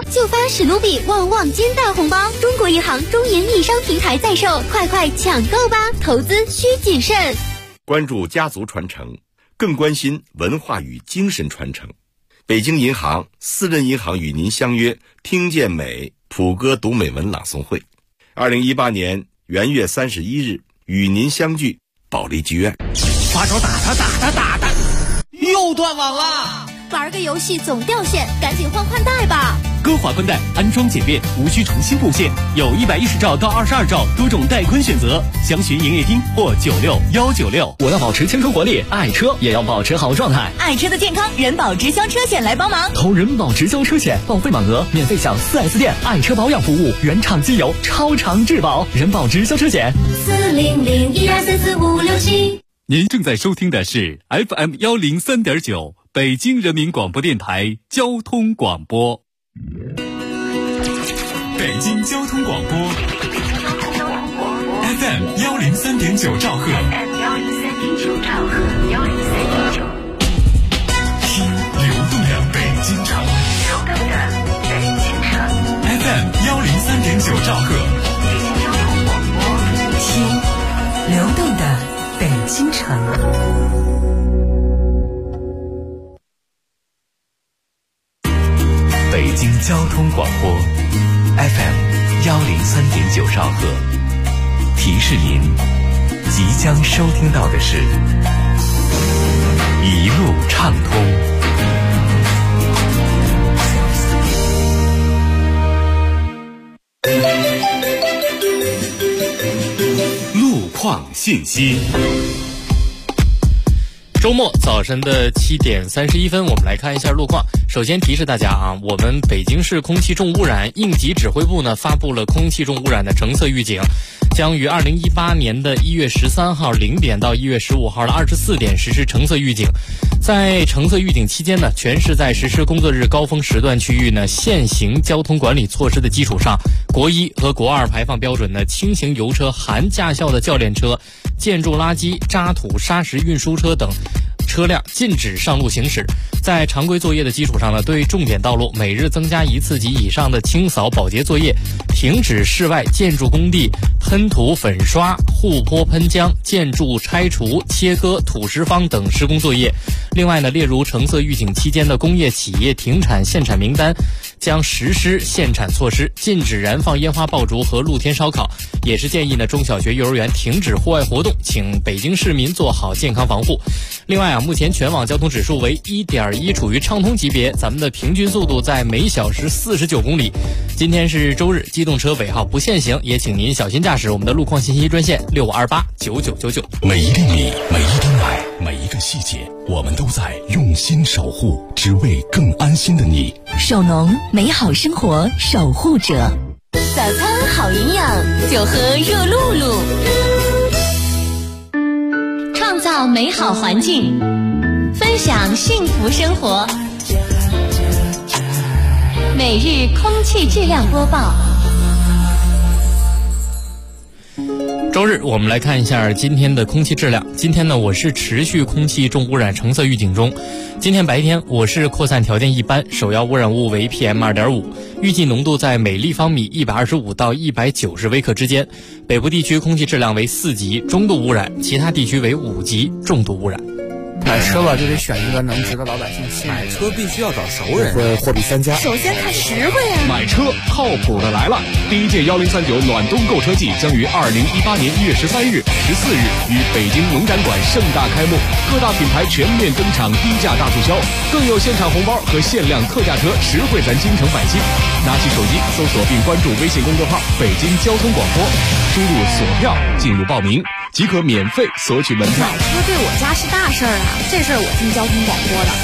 就发史努比旺旺金大红包，中国银行中银易商平台在售，快快抢购吧！投资需谨慎。 关注家族传承，更关心文化与精神传承。北京银行私人银行与您相约听见美普歌读美文朗诵会，2018年元月31日与您相聚保利剧院。 发招打他，又断网了。 玩个游戏总掉线，赶紧换宽带吧。 歌华宽带安装简便，无需重新布线，有110兆到22兆多种带宽选择，详询营业厅或96196。 我要保持青春活力，爱车也要保持好状态。 爱车的健康，人保直销车险来帮忙。 投人保直销车险，报废满额免费享 4S 店爱车保养服务，原厂机油，超长质保。人保直销车险 40012344567。 您正在收听的是 FM 103.9北京人民广播电台交通广播。北京交通广播 FM 103.9兆赫，听流动的北京城，FM 103.9兆赫， 听流动的北京城。 北京交通广播 FM 103.9兆赫，提示您即将收听到的是一路畅通。 路况信息。 周末早晨的7点31分，我们来看一下路况。首先提示大家啊，我们北京市空气重污染应急指挥部呢发布了空气重污染的橙色预警，将于2018年的1月13号0点到1月15号的24点实施橙色预警。在橙色预警期间呢，全市在实施工作日高峰时段区域呢现行交通管理措施的基础上，国1和国2排放标准的轻型油车含驾校的教练车、建筑垃圾、渣土、砂石运输车等车辆禁止上路行驶。在常规作业的基础上呢，对重点道路每日增加1次及以上的清扫保洁作业，停止室外建筑工地喷涂粉刷、护坡喷浆、建筑拆除、切割、土石方等施工作业。另外呢，列入橙色预警期间的工业企业停产限产名单将实施限产措施，禁止燃放烟花爆竹和露天烧烤，也是建议呢中小学幼儿园停止户外活动，请北京市民做好健康防护。另外啊，目前全网交通指数为 1.1， 处于畅通级别，咱们的平均速度在每小时49公里。今天是周日，机动车尾号不限行，也请您小心驾驶。我们的路况信息专线65289999。 每一厘米，每一吨买，每一个细节，我们都在用心守护，只为更安心的你。 首农，美好生活守护者。 早餐好营养，就喝热露露。创造美好环境，分享幸福生活。每日空气质量播报。 周日我们来看一下今天的空气质量。今天呢，我市持续空气重污染橙色预警中。今天白天我市扩散条件一般，首要污染物为 PM2.5， 预计浓度在每立方米125到190微克之间。北部地区空气质量为4级中度污染，其他地区为5级重度污染。 买车吧，就得选一个能值得老百姓信任。 买车必须要找熟人， 会货比三家。 首先看实惠啊！ 买车靠谱的来了！第一届1039暖冬购车季将于2018年1月13日、14日于北京农展馆盛大开幕，各大品牌全面登场低价大促销，更有现场红包和限量特价车，实惠咱京城百姓。拿起手机搜索并关注微信公众号“北京交通广播”，输入索票进入报名，即可免费索取门票。 买车对我家是大事儿啊，这事儿我听交通广播的。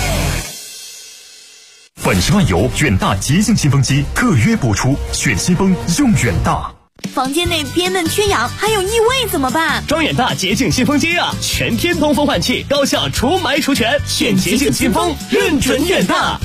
本10万油远大洁净新风机特约播出，选新风用远大。 房间内憋闷缺氧还有异味怎么办？ 装远大洁净新风机啊，全天通风换气，高效除霾除醛，选洁净新风，认准远大。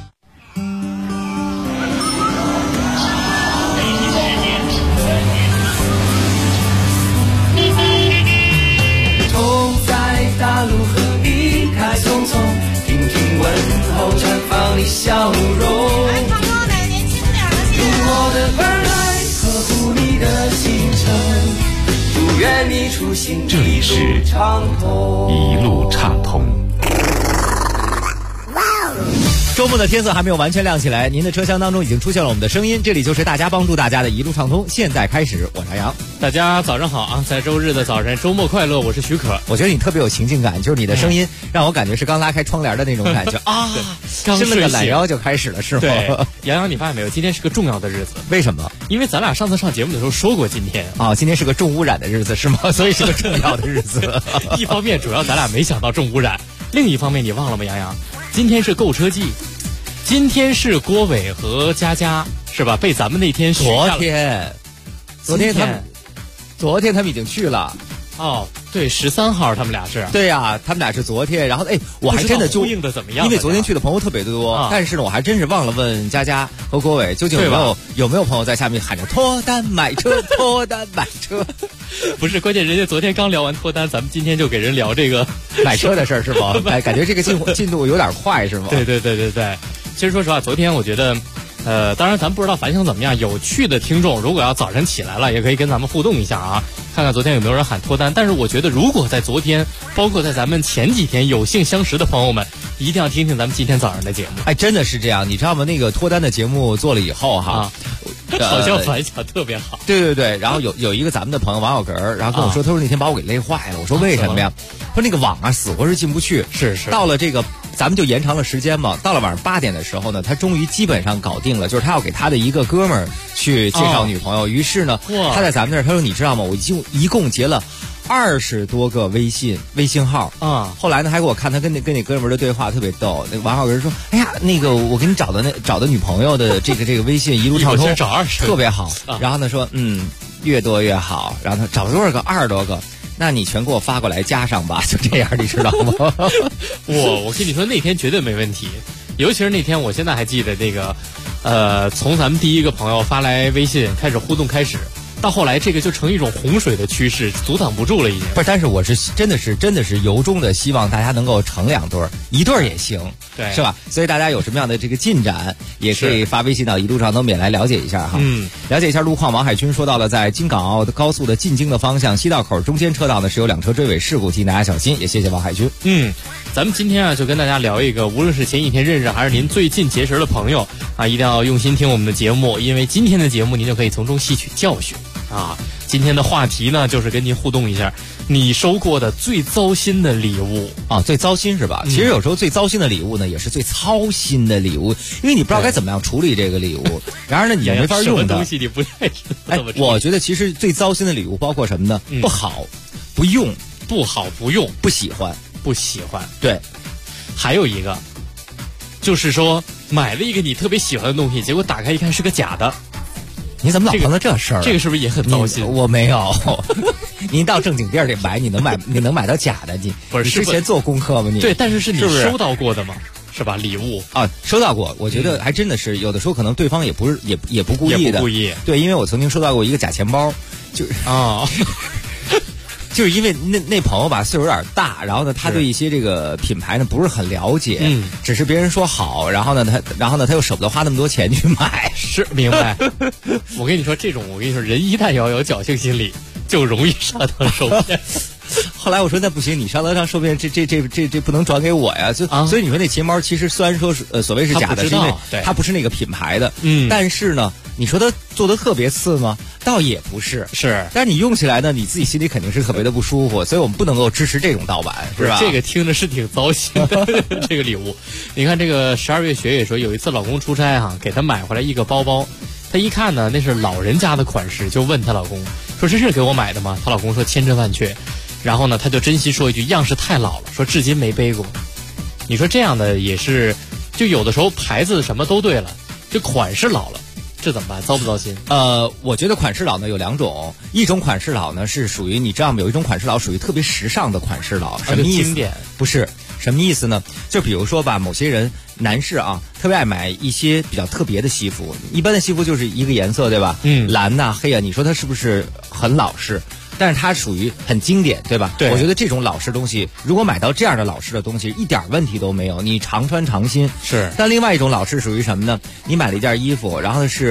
大路和离开匆匆，听听问候，绽放你笑容。 唱歌的年轻点的而来，呵护你的行程，祝愿你出行这里是一路畅通。 周末的天色还没有完全亮起来，您的车厢当中已经出现了我们的声音，这里就是大家帮助大家的一路畅通，现在开始，我是杨洋。 大家早上好啊，在周日的早晨，周末快乐，我是许可。 我觉得你特别有情境感，就是你的声音让我感觉是刚拉开窗帘的那种感觉啊， 刚伸了个懒腰就开始了，是吗？ 对，杨洋，你发现没有？今天是个重要的日子。 为什么？ 因为咱俩上次上节目的时候说过今天啊，今天是个重污染的日子是吗？所以是个重要的日子。 一方面主要咱俩没想到重污染，另一方面你忘了吗？杨洋，今天是购车季。今天是郭伟和佳佳是吧？被咱们那天昨天他们已经去了。 哦，对，13号他们俩是。 对呀，他们俩是昨天。然后我还真的就应的怎么样？ 因为昨天去的朋友特别多，但是呢，我还真是忘了问佳佳和郭伟究竟有没有朋友在下面喊着脱单买车，脱单买车。 不是，关键人家昨天刚聊完脱单，咱们今天就给人聊这个买车的事儿是吗？哎，感觉这个进度有点快是吗？ 对。其实说实话，昨天我觉得。当然咱不知道反响怎么样，有趣的听众如果要早晨起来了，也可以跟咱们互动一下啊，看看昨天有没有人喊脱单。但是我觉得如果在昨天，包括在咱们前几天有幸相识的朋友们，一定要听听咱们今天早上的节目。 哎，真的是这样，你知道吗？那个脱单的节目做了以后哈， 好像反响特别好。 对，然后有一个咱们的朋友王小根然后跟我说，他说那天把我给累坏了。我说为什么呀？说那个网啊死活是进不去。 是。 到了这个咱们就延长了时间嘛，到了晚上8点的时候呢，他终于基本上搞定了，就是他要给他的一个哥们儿去介绍女朋友。于是呢，他在咱们那儿，他说你知道吗？我一共结了20多个微信号啊。后来呢，还给我看他跟那哥们儿的对话，特别逗。那个王小根说：“哎呀，那个我给你找的女朋友的这个微信一路畅通，特别好。”然后呢说越多越好。然后他找了多少个？20多个。那你全给我发过来加上吧，就这样，你知道吗？ 我跟你说，那天绝对没问题。尤其是那天，我现在还记得那个，从咱们第一个朋友发来微信开始互动开始，到后来这个就成一种洪水的趋势，阻挡不住了已经。 不是，但是我是真的是由衷的希望大家能够成2对，1对也行， 对， 是吧？所以大家有什么样的这个进展，也可以发微信到一路畅通，来了解一下哈。了解一下路况。王海军说到了，在京港澳的高速的进京的方向，西道口中间车道呢是有2车追尾事故，提醒大家小心。也谢谢王海军。 咱们今天啊就跟大家聊一个，无论是前几天认识还是您最近结识的朋友啊，一定要用心听我们的节目，因为今天的节目您就可以从中吸取教训啊。今天的话题呢，就是跟您互动一下，你收过的最糟心的礼物啊，最糟心是吧？其实有时候最糟心的礼物呢，也是最操心的礼物，因为你不知道该怎么样处理这个礼物，然而呢，你没法用的。 什么东西你不太知道怎么处理？ 我觉得其实最糟心的礼物包括什么呢？不好，不用， 不好不用， 不喜欢，对。 还有一个，就是说买了一个你特别喜欢的东西，结果打开一看是个假的。 你怎么老碰到这事儿？ 这个是不是也很糟心？ 我没有。您到正经店里买，你能买到假的？你之前做功课吗？你对，但是你收到过的吗？是吧？礼物啊，收到过。我觉得还真的是有的时候可能对方也不故意的， 也不故意。 对，因为我曾经收到过一个假钱包，就是啊。就是因为那朋友吧岁数有点大，然后呢他对一些这个品牌呢不是很了解，只是别人说好，然后呢他又舍不得花那么多钱去买， 是明白。我跟你说这种，人一旦要有侥幸心理，就容易上当受骗。 后来我说那不行，你上当受骗，这不能转给我呀，所以你说那钱包其实虽然说是所谓是假的，是因为它不是那个品牌的，但是呢，你说它做的特别次吗？倒也不是，但是你用起来呢，你自己心里肯定是特别的不舒服，所以我们不能够支持这种盗版，是吧？ 这个听着是挺糟心的这个礼物。你看这个12月雪也说，有一次老公出差哈，给她买回来一个包包，她一看呢，那是老人家的款式，就问她老公说：“这是给我买的吗？”她老公说：“千真万确。”然后呢，她就真心说一句：“样式太老了，说至今没背过。”你说这样的也是，就有的时候牌子什么都对了，就款式老了。这怎么办？糟不糟心？ 我觉得款式老呢有2种，一种款式老呢是属于你知道吗？有一种款式老属于特别时尚的款式老，什么意思？ 经典不是什么意思呢？就比如说吧，某些人男士啊特别爱买一些比较特别的西服，一般的西服就是一个颜色对吧？蓝呐、黑啊，你说它是不是很老式？但是它属于很经典，对吧？ 对， 我觉得这种老式东西，如果买到这样的老式的东西，一点问题都没有，你常穿常新。 是。 但另外一种老式属于什么呢？你买了一件衣服，然后是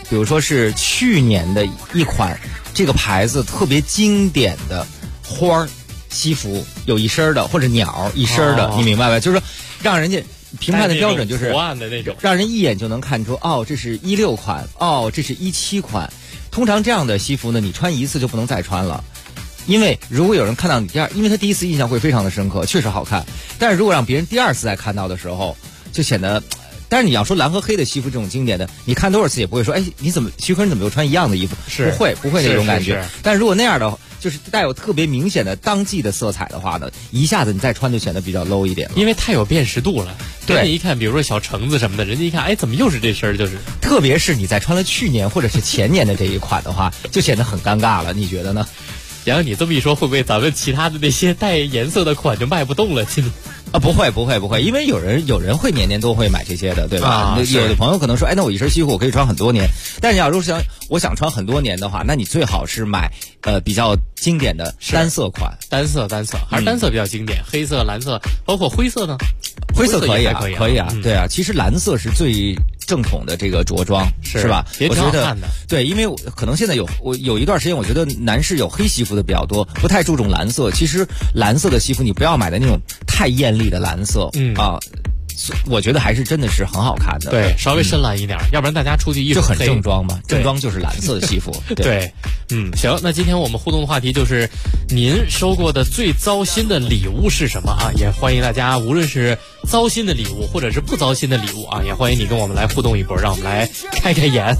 比如说是去年的一款这个牌子特别经典的花儿西服，有一身的或者鸟一身的，你明白吧？就是说让人家评判的标准就是图案的那种， 让人一眼就能看出，哦，这是16款，哦，这是17款。通常这样的西服呢，你穿一次就不能再穿了。因为如果有人看到你因为他第一次印象会非常的深刻，确实好看。但是如果让别人第二次再看到的时候，就显得，但是你要说蓝和黑的西服这种经典的，你看多少次也不会说，哎，徐坤怎么又穿一样的衣服？ 是不会那种感觉。 是但是如果那样的，就是带有特别明显的当季的色彩的话呢，一下子你再穿就显得比较 low 一点了， 因为太有辨识度了。 对， 人家一看，比如说小橙子什么的，人家一看，哎，怎么又是这身？就是， 特别是你在穿了去年或者是前年的这一款的话，就显得很尴尬了。你觉得呢？ 然后你这么一说，会不会咱们其他的那些带颜色的款就卖不动了？ 啊，不会，因为有人会年年都会买这些的，对吧？有的朋友可能说，哎，那我一身西服我可以穿很多年，但是如果我想穿很多年的话，那你最好是买比较经典的单色款， 单色还是单色比较经典，黑色、蓝色，包括灰色呢？ 灰色可以啊，对啊，其实蓝色是最正统的这个着装，是吧？ 也挺好看的。 对，因为可能现在有一段时间，我觉得男士有黑西服的比较多，不太注重蓝色。其实蓝色的西服你不要买的那种太艳丽的蓝色，我觉得还是真的是很好看的。 对，稍微深蓝一点，要不然大家出去一就很正装嘛，正装就是蓝色的西服。 对，行，那今天我们互动的话题就是您收过的最糟心的礼物是什么啊？也欢迎大家，无论是糟心的礼物或者是不糟心的礼物啊，也欢迎你跟我们来互动一波，让我们来开开眼。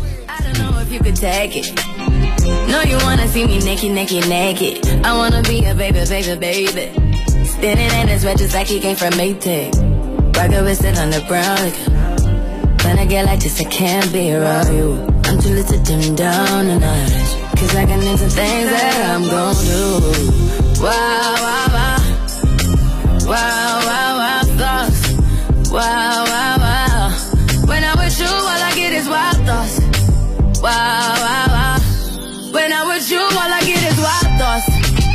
No, you wanna see me naked, naked, naked. I wanna be a baby, baby, baby. Standing in his red just like he came from Maytag. Rocket with it on the brown. When I get like this, I can't be around you. I'm too little to dim down a notch. Cause I can into things that I'm gon' do. Wow, wow, wow. Wow, wow, wow, thoughts. Wow, wow, wow. When I'm with you, all I get is wild thoughts. Wow, wow, wow. When I'm with you, all I get is wild thoughts.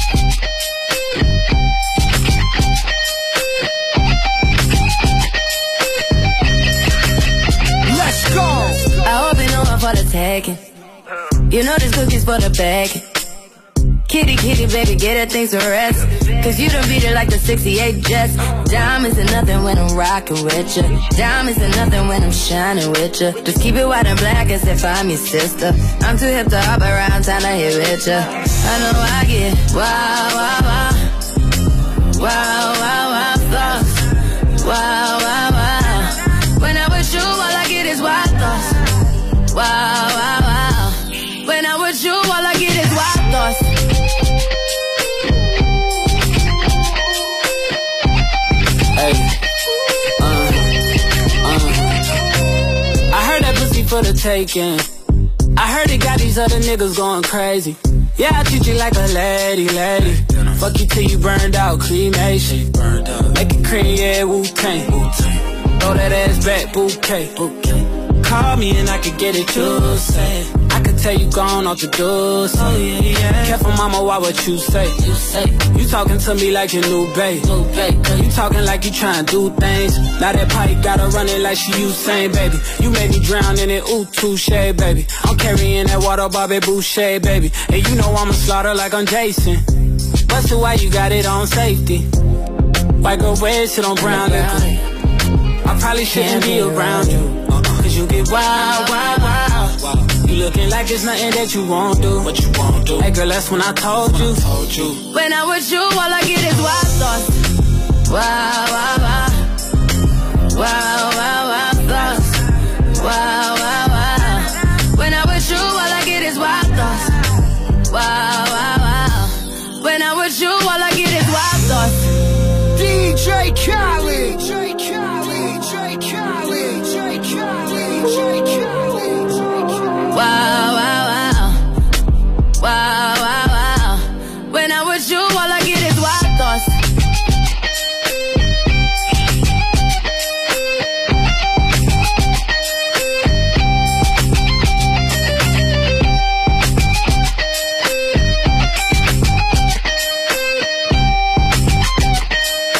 Let's go. I hope you know I'm for the taking. You know this cookie's for the bag. Kitty, kitty, baby, get her things to rest. Cause you done beat it like the 68 Jets. Diamonds are nothing when I'm rockin' with ya. Diamonds are nothing when I'm shining with ya. Just keep it white and black as if I'm your sister. I'm too hip to hop around, time to hit with ya. I know I get wow, wow, wow. Wow, wow, wow, thoughts. Wow, wow, wow. When I'm with you, all I get is wild thoughts. Wow, wow, wow. When I'm with you, all I get is wild thoughts. I heard that pussy for the taking. I heard it got these other niggas going crazy. Yeah, I treat you like a lady, lady. Fuck you till you burned out, cremation. Make it cream, yeah, Wu-Tang. Throw that ass back, bouquet. Call me and I could get it, you say. I could tell you gone off the doors. Oh yeah, yeah. Careful, mama, why what you say? You talking to me like your new babe. You talking like you trying to do things. Now that pipe gotta run it like she Usain, baby. You made me drown in it, ooh, touche, baby. I'm carrying that water, Bobby Boucher, baby. And you know I'ma slaughter like I'm Jason. Busted, why you got it on safety? White girl red shit on brown liquor. I probably shouldn't be around you. Cause you get wild, wild, wild. You looking like it's nothing that you won't do. What you won't do. Hey girl, that's when I told you. When I'm with you, all I get is wild thoughts. Wow, wow, wow. Wow, wow, wow, thoughts. Wow, wow, wow. When I'm with you, all I get is wild thoughts. Wow, wow, wow. When I'm with you, all I get is wild thoughts. DJ Khaled. Wow, wow, wow. Wow, wow, wow. When I'm with you, all I get is wild thoughts.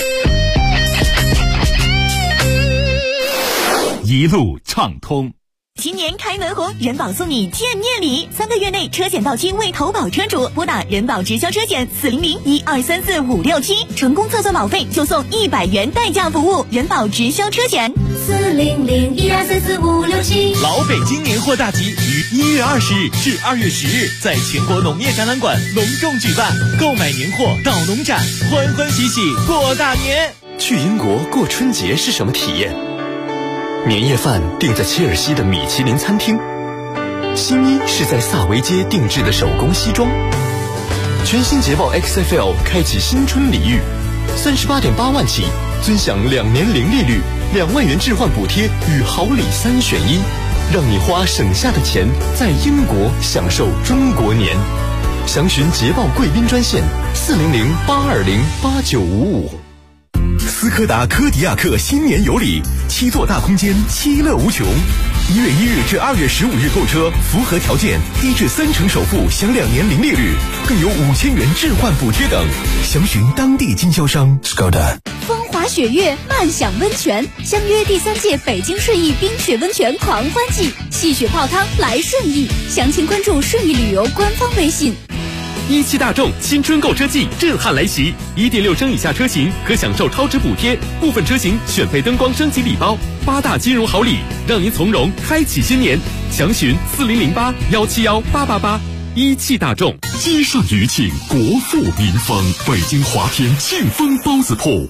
"一路畅通"。 新年开门红，人保送你见面礼，3个月内车险到期未投保车主，拨打人保直销车险400-1234-567，成功测算保费就送100元代驾服务。人保直销车险 400-1234-567。 老北京年货大集于1月20日至2月10日在全国农业展览馆隆重举办，购买年货到农展，欢欢喜喜过大年。 去英国过春节是什么体验？年夜饭订在切尔西的米其林餐厅，新衣是在萨维街定制的手工西装。全新捷豹 XFL 开启新春礼遇，38.8万起，尊享2年零利率，2万元置换补贴与好礼3选1，让你花省下的钱在英国享受中国年。详询捷豹贵宾专线400-820-8955。 斯柯达柯迪亚克新年有礼，7座大空间，其乐无穷。1月1日至2月15日购车，符合条件，低至30%首付，享2年零利率，更有5000元置换补贴等。详询当地经销商。Skoda。 风华雪月，漫享温泉，相约第3届北京顺义冰雪温泉狂欢季，戏雪泡汤来顺义。详情关注顺义旅游官方微信。 17大众新春购车季震撼来袭，1.6升以下车型可享受超值补贴，部分车型选配灯光升级礼包，8大金融好礼，让您从容开启新年。详询4008-171-888。17大众。 街上余庆，国富民丰，北京华天庆丰包子铺。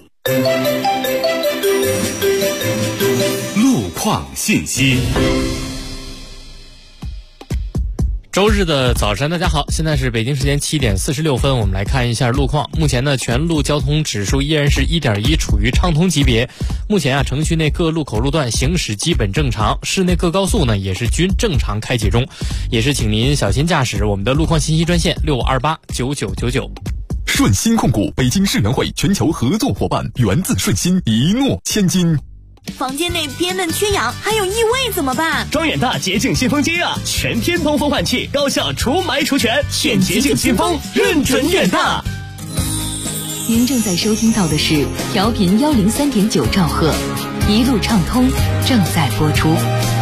路况信息。周日的早晨，大家好，现在是北京时间7点46分，我们来看一下路况。目前呢，全路交通指数依然是1.1，处于畅通级别。目前城区内各路口路段行驶基本正常，市内各高速呢也是均正常开启中，也是请您小心驾驶。我们的路况信息专线65289999。 顺鑫控股，北京世园会全球合作伙伴，源自顺鑫，一诺千金。 房间内憋闷缺氧，还有异味怎么办？ 装远大洁净新风机啊，全天通风换气，高效除霾除醛，选洁净新风，认准远大。 您正在收听到的是调频103.9兆赫，一路畅通正在播出。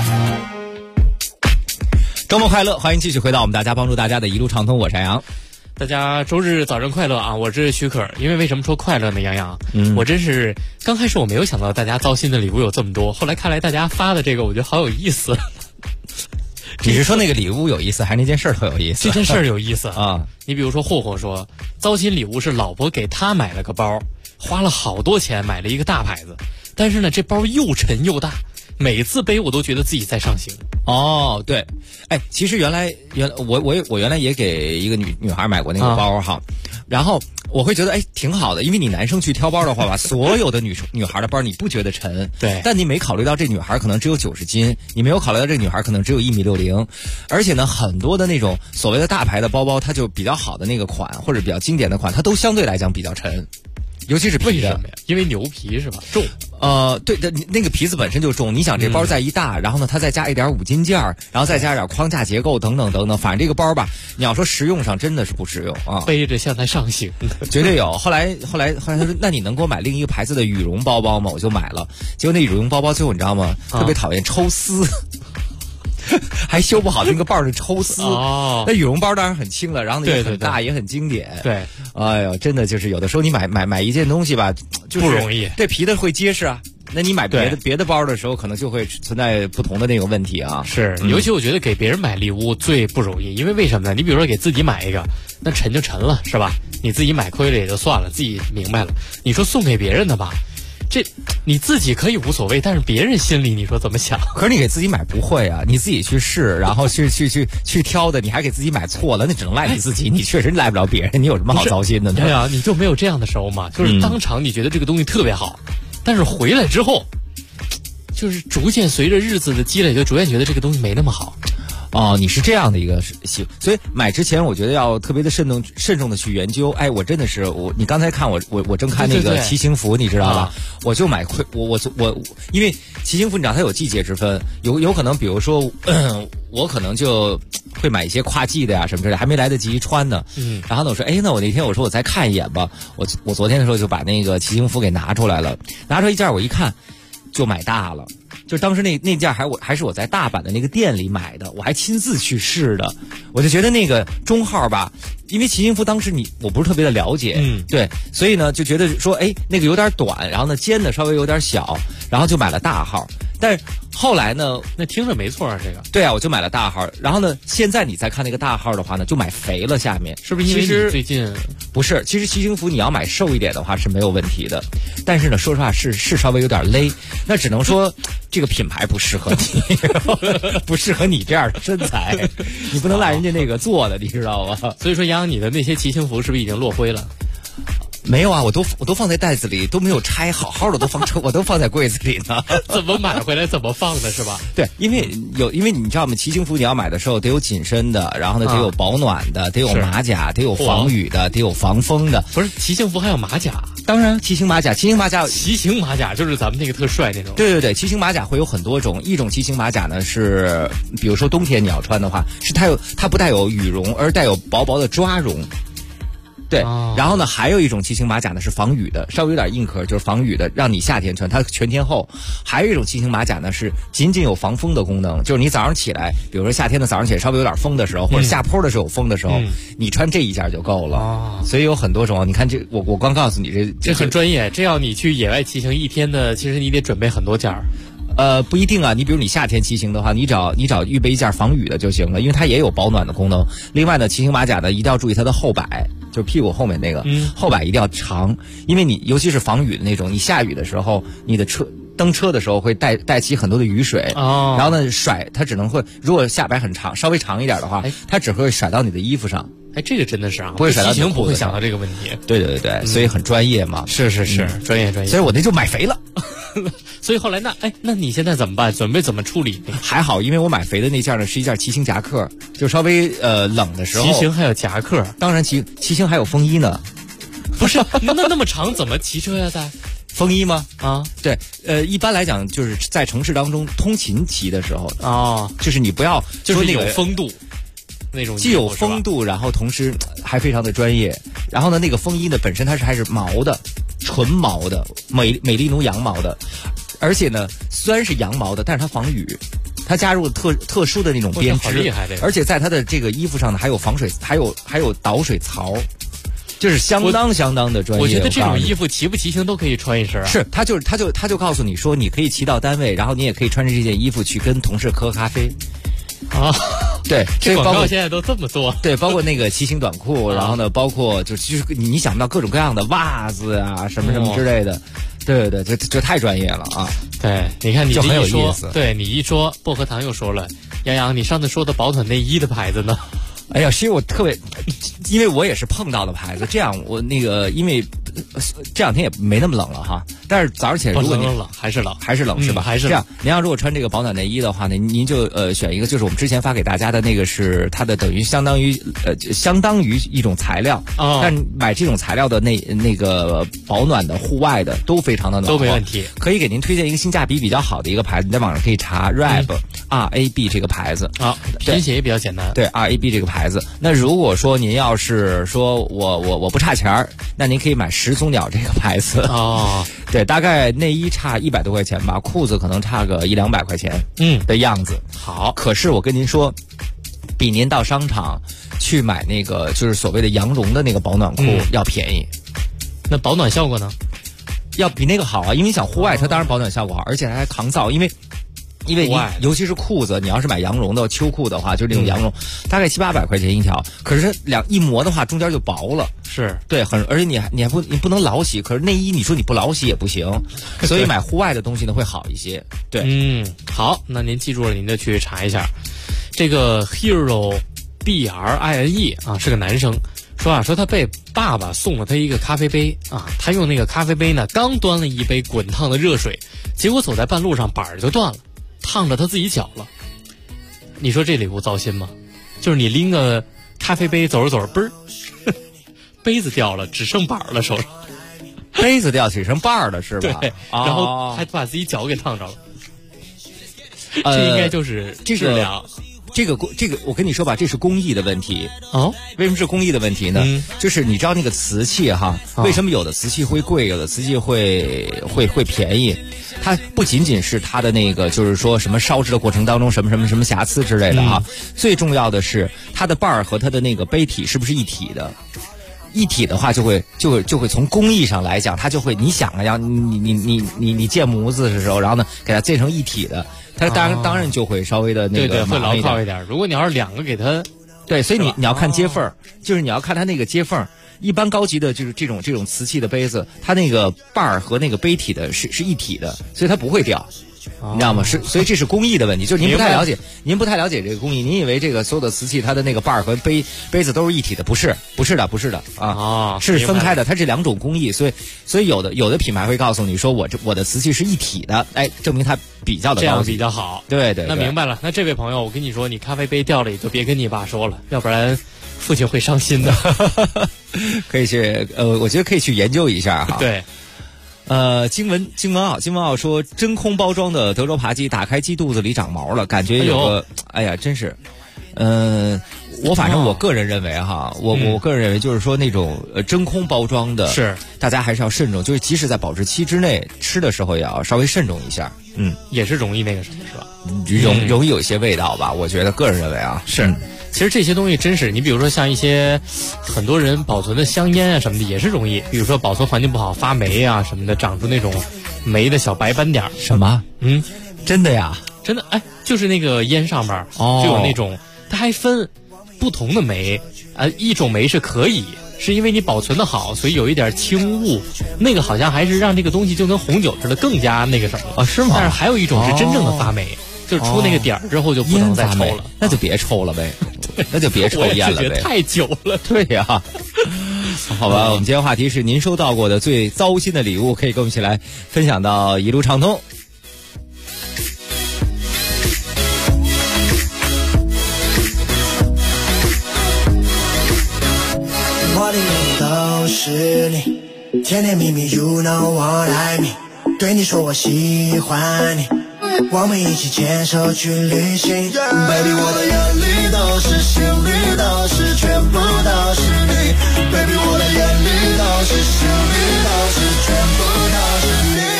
周末快乐，欢迎继续回到我们大家帮助大家的一路畅通，我是杨。 大家周日早上快乐啊！我是许可。因为为什么说快乐呢？杨洋，我真是刚开始我没有想到大家糟心的礼物有这么多，后来看来大家发的这个我觉得好有意思。 你是说那个礼物有意思，还是那件事儿特有意思？ 这件事儿有意思啊！ 你比如说霍霍说，糟心礼物是老婆给他买了个包，花了好多钱买了一个大牌子，但是呢这包又沉又大，每次背我都觉得自己在上行。 哦，对，哎，其实原来我原来也给一个女孩买过那个包哈，然后我会觉得哎挺好的，因为你男生去挑包的话吧，所有的女孩的包你不觉得沉， 对， 但你没考虑到这女孩可能只有90斤，你没有考虑到这女孩可能只有1.60米，而且呢很多的那种所谓的大牌的包包，它就比较好的那个款或者比较经典的款，它都相对来讲比较沉。尤其是皮的， 因为牛皮是吧？重。 对的，那个皮子本身就重。你想这包再一大，然后呢，它再加一点5金件，然后再加一点框架结构等等等等，反正这个包吧，你要说实用上真的是不实用啊。 背着像在上行， 绝对有。后来他说，那你能给我买另一个牌子的羽绒包包吗？我就买了。结果那羽绒包包最后你知道吗？特别讨厌抽丝。还修不好那个包的抽丝哦， 那羽绒包当然很轻了，然后呢也很大，也很经典。 对， 哎呦，真的就是有的时候你买一件东西吧，就是不容易。 对，皮的会结实啊。那你买别的包的时候，可能就会存在不同的那个问题啊。 是，尤其我觉得给别人买礼物最不容易，因为为什么呢？你比如说给自己买一个，那沉就沉了，是吧？你自己买亏了也就算了，自己明白了。你说送给别人的吧？这你自己可以无所谓，但是别人心里你说怎么想？ 可是你给自己买不会啊，你自己去试，然后去挑的，你还给自己买错了，那只能赖你自己，你确实赖不了别人，你有什么好糟心的呢？ 对啊，你就没有这样的时候吗？就是当场你觉得这个东西特别好，但是回来之后，就是逐渐随着日子的积累，就逐渐觉得这个东西没那么好。 哦，你是这样的一个习，所以买之前我觉得要特别的慎重的去研究。哎，我真的是你刚才看我正看那个骑行服，你知道吧？我就买我因为骑行服你知道它有季节之分，有可能比如说我可能就会买一些跨季的呀什么之类的，还没来得及穿呢。然后呢我说哎，那我那天我说我再看一眼吧，我昨天的时候就把那个骑行服给拿出来了，拿出来一件我一看就买大了。 就当时那件还是我在大阪的那个店里买的，我还亲自去试的。我就觉得那个中号吧，因为骑行服当时我不是特别的了解，对，所以呢就觉得说，哎，那个有点短，然后呢肩呢稍微有点小，然后就买了大号。但是后来呢， 那听着没错啊，这个。 对啊，我就买了大号。然后呢，现在你再看那个大号的话呢，就买肥了下面。 是不是因为你最近？ 不是，其实骑行服你要买瘦一点的话是没有问题的，但是呢，说实话是稍微有点勒，那只能说这个品牌不适合你，不适合你这样的身材，你不能赖人家那个做的，你知道吗？ 所以说，杨洋，你的那些骑行服是不是已经落灰了？ 没有啊，我都放在袋子里，都没有拆，好好的我都放在柜子里呢。 怎么买回来怎么放的是吧？ 对，因为你知道吗？骑行服你要买的时候得有紧身的，然后呢得有保暖的，得有马甲，得有防雨的，得有防风的。 不是骑行服还有马甲？ 当然，骑行马甲就是咱们那个特帅那种。 对，骑行马甲会有很多种，一种骑行马甲呢是，比如说冬天你要穿的话，是它不带有羽绒，而带有薄薄的抓绒。对，然后呢，还有一种骑行马甲呢是防雨的，稍微有点硬壳，就是防雨的，让你夏天穿，它全天候。还有一种骑行马甲呢是仅仅有防风的功能，就是你早上起来，比如说夏天的早上起来稍微有点风的时候，或者下坡的时候有风的时候，你穿这一件就够了。所以有很多种，你看我刚告诉你这很专业，这要你去野外骑行一天的，其实你得准备很多件儿。 不一定啊，你比如你夏天骑行的话，你找预备一件防雨的就行了，因为它也有保暖的功能。另外呢，骑行马甲呢一定要注意它的后摆，就是屁股后面那个，后摆一定要长，因为你尤其是防雨的那种，你下雨的时候，你的蹬车的时候会带起很多的雨水，然后呢甩它只能会，如果下摆很长，稍微长一点的话，它只会甩到你的衣服上。 哎，这个真的是啊， 不会甩到你的裤子上， 不会想到这个问题。 对，所以很专业嘛。 是，专业。 所以我那就买肥了。 所以后来那你现在怎么办？准备怎么处理？ 还好，因为我买肥的那件呢是一件骑行夹克，就稍微冷的时候。 骑行还有夹克？ 当然骑行还有风衣呢。 不是，那么长怎么骑车呀？在风衣吗？ 啊， 对，一般来讲就是在城市当中通勤骑的时候就是你不要就是有风度。那种既有风度，然后同时还非常的专业。然后呢，那个风衣呢本身它还是毛的，纯毛的，美丽奴羊毛的，而且呢虽然是羊毛的，但是它防雨，它加入了特殊的那种编织，而且在它的这个衣服上呢还有防水，还有导水槽。就是相当的专业。 我觉得这种衣服骑不骑行都可以穿一身啊。 是，他就告诉你说，你可以骑到单位，然后你也可以穿着这件衣服去跟同事喝咖啡。对， 这广告现在都这么做。 对，包括那个骑行短裤，然后呢，包括就是你想不到各种各样的袜子啊，什么之类的。对，这太专业了啊！ 对，你看你就很有意思。 对你一说，薄荷糖又说了，杨洋，你上次说的保暖内衣的牌子呢？ 哎呀，其实我特别，因为我也是碰到的牌子。这样我那个，因为这两天也没那么冷了哈，但是早上起来如果你冷还是冷是吧？ 还是这样。您要如果穿这个保暖内衣的话呢，您就选一个，就是我们之前发给大家的那个是它的等于相当于一种材料，但买这种材料的那个保暖的户外的都非常的暖和， 都没问题。 可以给您推荐一个性价比比较好的一个牌子，你在网上可以查 RAB 这个牌子啊，拼写也比较简单。 对 RAB 这个牌子。那如果说您要是说我不差钱儿，那您可以买始祖鸟这个牌子对，大概内衣差100多块钱吧，裤子可能差个100-200块钱的样子。 好， 可是我跟您说，比您到商场去买那个就是所谓的羊绒的那个保暖裤要便宜。 那保暖效果呢？ 要比那个好啊，因为你想户外它当然保暖效果好，而且它还抗造，因为尤其是裤子，你要是买羊绒的秋裤的话，就是那种羊绒，大概700-800块钱一条。可是一磨的话，中间就薄了。 是对，而且你还不能老洗。可是内衣你说你不老洗也不行，所以买户外的东西呢会好一些。对， 好，那您记住了，您就去查一下。这个 Hero BRINE 啊，是个男生。说他被爸爸送了他一个咖啡杯啊，他用那个咖啡杯呢，刚端了一杯滚烫的热水，结果走在半路上板儿就断了，烫着他自己脚了。你说这礼物糟心吗？就是你拎个咖啡杯走着走着，嘣儿，杯子掉了，只剩板儿了手上。 杯子掉只剩板儿了是吧？ 对，然后还把自己脚给烫着了。这应该就是质量。 这个我跟你说吧，这是工艺的问题哦。 为什么是工艺的问题呢？就是你知道那个瓷器哈，为什么有的瓷器会贵，有的瓷器会便宜？它不仅仅是它的那个，就是说什么烧制的过程当中什么瑕疵之类的啊，最重要的是它的瓣儿和它的那个杯体是不是一体的？一体的话就会从工艺上来讲，它就会你想啊，你建模子的时候，然后呢给它建成一体的，它当然就会稍微的那个对会牢靠一点。如果你要是两个给它， 对，所以你要看接缝，就是你要看它那个接缝。一般高级的就是这种瓷器的杯子，它那个瓣儿和那个杯体的是一体的，所以它不会掉。你知道吗？所以这是工艺的问题，就是您不太了解这个工艺，您以为这个所有的瓷器它的那个瓣儿和杯子都是一体的，不是的啊，是分开的，它是两种工艺，所以有的品牌会告诉你说我的瓷器是一体的，哎，证明它比较的高级， 这样比较好。 对， 那明白了。那这位朋友，我跟你说，你咖啡杯掉了也就别跟你爸说了，要不然父亲会伤心的。 可以去我觉得可以去研究一下哈。 对。 金文傲说，真空包装的德州扒鸡打开鸡肚子里长毛了，感觉有个哎呀，真是，反正我个人认为哈，我个人认为就是说那种真空包装的， 是大家还是要慎重，就是即使在保质期之内吃的时候也要稍微慎重一下， 也是容易那个什么是吧？ 容易有些味道吧，我觉得个人认为啊是。其实这些东西真是，你比如说像一些很多人保存的香烟啊什么的也是容易，比如说保存环境不好发霉啊什么的，长出那种霉的小白斑点。 什么？真的呀？ 真的，哎，就是那个烟上面就有那种，它还分不同的霉，一种霉是可以，是因为你保存的好，所以有一点轻雾，那个好像还是让这个东西就跟红酒似的更加那个什么啊？是吗？ 但是还有一种是真正的发霉。就是出那个点儿之后就不能再抽了， 那就别抽了呗，那就别抽烟了呗， 太久了。 对呀，好吧，我们今天话题是您收到过的最糟心的礼物，可以跟我们一起来分享到一路畅通。 我的眼都是你，甜甜蜜蜜 You know what I mean， 对你说我喜欢你，我们一起牵手去旅行 Baby 我的眼里都是心里都是全部都是你 Baby 我的眼里都是心里都是全部都是你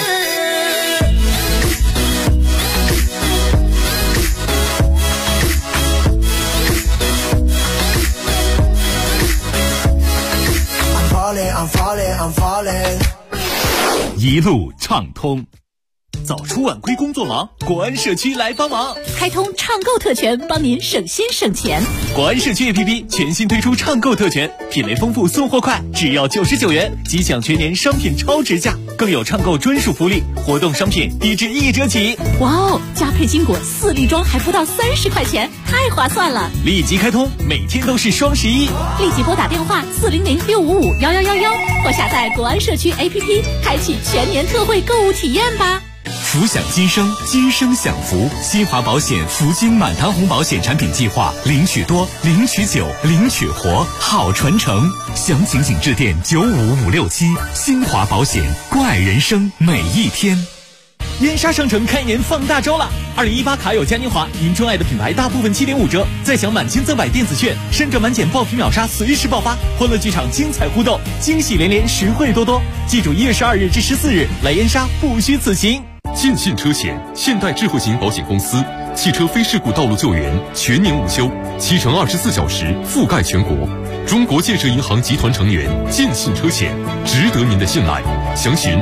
I'm falling I'm falling I'm falling 一路畅通，早出晚归工作忙，国安社区来帮忙， 开通畅购特权，帮您省心省钱。 国安社区 APP 全新推出畅购特权，品类丰富，送货快，只要99元即享全年商品超值价，更有畅购专属福利，活动商品低至1折起。 哇哦，加配金果4粒装还不到30块钱，太划算了！ 立即开通，每天都是双11， 立即拨打电话400-655-1111或下载国安社区 APP， 开启全年特惠购物体验吧。 福享今生，今生享福。新华保险福金满堂红保险产品计划，领取多，领取久，领取活，好传承。详情请致电95567。新华保险，关爱人生每一天。燕莎商城开年放大招了！2018卡友嘉年华，您钟爱的品牌大部分7.5折，再享满千赠百电子券，深圳满减爆品秒杀随时爆发，欢乐剧场精彩互动，惊喜连连，实惠多多。记住1月12日至14日来燕莎，不虚此行。 尽信车险，现代智慧型保险公司，汽车非事故道路救援全年无休，7乘24小时覆盖全国。中国建设银行集团成员，尽信车险，值得您的信赖。详询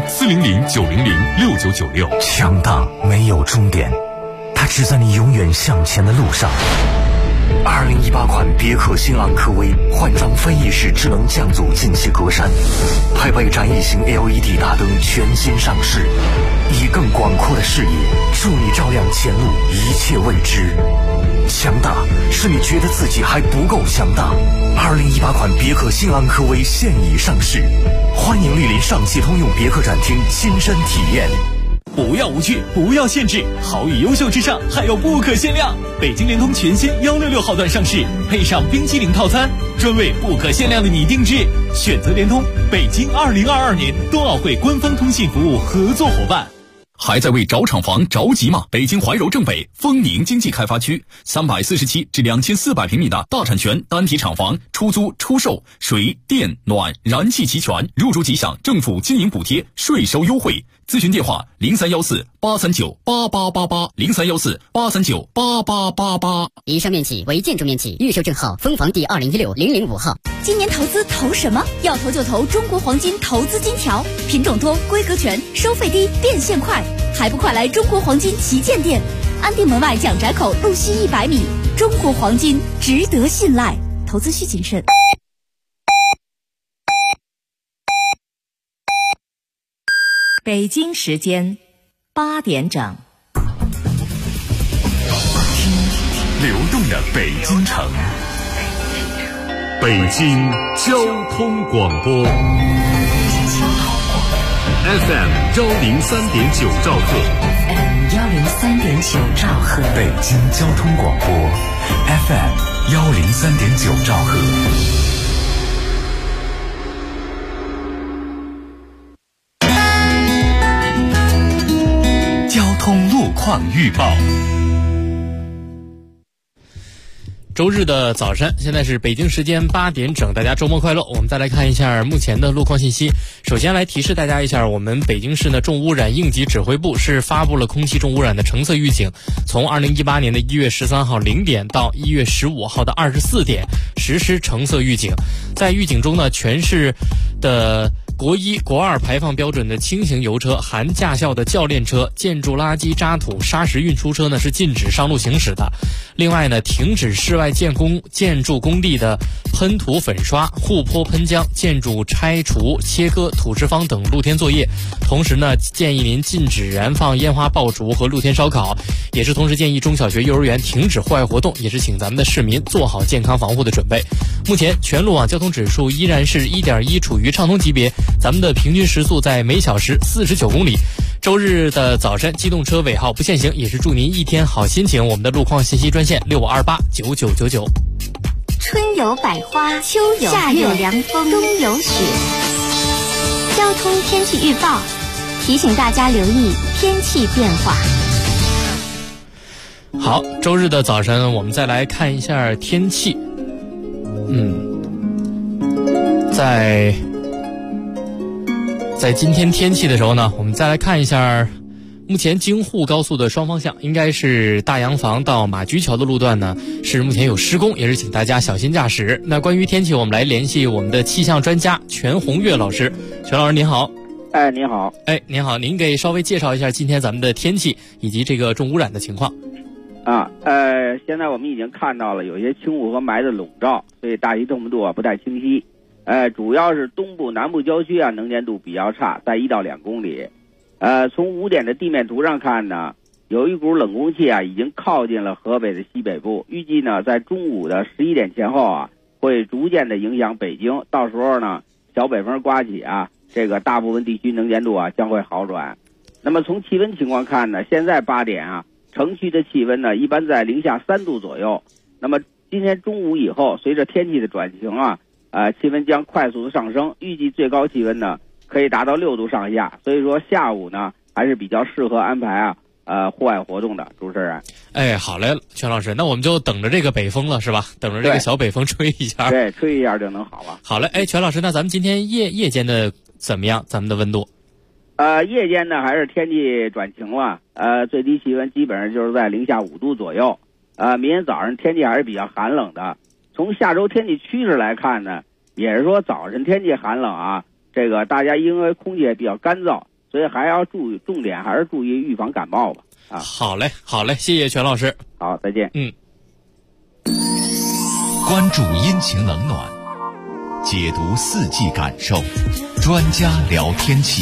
400-900-6996。 强大没有终点，它只在你永远向前的路上。2018款别克新昂科威换装翻译式智能降阻进气格栅，配备展翼型 LED 大灯全新上市，以更广阔的视野助你照亮前路一切未知。强大是你觉得自己还不够强大。2018款别克新昂科威现已上市，欢迎莅临上汽通用别克展厅亲身体验。 不要无趣，不要限制，好与优秀之上还有不可限量。北京联通全新166号段上市，配上冰淇淋套餐，专为不可限量的你定制。选择联通，北京2022年冬奥会官方通信服务合作伙伴。 还在为找厂房着急吗？北京怀柔正北丰宁经济开发区347至2400平米的大产权单体厂房出租出售，水电暖燃气齐全，入住即享政府经营补贴，税收优惠。咨询电话0314-839-8888，0314-839-8888。 以上面积为建筑面积，预售证号分房第2016-005号。 今年投资投什么？要投就投中国黄金投资金条，品种多，规格全，收费低，变现快，还不快来中国黄金旗舰店，安定门外蒋宅口路西100米。中国黄金值得信赖，投资需谨慎。 北京时间8点整， 听流动的北京城，北京交通广播 FM 103.9兆赫 103.9兆赫， 北京交通广播 FM 103.9兆赫。交通路况预报。 周日的早晨，现在是北京时间8点整，大家周末快乐。我们再来看一下目前的路况信息。首先来提示大家一下，我们北京市呢重污染应急指挥部是发布了空气重污染的橙色预警，从2018年的1月13号0点到1月15号的24点实施橙色预警。在预警中呢，全市的国1、国2排放标准的轻型油车、含驾校的教练车、建筑垃圾渣土砂石运输车呢是禁止上路行驶的。另外呢，停止室外建筑工地的喷涂粉刷、护坡喷浆、建筑拆除、切割、土石方等露天作业。同时呢，建议您禁止燃放烟花爆竹和露天烧烤，也是同时建议中小学、幼儿园停止户外活动，也是请咱们的市民做好健康防护的准备。目前全路网交通指数依然是1.1，处于畅通级别，咱们的平均时速在每小时49公里。周日的早晨，机动车尾号不限行，也是祝您一天好心情。我们的路况信息专线65289999。 春有百花，秋有夏有凉风，冬有雪。交通天气预报提醒大家留意天气变化。 好，周日的早晨，我们再来看一下天气。在今天天气的时候呢，我们再来看一下，目前京沪高速的双方向，应该是大洋房到马驹桥的路段呢，是目前有施工，也是请大家小心驾驶。那关于天气，我们来联系我们的气象专家全红月老师。全老师您好。 您好。 您好，您给稍微介绍一下今天咱们的天气以及这个重污染的情况。 现在我们已经看到了有些轻雾和霾的笼罩，所以大气透明度不太清晰。主要是东部、南部郊区能见度比较差，在1到2公里。从5点的地面图上看呢，有一股冷空气已经靠近了河北的西北部，预计呢在中午的11点前后会逐渐的影响北京，到时候呢小北风刮起这个大部分地区能见度将会好转。那么从气温情况看呢，现在8点城区的气温呢一般在零下3度左右。那么今天中午以后，随着天气的转晴气温将快速的上升，预计最高气温呢可以达到6度上下，所以说下午呢还是比较适合安排户外活动的。主持人， 好嘞，全老师，那我们就等着这个北风了，是吧？等着这个小北风吹一下， 对，吹一下就能好了。 好嘞，全老师，那咱们今天夜间的怎么样？咱们的温度？ 夜间呢还是天气转晴了，最低气温基本上就是在零下5度左右。明天早上天气还是比较寒冷的。从下周天气趋势来看呢，也是说早晨天气寒冷这个大家因为空气也比较干燥，所以还要重点还是注意预防感冒吧。 好嘞，谢谢全老师。 好，再见。 关注阴晴冷暖，解读四季感受，专家聊天气。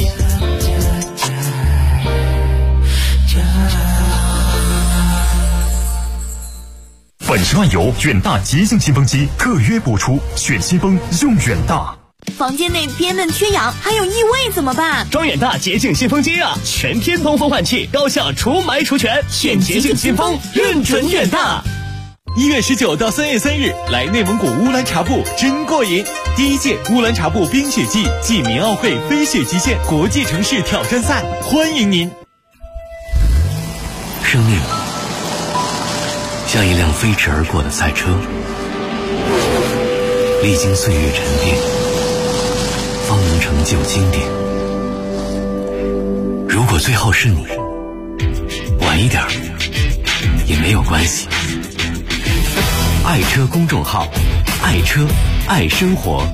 本10万油远大洁净新风机特约播出，选新风用远大。 房间内憋闷缺氧还有异味怎么办？ 装远大洁净新风机全天通风换气，高效除霾除醛，选洁净新风认准远大。 1月19到3月3日，来内蒙古乌兰察布真过瘾！第1届乌兰察布冰雪季暨民奥会飞雪极限国际城市挑战赛，欢迎您！ 像一辆飞驰而过的赛车，历经岁月沉淀，方能成就经典。如果最后是你，晚一点也没有关系。爱车公众号，爱车爱生活，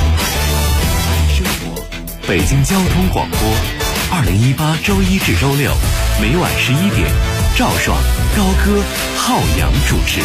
北京交通广播，2018周一至周六每晚11点，赵爽、高歌、浩洋主持。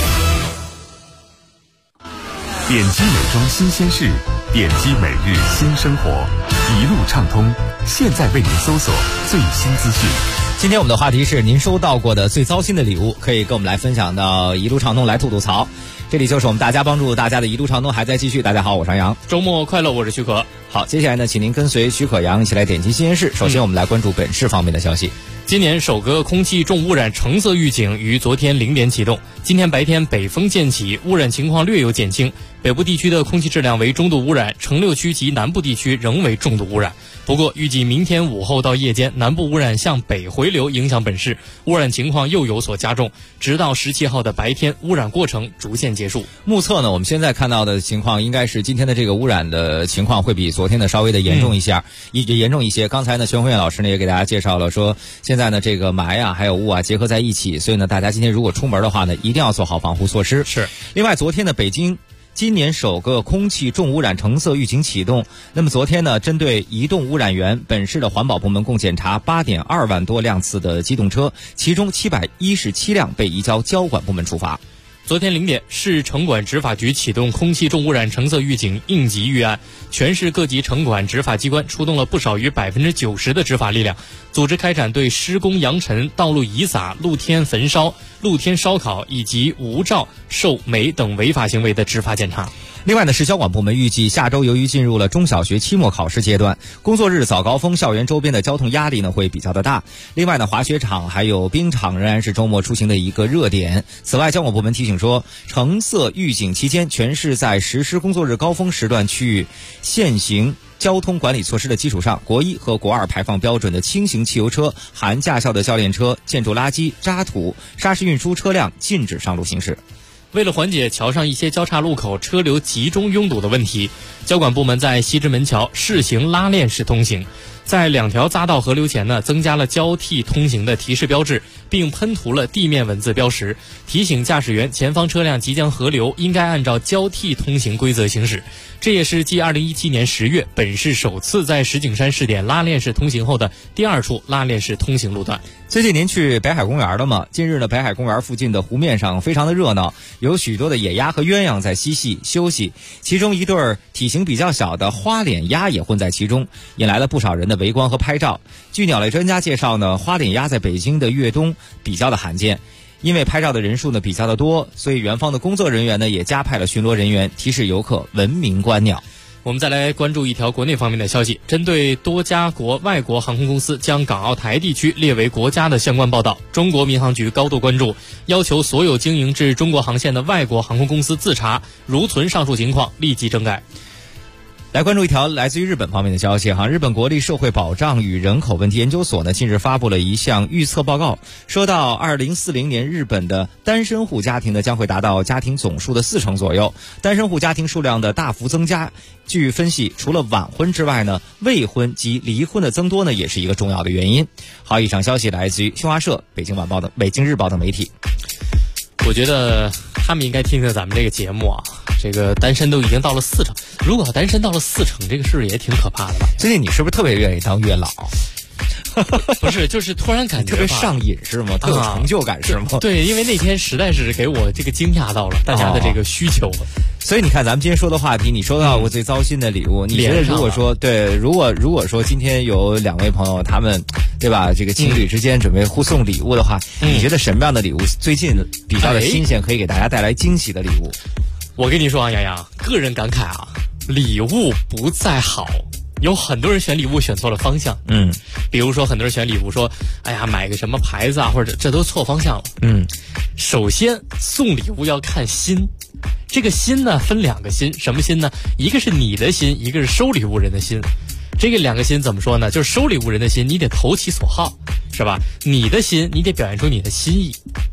点击美妆新鲜事，点击每日新生活，一路畅通。现在为您搜索最新资讯。 今天我们的话题是您收到过的最糟心的礼物，可以跟我们来分享到一路畅通来吐吐槽。这里就是我们大家帮助大家的一路畅通还在继续。大家好，我是杨， 周末快乐，我是许可。 好，接下来呢，请您跟随许可杨一起来点击新鲜事。首先我们来关注本市方面的消息。 今年首个空气重污染橙色预警于昨天0点启动。今天白天北风渐起，污染情况略有减轻。北部地区的空气质量为中度污染，城6区及南部地区仍为重度污染。不过，预计明天午后到夜间，南部污染向北回流，影响本市，污染情况又有所加重。直到17号的白天，污染过程逐渐结束。 目测呢，我们现在看到的情况应该是今天的这个污染的情况会比昨天的稍微的严重一些，严重一些。刚才呢，全红燕老师呢也给大家介绍了，说现在呢这个霾啊还有雾啊结合在一起，所以呢大家今天如果出门的话呢，一定要做好防护措施。 是。 另外，昨天呢北京今年首个空气重污染橙色预警启动。那么昨天呢，针对移动污染源，本市的环保部门共检查8.2万多辆次的机动车，其中717辆被移交交管部门处罚。 昨天0点，市城管执法局启动空气重污染橙色预警应急预案，全市各级城管执法机关出动了不少于90%的执法力量，组织开展对施工扬尘、道路遗撒、露天焚烧、露天烧烤以及无照售煤等违法行为的执法检查。 另外呢，市交管部门预计下周由于进入了中小学期末考试阶段，工作日早高峰校园周边的交通压力呢会比较的大。另外呢，滑雪场还有冰场仍然是周末出行的一个热点。此外，交管部门提醒说，橙色预警期间，全市在实施工作日高峰时段区域现行交通管理措施的基础上，国1和国2排放标准的轻型汽油车、含驾校的教练车、建筑垃圾、渣土、砂石运输车辆禁止上路行驶。 为了缓解桥上一些交叉路口车流集中拥堵的问题，交管部门在西直门桥试行拉链式通行，在2条匝道合流前呢，增加了交替通行的提示标志，并喷涂了地面文字标识，提醒驾驶员前方车辆即将合流，应该按照交替通行规则行驶。这也是继2017年10月本市首次在石景山试点拉链式通行后的第2处拉链式通行路段。 最近您去北海公园了吗？近日呢，北海公园附近的湖面上非常的热闹，有许多的野鸭和鸳鸯在嬉戏休息，其中一对体型比较小的花脸鸭也混在其中，引来了不少人的围观和拍照。据鸟类专家介绍呢，花脸鸭在北京的越冬比较的罕见，因为拍照的人数呢比较的多，所以园方的工作人员呢也加派了巡逻人员，提示游客文明观鸟。 我们再来关注一条国内方面的消息，针对多家外国航空公司将港澳台地区列为国家的相关报道，中国民航局高度关注，要求所有经营至中国航线的外国航空公司自查，如存上述情况立即整改。 来关注一条来自于日本方面的消息日本国立社会保障与人口问题研究所呢近日发布了一项预测报告，说到2040年日本的单身户家庭呢将会达到家庭总数的40%左右，单身户家庭数量的大幅增加，据分析除了晚婚之外呢，未婚及离婚的增多呢也是一个重要的原因。好，以上消息来自于新华社、北京晚报的北京日报等媒体。 我觉得他们应该听听咱们这个节目这个单身都已经到了40%，如果单身到了40%，这个事也挺可怕的吧？ 最近你是不是特别愿意当月老？ 不是，就是突然感觉特别上瘾是吗？特有成就感是吗？ 对，因为那天实在是给我这个惊讶到了大家的这个需求了。 所以你看咱们今天说的话题，你收到过最糟心的礼物，你觉得如果说对，如果说今天有2位朋友他们对吧，这个情侣之间准备互送礼物的话，你觉得什么样的礼物最近比较的新鲜，可以给大家带来惊喜的礼物？ 我跟你说杨洋，个人感慨礼物不在好，有很多人选礼物选错了方向。比如说很多人选礼物说，哎呀买个什么牌子或者这都错方向了。首先送礼物要看心，这个心呢分2个心，什么心呢？一个是你的心，一个是收礼物人的心。这个2个心怎么说呢？就是收礼物人的心，你得投其所好，是吧？你的心，你得表现出你的心意。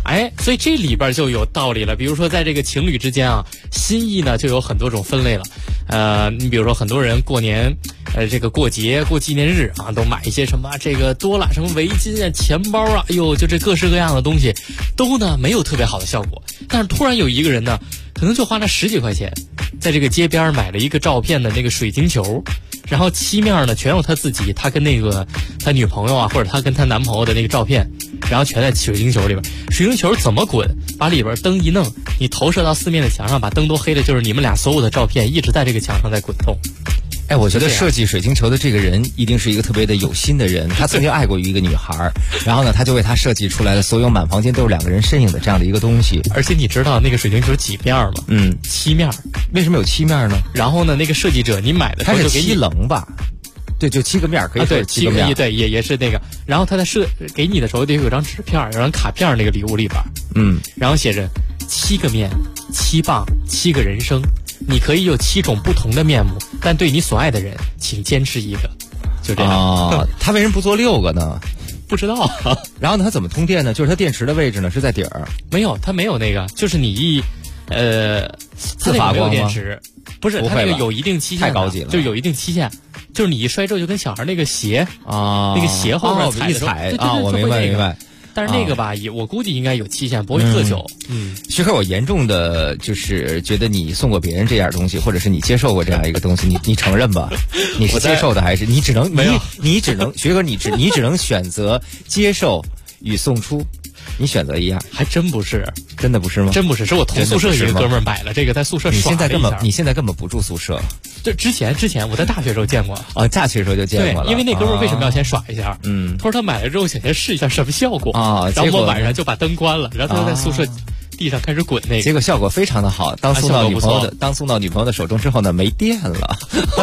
哎，所以这里边就有道理了。比如说，在这个情侣之间啊，心意呢就有很多种分类了。你比如说，很多人过年，这个过节、过纪念日啊，都买一些什么这个多了，什么围巾啊、钱包啊，哎呦，就这各式各样的东西，都呢没有特别好的效果。但是突然有一个人呢，可能就花了10几块钱，在这个街边买了一个照片的那个水晶球。然后漆面呢全有他自己，他跟那个他女朋友啊，或者他跟他男朋友的那个照片，然后全在水晶球里边。水晶球怎么滚？把里边灯一弄，你投射到四面的墙上，把灯都黑了，就是你们俩所有的照片一直在这个墙上在滚动。 哎，我觉得设计水晶球的这个人一定是一个特别的有心的人，他曾经爱过一个女孩，然后呢，他就为她设计出来了所有满房间都是2个人身影的这样的一个东西。 而且你知道那个水晶球几面吗？7面。 为什么有7面呢？ 然后呢，那个设计者你买的时候就给你 7棱吧？对，就7个面可以对 7个面， 对，也是那个。然后他在给你的时候得有张纸片，有张卡片，那个礼物里边，然后写着7个面、7磅、7个人生。你可以有7种不同的面目，但对你所爱的人，请坚持一个，就这样。 他为什么不做6个呢？ 不知道。 然后呢，他怎么通电呢？就是他电池的位置呢是在底儿。 没有，他没有那个，就是你自发光吗？ 电池不是，他那个有一定期限， 太高级了， 就有一定期限。就是你一摔之后，就跟小孩那个鞋那个鞋后面踩的时候， 我明白。 但是那个吧，我估计应该有期限，不会特久。 徐克，我严重的就是觉得你送过别人这样东西，或者是你接受过这样一个东西，你承认吧？你是接受的还是你只能你只能徐克，你只能选择接受与送出。你选择一样， 还真不是， 真的不是吗？ 真不是，是我同宿舍一个哥们儿买了这个，在宿舍耍了一下。 你现在根本不住宿舍。 这之前我在大学时候见过。 大学时候就见过了。 因为那哥们儿为什么要先耍一下？他说他买了之后想先试一下什么效果啊。然后我晚上就把灯关了，然后他就在宿舍地上开始滚那个。 结果效果非常的好。当送到女朋友的手中之后呢，没电了。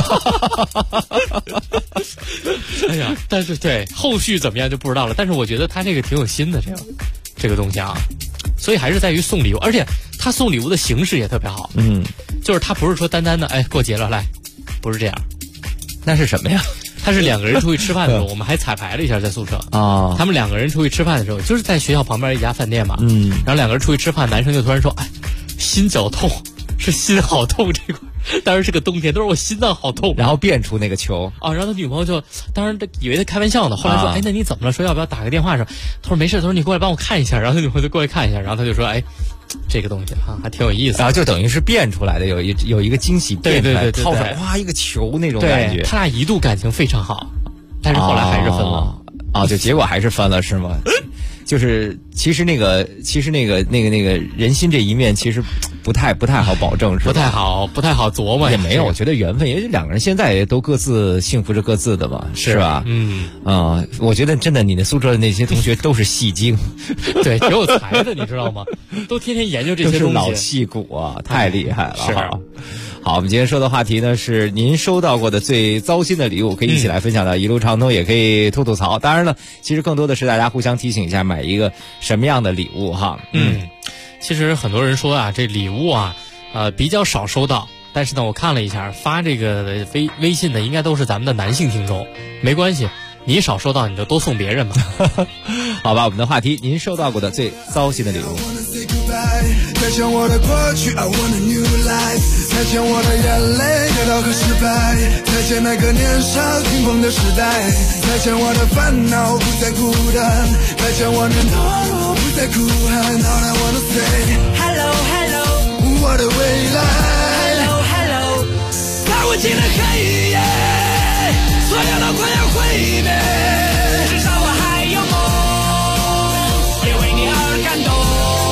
哎呀，但是对后续怎么样就不知道了。但是我觉得他这个挺有心的，这个东西啊，所以还是在于送礼物，而且他送礼物的形式也特别好。就是他不是说单单的过节了来，不是这样。 那是什么呀？ 他是2个人出去吃饭的时候，我们还彩排了一下在宿舍啊。他们2个人出去吃饭的时候，就是在学校旁边一家饭店嘛。然后2个人出去吃饭，男生就突然说：“哎，心绞痛，是心好痛这块。”当时是个冬天，都是我心脏好痛， 然后变出那个球啊，然后他女朋友就当时以为他开玩笑呢，后来说哎那你怎么了？说要不要打个电话什么？他说没事，他说你过来帮我看一下，然后他女朋友就过来看一下，然后他就说哎这个东西还挺有意思， 然后就等于是变出来的，有一个惊喜变出来，掏出来哇一个球那种感觉。 他俩一度感情非常好，但是后来还是分了就结果还是分了是吗？就是其实那个人心这一面其实不太好保证，是吧？ 不太好琢磨。 也没有，我觉得缘分也2个人现在也都各自幸福着各自的嘛，是吧？我觉得真的你的宿舍的那些同学都是戏精， 对，挺有才的，你知道吗？都天天研究这些东西， 都是老戏骨啊，太厉害了。 是。 好，我们今天说的话题呢是您收到过的最糟心的礼物，可以一起来分享到一路畅通，也可以吐槽。当然了，其实更多的是大家互相提醒一下买一个什么样的礼物哈。 其实很多人说啊，这礼物啊，比较少收到。但是呢，我看了一下，发这个微信的应该都是咱们的男性听众，没关系，你少收到你就多送别人吧。 好吧，我们的话题，您收到过的最糟心的礼物。 再见我的过去 I want a new life 再见我的眼泪跌倒和失败再见那个年少轻狂的时代再见我的烦恼不再孤单再见我的懦弱不再哭喊 All I wanna say Hello Hello 我的未来 Hello Hello 在无尽的黑夜所有都快要毁灭至少我还有梦也为你而感动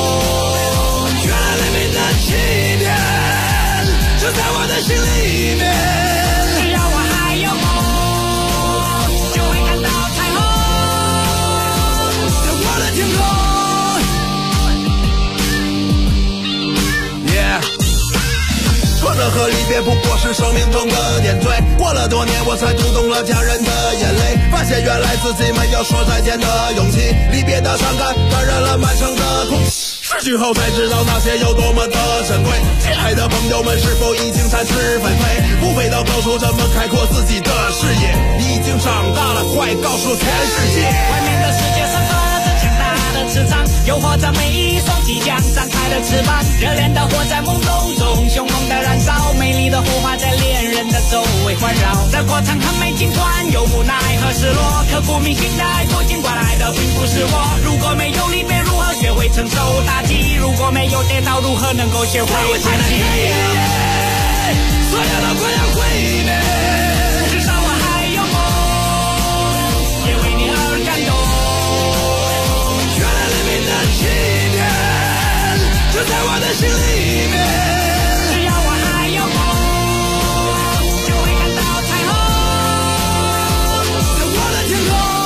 欺骗就在我的心里面只要我还有梦就会看到彩虹在我的天空 Yeah 挫折和离别不过是生命中的点缀过了多年我才读懂了家人的眼泪发现原来自己没有说再见的勇气离别的伤感感染了满城的空气失去后才知道那些有多么的珍贵亲爱的朋友们是否已经展翅纷飞不飞到高处怎么开阔自己的视野你已经长大了快告诉全世界外面的世界散发着强大的磁场，诱惑着每一双即将展开的翅膀，热烈的火在懵懂中凶猛的燃烧，美丽的火花在恋人的周围环绕。这过程很美，尽管有无奈和失落，刻骨铭心的爱过，尽管来的并不是我。如果没有离别，如何学会承受打击？如果没有跌倒，如何能够学会爬起？所有的快要毁灭，至少我还有梦，也为你而感动。原来黎明的起点就在我的心里面。只要我还有梦，就会看到彩虹，在我的天空。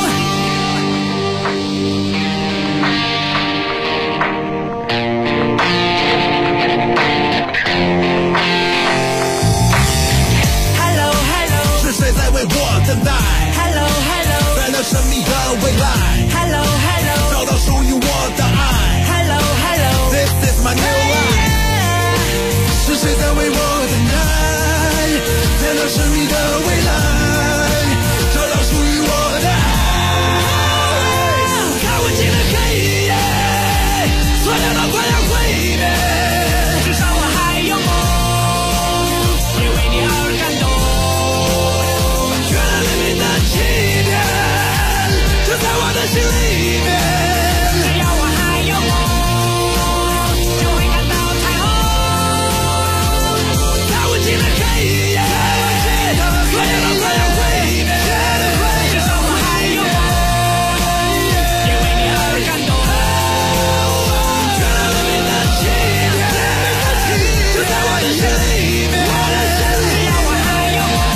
我等待 Hello Hello 在那神秘的未来 Hello Hello 找到属于我的爱 Hello Hello This is my new life 是谁在为我等待在那神秘的未来找到属于我的爱看不清的黑夜所有都快要毁灭至少我还有梦也为你而感动起点就在我的心里面只要我还有梦就会看到彩虹看不清的黑夜所有都快要毁灭至少我还有梦也为你而感动原来黎明的起点就在我的心里面只要我还有梦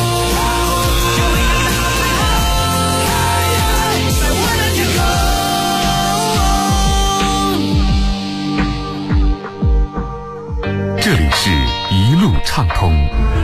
这里是一路畅通。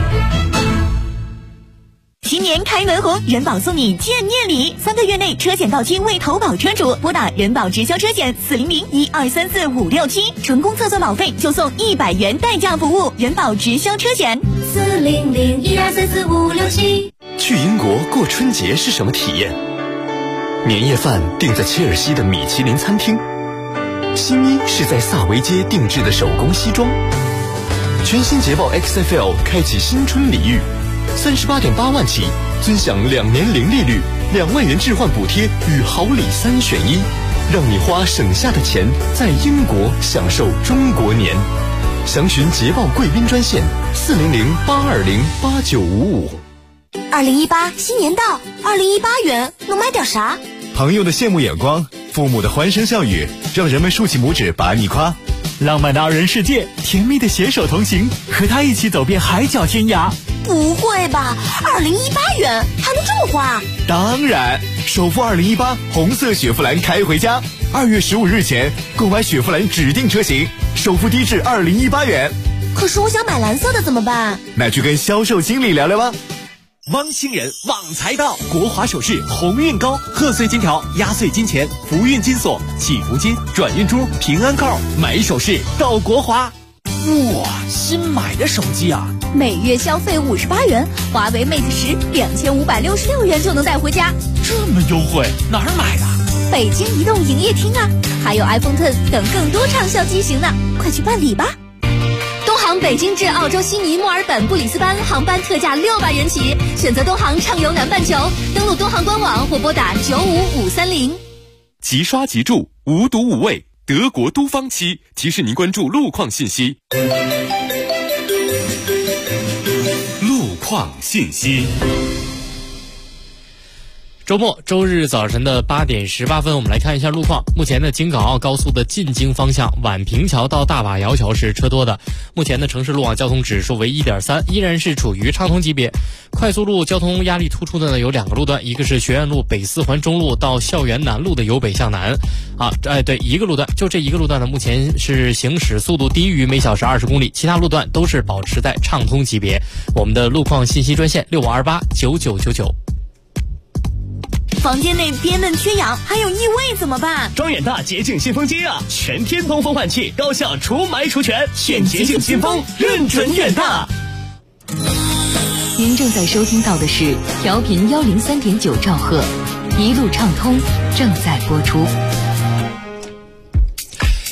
新年开门红，人保送你见面礼，3个月内车险到期未投保车主，拨打人保直销车险400-1234567，成功测算保费就送100元代驾服务。人保直销车险 400-1234567。 去英国过春节是什么体验？年夜饭订在切尔西的米其林餐厅，新衣是在萨维街定制的手工西装。全新捷豹 XFL 开启新春礼遇，38.8万起，尊享2年零利率，2万元置换补贴与好礼3选1，让你花省下的钱在英国享受中国年。详询捷豹贵宾专线400-820-8955。 2018新年到，2018元能买点啥？ 朋友的羡慕眼光，父母的欢声笑语，让人们竖起拇指把你夸。浪漫的2人世界，甜蜜的携手同行，和他一起走遍海角天涯。 不会吧，2018元还能这么花？ 当然，首付2018红色雪佛兰开回家，2月15日前购买雪佛兰指定车型，首付低至2018元。 可是我想买蓝色的怎么办？ 那去跟销售经理聊聊吧。汪星人旺财到，国华首饰鸿运高，贺岁金条、压岁金钱、福运金锁、祈福金、转运珠、平安扣，买首饰到国华。 哇，新买的手机啊！ 每月消费58元，华为 Mate 10 2566元就能带回家， 这么优惠，哪儿买的？ 北京移动营业厅啊，还有 iPhone X 等更多畅销机型呢，快去办理吧！东航北京至澳洲悉尼、墨尔本、布里斯班航班特价600元起，选择东航畅游南半球，登录东航官网或拨打95530。 即刷即住，无毒无味，德国都方漆提示您关注路况信息。路况信息。 周末周日早晨的8点18分，我们来看一下路况。目前呢，京港澳高速的进京方向宛平桥到大瓦窑桥是车多的。目前的城市路网交通指数为 1.3， 依然是处于畅通级别。快速路交通压力突出的呢有2个路段，一个是学院路北四环中路到校园南路的由北向南。对，一个路段，就这一个路段呢，目前是行驶速度低于每小时20公里，其他路段都是保持在畅通级别。我们的路况信息专线65289999。 房间内憋闷缺氧还有异味怎么办？ 庄远大洁净新风机啊，全天通风换气，高效除霾除醛，选洁净新风，认准远大。 您正在收听到的是调频103.9兆赫，一路畅通正在播出。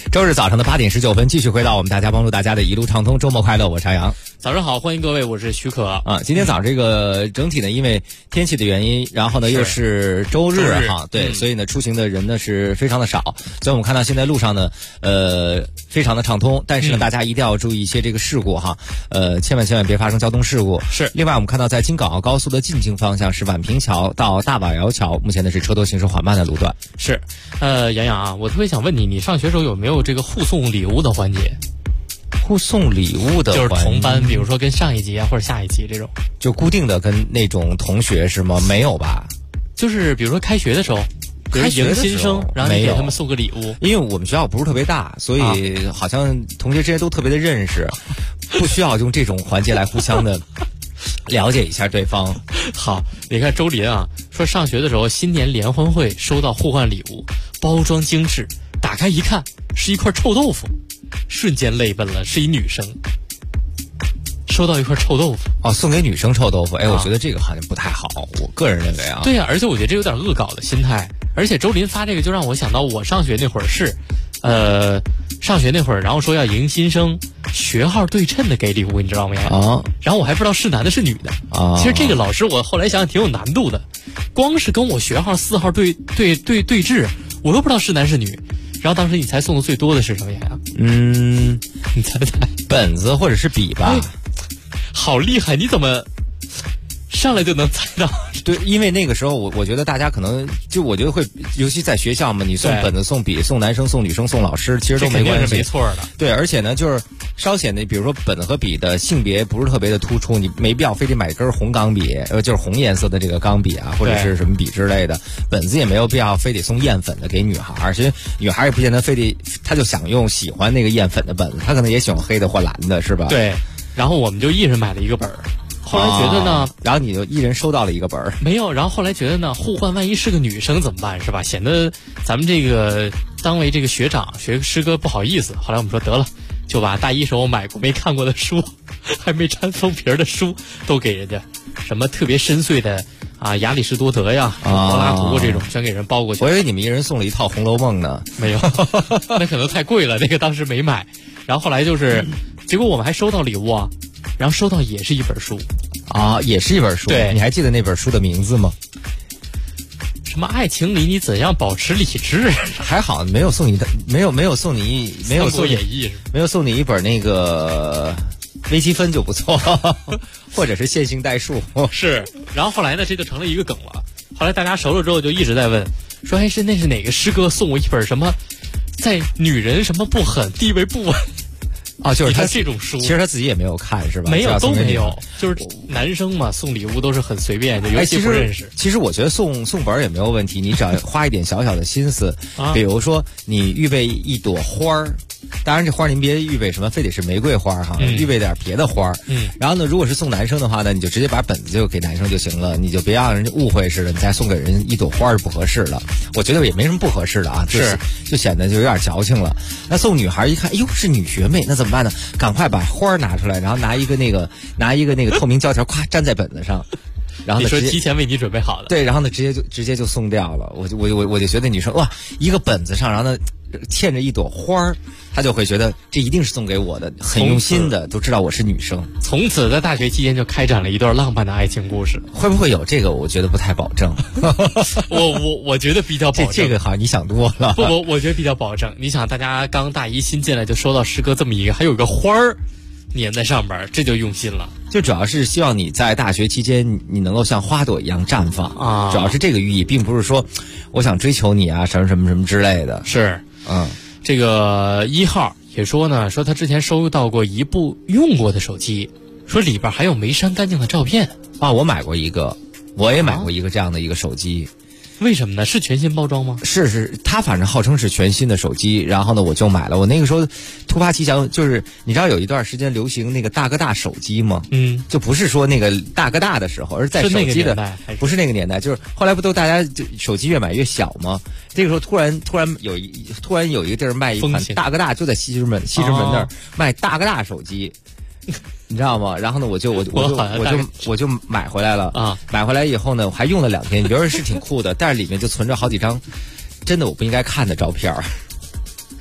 周日早上的8点19分，继续回到我们大家帮助大家的一路畅通，周末快乐，我是杨洋。 早上好，欢迎各位，我是许可啊。今天早上这个整体呢，因为天气的原因，然后呢又是周日哈，对，所以呢出行的人呢是非常的少，所以我们看到现在路上呢，非常的畅通，但是呢，大家一定要注意一些这个事故哈，千万别发生交通事故。 是。 另外，我们看到在京港澳高速的进京方向是宛平桥到大瓦窑桥，目前呢是车多行驶缓慢的路段。 是。杨洋啊，我特别想问你，你上学时候有没有这个护送礼物的环节？ 护送礼物的就是同班，比如说跟上一级啊或者下一级这种， 就固定的跟那种同学是吗？没有吧？ 就是比如说开学的时候， 开学迎新生，然后你给他们送个礼物。 因为我们学校不是特别大，所以好像同学之间都特别的认识，不需要用这种环节来互相的了解一下对方。 好，你看周林啊，说上学的时候新年联欢会收到互换礼物，包装精致，打开一看是一块臭豆腐。瞬间泪奔了，是一女生收到一块臭豆腐哦，送给女生臭豆腐，我觉得这个好像不太好，我个人认为啊。 对呀，而且我觉得这有点恶搞的心态。而且周林发这个就让我想到我上学那会儿是，上学那会儿，然后说要迎新生，学号对称的给礼物，你知道没有？然后我还不知道是男的是女的其实这个老师我后来想想挺有难度的，光是跟我学号4号对峙，我又不知道是男是女。然后当时你猜送的最多的是什么呀？你猜本子或者是笔吧？ 好厉害！你怎么上来就能猜到？ 对，因为那个时候我觉得大家可能就我觉得会，尤其在学校嘛，你送本子、送笔、送男生、送女生、送老师，其实都没关系， 没错的。 对，而且呢，就是稍显得，比如说本子和笔的性别不是特别的突出，你没必要非得买根红钢笔，就是红颜色的这个钢笔啊，或者是什么笔之类的。本子也没有必要非得送艳粉的给女孩，其实女孩也不见得非得，她就想用喜欢那个艳粉的本子，她可能也喜欢黑的或蓝的，是吧？ 对。然后我们就一人买了一个本儿。后来觉得呢， 然后你就一人收到了一个本儿， 没有。然后后来觉得呢，互换万一是个女生怎么办，是吧？显得咱们这个当为这个学长学师哥不好意思。后来我们说得了，就把大一时候买过没看过的书，还没粘封皮的书都给人家，什么特别深邃的亚里士多德呀、柏拉图这种，全给人包过去。 我以为你们一人送了一套《红楼梦》呢。 没有，那可能太贵了，那个当时没买。然后后来就是，结果我们还收到礼物啊。然后收到也是一本书， 也是一本书。 对， 你还记得那本书的名字吗？ 什么爱情里你怎样保持理智？ 还好没有送你的，没有送你，没有送演义， 没有送你一本那个微积分就不错，或者是线性代数。 是。然后后来呢，这就成了一个梗了。后来大家熟了之后，就一直在问，说那是哪个师哥送我一本什么，在女人什么不狠，地位不稳。 就是他这种书， 其实他自己也没有看，是吧？ 没有，都没有。就是男生嘛，送礼物都是很随便的，尤其不认识。 其实我觉得送本也没有问题，你只要花一点小小的心思，比如说你预备一朵花儿。当然这花您别预备什么非得是玫瑰花哈，预备点别的花。然后呢，如果是送男生的话呢，你就直接把本子就给男生就行了，你就别让人家误会似的，你再送给人一朵花是不合适的。我觉得也没什么不合适的就显得就有点矫情了。那送女孩一看，哎呦是女学妹，那怎么办呢？赶快把花拿出来，然后拿一个那个透明胶条，咵粘在本子上。然后呢， 你说提前为你准备好的， 对，然后呢，直接就送掉了。我就觉得女生哇，一个本子上，然后呢嵌着一朵花儿，她就会觉得这一定是送给我的，很用心的，都知道我是女生。 从此在大学期间就开展了一段浪漫的爱情故事。 会不会有这个？我觉得不太保证。 我觉得比较保证。 这个好像你想多了。 不，我觉得比较保证。你想，大家刚大一新进来就收到师哥这么一个，还有个花儿粘在上边，这就用心了。 就主要是希望你在大学期间你能够像花朵一样绽放主要是这个寓意，并不是说我想追求你啊什么之类的。 是，这个1号也说呢，说他之前收到过一部用过的手机，说里边还有没删干净的照片。 我买过一个，我也买过一个这样的一个手机。 为什么呢？是全新包装吗？ 是，它反正号称是全新的手机，然后呢我就买了。我那个时候突发奇想，就是你知道有一段时间流行那个大哥大手机吗？ 就不是说那个大哥大的时候，而是在手机的不是那个年代，就是后来不都大家就手机越买越小吗？这个时候突然有一个地儿卖一款大哥大，就在西直门那儿卖大哥大手机。你知道吗？然后呢，我就买回来了买回来以后呢，我还用了2天，你觉得是挺酷的，但是里面就存着好几张真的我不应该看的照片。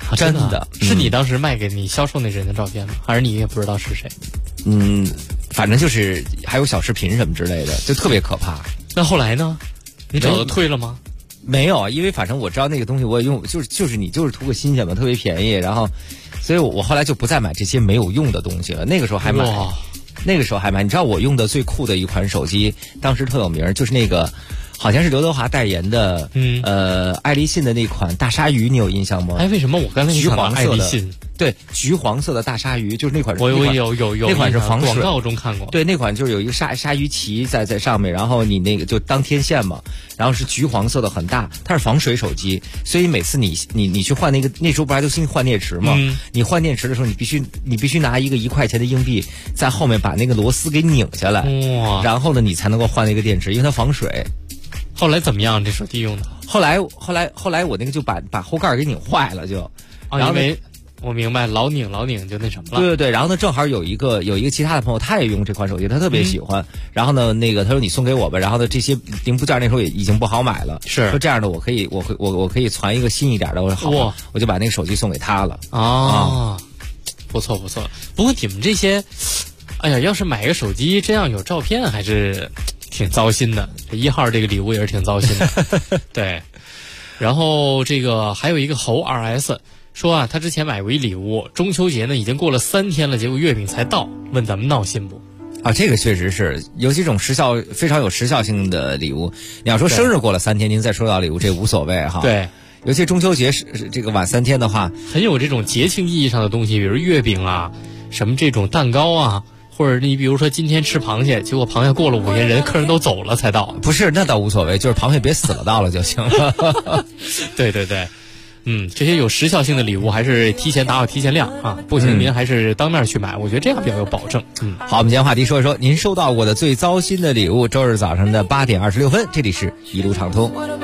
真的是你当时卖给你销售那人的照片吗？还是你也不知道是谁？ 反正就是还有小视频什么之类的，就特别可怕。 那后来呢？你找他退了吗？ 没有啊，因为反正我知道那个东西我也用，就是你就是图个新鲜嘛，特别便宜，然后，所以我后来就不再买这些没有用的东西了。那个时候还买，你知道我用的最酷的一款手机，当时特有名，就是那个。好像是刘德华代言的，爱立信的那款大鲨鱼，你有印象吗？ 哎，为什么我刚才橘黄色的？对，橘黄色的大鲨鱼，就是那款。 我有， 那款是防水。 广告中看过。 对，那款就是有一个鲨鱼鳍在上面，然后你那个就当天线嘛，然后是橘黄色的，很大，它是防水手机，所以每次你去换那个，那时候不还都兴换电池吗？你换电池的时候，你必须拿一个1块钱的硬币在后面把那个螺丝给拧下来，然后呢你才能够换那个电池，因为它防水。 后来怎么样？这手机用的？ 后来我那个就把后盖给拧坏了，就，然后因为我明白老拧就那什么了。 对，然后呢，正好有一个其他的朋友，他也用这款手机，他特别喜欢。然后呢，那个他说你送给我吧，然后呢这些零部件那时候也已经不好买了， 是说这样的我可以传一个新一点的，我说好，我就把那个手机送给他了。 不错。不过你们这些，哎呀，要是买个手机这样有照片还是。挺糟心的，这1号这个礼物也是挺糟心的。对，然后这个还有一个猴 RS 说啊，他之前买过一礼物，中秋节呢已经过了3天了，结果月饼才到，问咱们闹心不？ 啊，这个确实是，尤其这种非常有时效性的礼物。你要说生日过了3天，您再收到礼物，这无所谓哈。 对， 尤其中秋节是这个晚3天的话， 很有这种节庆意义上的东西，比如月饼啊，什么这种蛋糕啊。或者你比如说今天吃螃蟹，结果螃蟹过了5天，客人都走了才到。 不是，那倒无所谓，就是螃蟹别死了到了就行了。 对，这些有时效性的礼物还是提前打好提前量啊，不行您还是当面去买，我觉得这样比较有保证。 好，我们今天话题说一说您收到过的最糟心的礼物。周日早上的8点26分，这里是一路畅通。What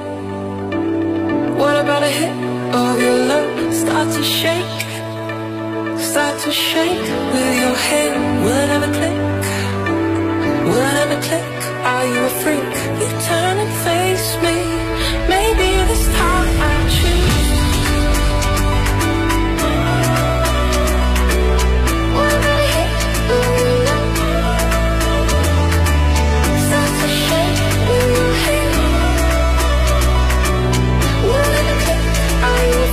about a hit of your love start to shake?Start to shake with your head. Will it ever click? Will it ever click? Are you a freak? You turn and face me. Maybe this time I choose. What about a hit of your love? Start to shake with your head. Will it ever click? Are you a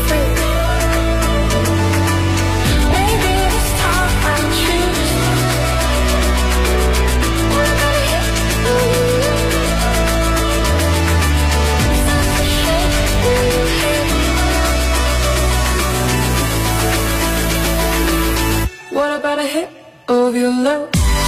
freak?What about a hit of your love?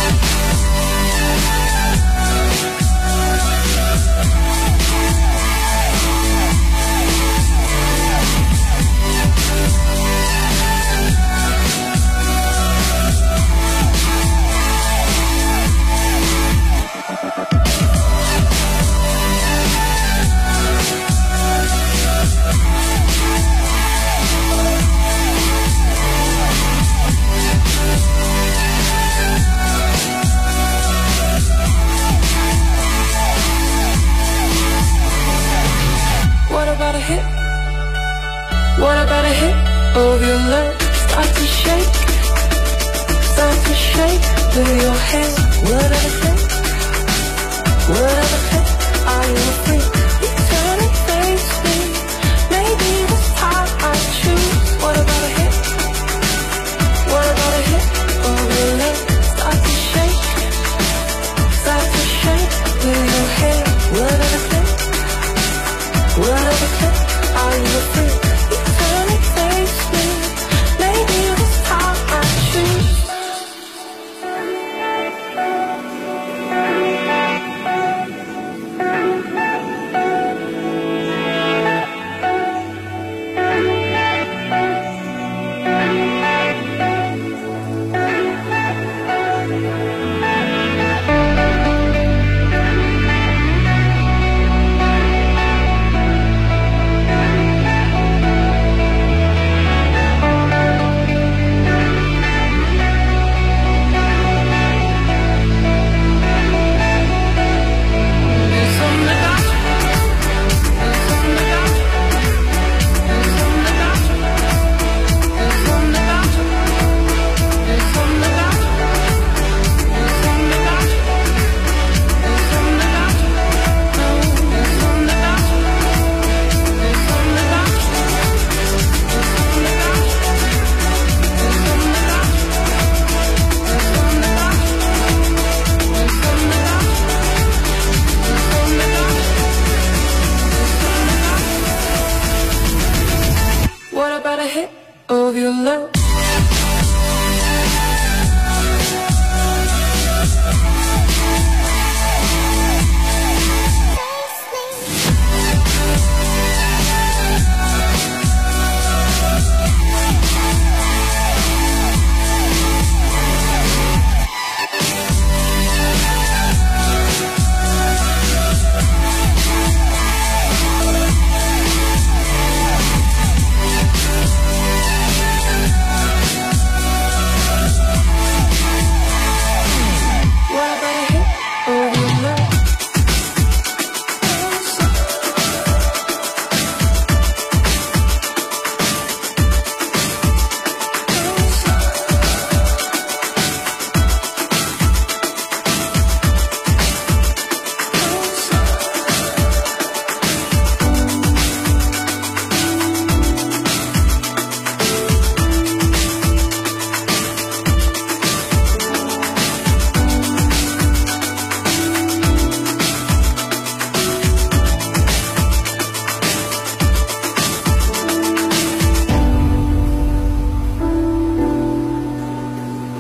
What about a hit? What about a hit of your love? Start to shake with your head. Will it ever click? Will it ever click? Are you a freak? You turn and face me. Maybe this time I choose. What about a hit? What about a hit of your love? Start to shake with your head. Will it ever click?Will it ever click? Are you a freak? You turn and face me. Maybe this time I choose.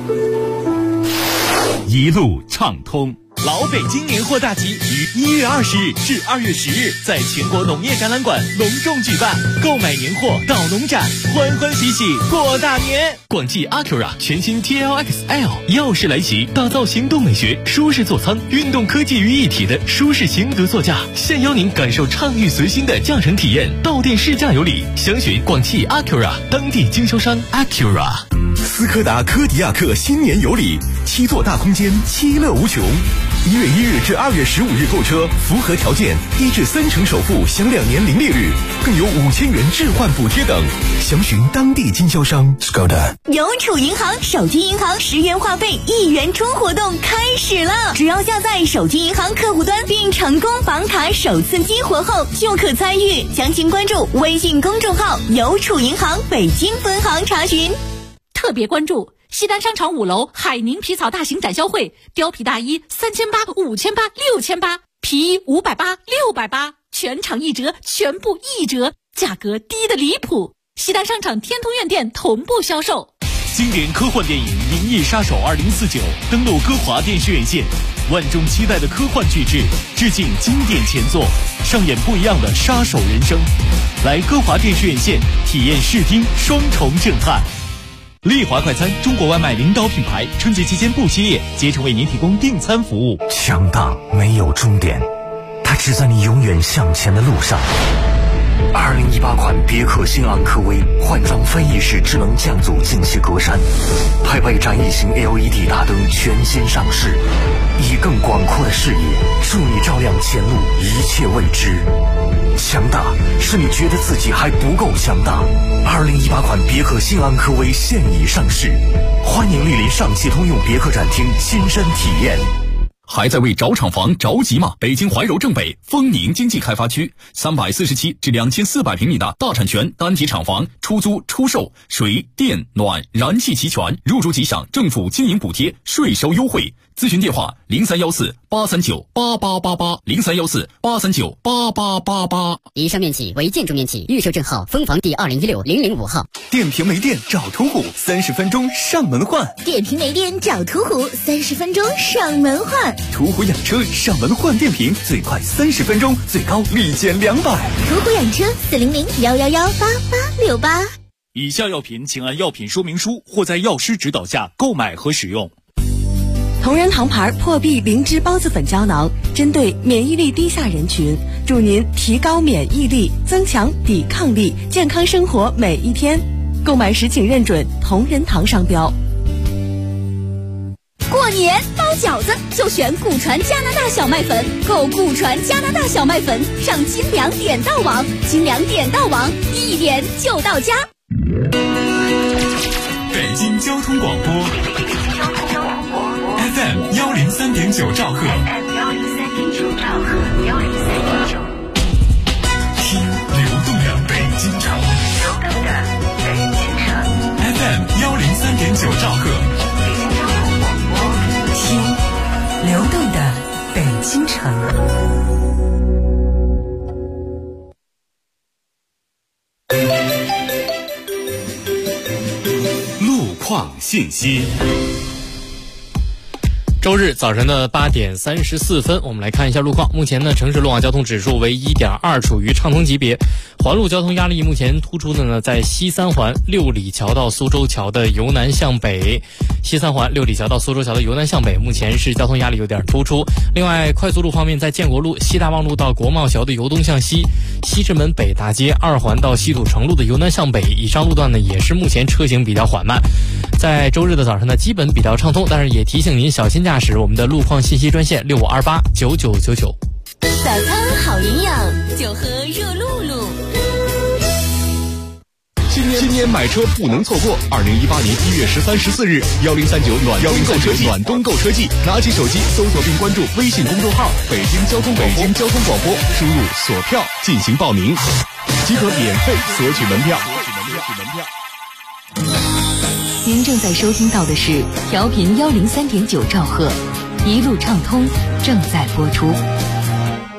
一路畅通。老北京年货大集于1月20日至2月10日在全国农业展览馆隆重举办，购买年货到农展，欢欢喜喜过大年。广汽 Acura 全新 TLX-L 耀世来袭，打造行动美学、舒适座舱、运动科技于一体的舒适型格座驾，现邀您感受畅御随心的驾乘体验。到店试驾有礼，详询广汽 Acura 当地经销商 Acura。 斯柯达柯迪亚克新年有礼，7座大空间，其乐无穷。1月1日至2月15日购车，符合条件，低至3成首付，享2年零利率，更有5000元置换补贴等。详询当地经销商。Skoda。 邮储银行手机银行10元话费1元充活动开始了，只要下载手机银行客户端并成功绑卡首次激活后，就可参与。详情关注微信公众号邮储银行北京分行查询。 特别关注西单商场5楼海宁皮草大型展销会，貂皮大衣3800、5800、6800，皮衣580、680，全场1折，全部1折，价格低得离谱。西单商场天通苑店同步销售。 经典科幻电影《银翼杀手2049》登陆歌华电视院线，万众期待的科幻巨制，致敬经典前作，上演不一样的杀手人生。来歌华电视院线体验视听双重震撼。丽华快餐，中国外卖领导品牌，春节期间不歇业，竭诚为您提供订餐服务。 强大没有终点，它只在你永远向前的路上。2018款别克新昂科威换装翻译式智能降阻进气格栅，配备展翼型 LED 大灯全新上市，以更广阔的视野助你照亮前路一切未知。强大是你觉得自己还不够强大。2018款别克新昂科威现已上市，欢迎莅临上汽通用别克展厅亲身体验。 还在为找厂房着急吗？北京怀柔正北丰宁经济开发区347至2400平米的大产权单体厂房，出租出售，水电暖燃气齐全，入住即享政府经营补贴，税收优惠。咨询电话0314-839-8888，0314-839-8888。 以上面积为建筑面积，预售证号分房第2016-005号。 电瓶没电找途虎，30分钟上门换。 电瓶没电找途虎，30分钟上门换。 途虎养车上门换电瓶，最快30分钟，最高立减200。 途虎养车400-111-8868。 以下药品请按药品说明书或在药师指导下购买和使用。 同仁堂牌破壁灵芝孢子粉胶囊，针对免疫力低下人群，助您提高免疫力，增强抵抗力，健康生活每一天。购买时请认准同仁堂商标。 过年包饺子就选古传加拿大小麦粉，购古传加拿大小麦粉上精粮点到网，精粮点到网，一点就到家。 北京交通广播 FM 103.9兆赫，听流动的北京城，FM 103.9兆赫， 听流动的北京城。 路况信息。 周日早晨的8点34分，我们来看一下路况。目前呢，城市路网交通指数为1.2，处于畅通级别。环路交通压力目前突出的呢，在西三环六里桥到苏州桥的由南向北。西三环六里桥到苏州桥的由南向北，目前是交通压力有点突出。另外，快速路方面，在建国路西大望路到国贸桥的由东向西，西直门北大街2环到西土城路的由南向北，以上路段呢，也是目前车行比较缓慢。在周日的早上呢，基本比较畅通，但是也提醒您小心驾驶。我们的路况信息专线65289999。 早餐好营养，就喝热露露。 新年买车不能错过！2018年1月13、14日，1039暖冬购车季，拿起手机搜索并关注微信公众号“北京交通广播”，输入索票进行报名，即可免费索取门票。 您正在收听到的是调频103.9兆赫，一路畅通正在播出。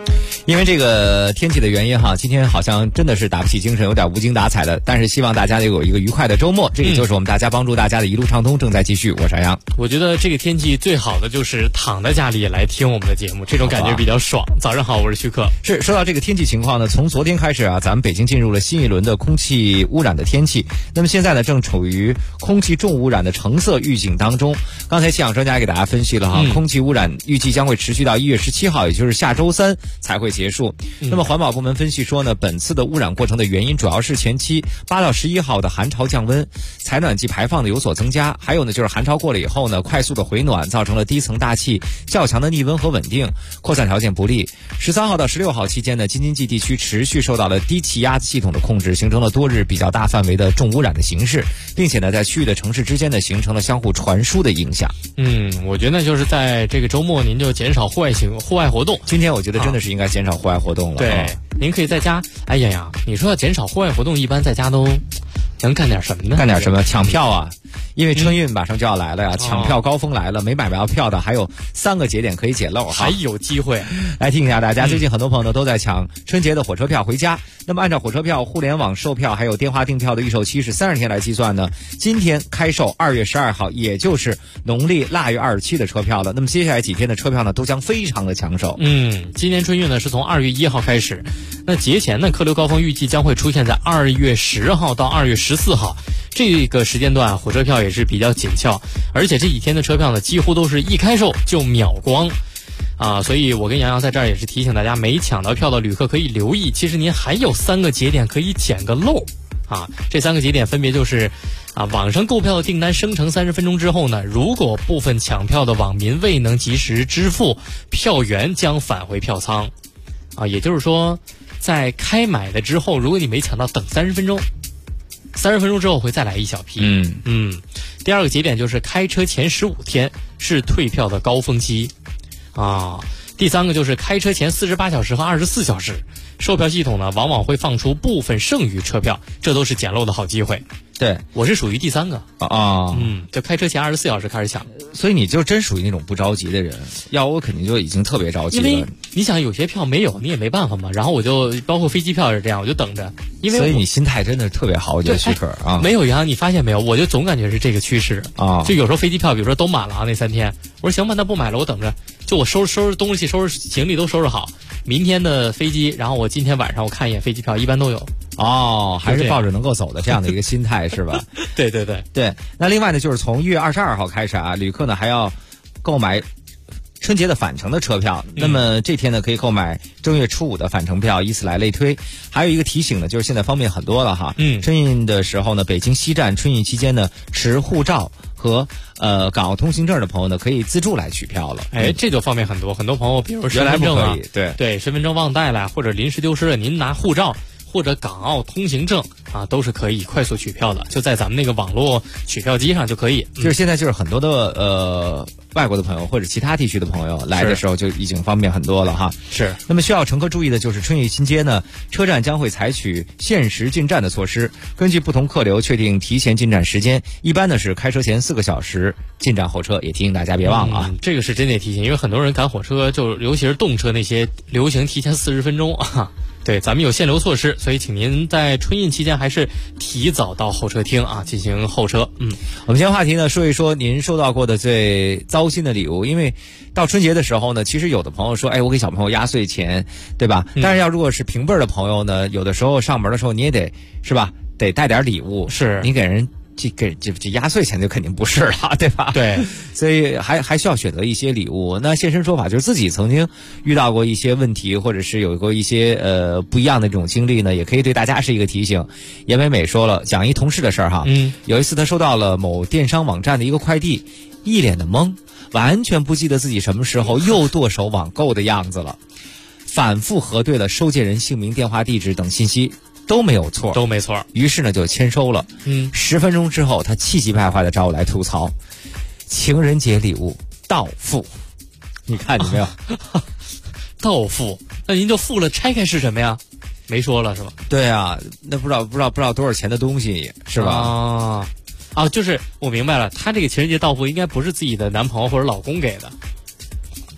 因为这个天气的原因哈，今天好像真的是打不起精神，有点无精打采的。但是希望大家有一个愉快的周末，这也就是我们大家帮助大家的一路畅通正在继续。我是安阳。 我觉得这个天气最好的就是躺在家里来听我们的节目，这种感觉比较爽。早上好，我是徐克。 是说到这个天气情况呢，从昨天开始啊，咱们北京进入了新一轮的空气污染的天气。那么现在呢，正处于空气重污染的橙色预警当中。刚才气象专家给大家分析了哈，空气污染预计将会持续到1月17号，也就是下周3才会结束。那么环保部门分析说呢，本次的污染过程的原因主要是前期8到11号的寒潮降温，采暖季排放的有所增加，还有呢就是寒潮过了以后呢，快速的回暖造成了低层大气较强的逆温和稳定，扩散条件不利。13号到16号期间呢，京津冀地区持续受到了低气压系统的控制，形成了多日比较大范围的重污染的形势，并且呢在区域的城市之间呢形成了相互传输的影响。 我觉得就是在这个周末您就减少户外活动。 今天我觉得真的是应该减少户外活动了。 对，您可以在家。哎呀，你说要减少户外活动，一般在家都能干点什么呢？ 干点什么？抢票啊！因为春运马上就要来了呀，抢票高峰来了，没买到票的还有3个节点可以捡漏， 还有机会。 来提醒一下大家，最近很多朋友呢都在抢春节的火车票回家。那么按照火车票、互联网售票还有电话订票的预售期是30天来计算呢，今天开售2月12号，也就是农历腊月27的车票了。那么接下来几天的车票呢都将非常的抢手。 今年春运呢是从2月1号开始，那节前呢客流高峰预计将会出现在2月10号到2月14号。这个时间段火车票也是比较紧俏，而且这几天的车票呢几乎都是一开售就秒光所以我跟杨洋在这儿也是提醒大家，没抢到票的旅客可以留意，其实您还有3个节点可以捡个漏这3个节点分别就是网上购票的订单生成30分钟之后呢，如果部分抢票的网民未能及时支付，票源将返回票仓也就是说在开买的之后，如果你没抢到，等30分钟之后会再来一小批。第2个节点就是开车前15天是退票的高峰期第3个就是开车前48小时和24小时，售票系统呢往往会放出部分剩余车票，这都是捡漏的好机会。 对， 我是属于第3个就开车前24小时开始抢， 所以你就真属于那种不着急的人，要我肯定就已经特别着急了。 因为你想有些票没有，你也没办法嘛。然后我就包括飞机票也是这样，我就等着。 所以你心态真的特别好，我觉得许可没有杨，你发现没有？我就总感觉是这个趋势就有时候飞机票，比如说都满了那3天，我说行吧，那不买了，我等着。就我收拾东西，收拾行李都收拾好，明天的飞机，然后我今天晚上我看一眼飞机票，一般都有。 还是抱着能够走的这样的一个心态是吧？ 对。 那另外呢，就是从1月22号开始旅客呢还要购买春节的返程的车票，那么这天呢可以购买正月初5的返程票，以此来类推。还有一个提醒呢，就是现在方便很多了哈。春运的时候呢，北京西站春运期间呢，持护照和港澳通行证的朋友呢，可以自助来取票了。 这就方便很多。很多朋友，比如身份证对， 身份证忘带了，或者临时丢失了，您拿护照或者港澳通行证都是可以快速取票的，就在咱们那个网络取票机上就可以。 就是现在就是很多的外国的朋友或者其他地区的朋友来的时候就已经方便很多了哈。 是。 那么需要乘客注意的就是春运期间呢，车站将会采取限时进站的措施，根据不同客流确定提前进站时间，一般呢是开车前4个小时进站候车，也提醒大家别忘了这个是真得提醒，因为很多人赶火车，就尤其是动车那些流行提前40分钟对，咱们有限流措施，所以请您在春运期间还是提早到候车厅进行候车。 我们今天话题呢说一说您收到过的最糟心的礼物，因为到春节的时候呢，其实有的朋友说，我给小朋友压岁钱，对吧？但是如果是平辈的朋友呢，有的时候上门的时候你也得是吧，得带点礼物， 是你给人。这压岁钱就肯定不是了，对吧？ 对， 所以还需要选择一些礼物。那现身说法就是自己曾经遇到过一些问题，或者是有过一些不一样的这种经历呢，也可以对大家是一个提醒。严美美说了，讲一同事的事儿哈。有一次她收到了某电商网站的一个快递，一脸的懵，完全不记得自己什么时候又剁手网购的样子了，反复核对了收件人姓名、电话、地址等信息。都没有错，于是呢就签收了。10分钟之后，他气急败坏的找我来吐槽，情人节礼物到付。你看见没有？ 到付，那您就付了，拆开是什么呀？没说了是吧？ 对啊，那不知道多少钱的东西是吧？ 就是我明白了，他这个情人节到付应该不是自己的男朋友或者老公给的。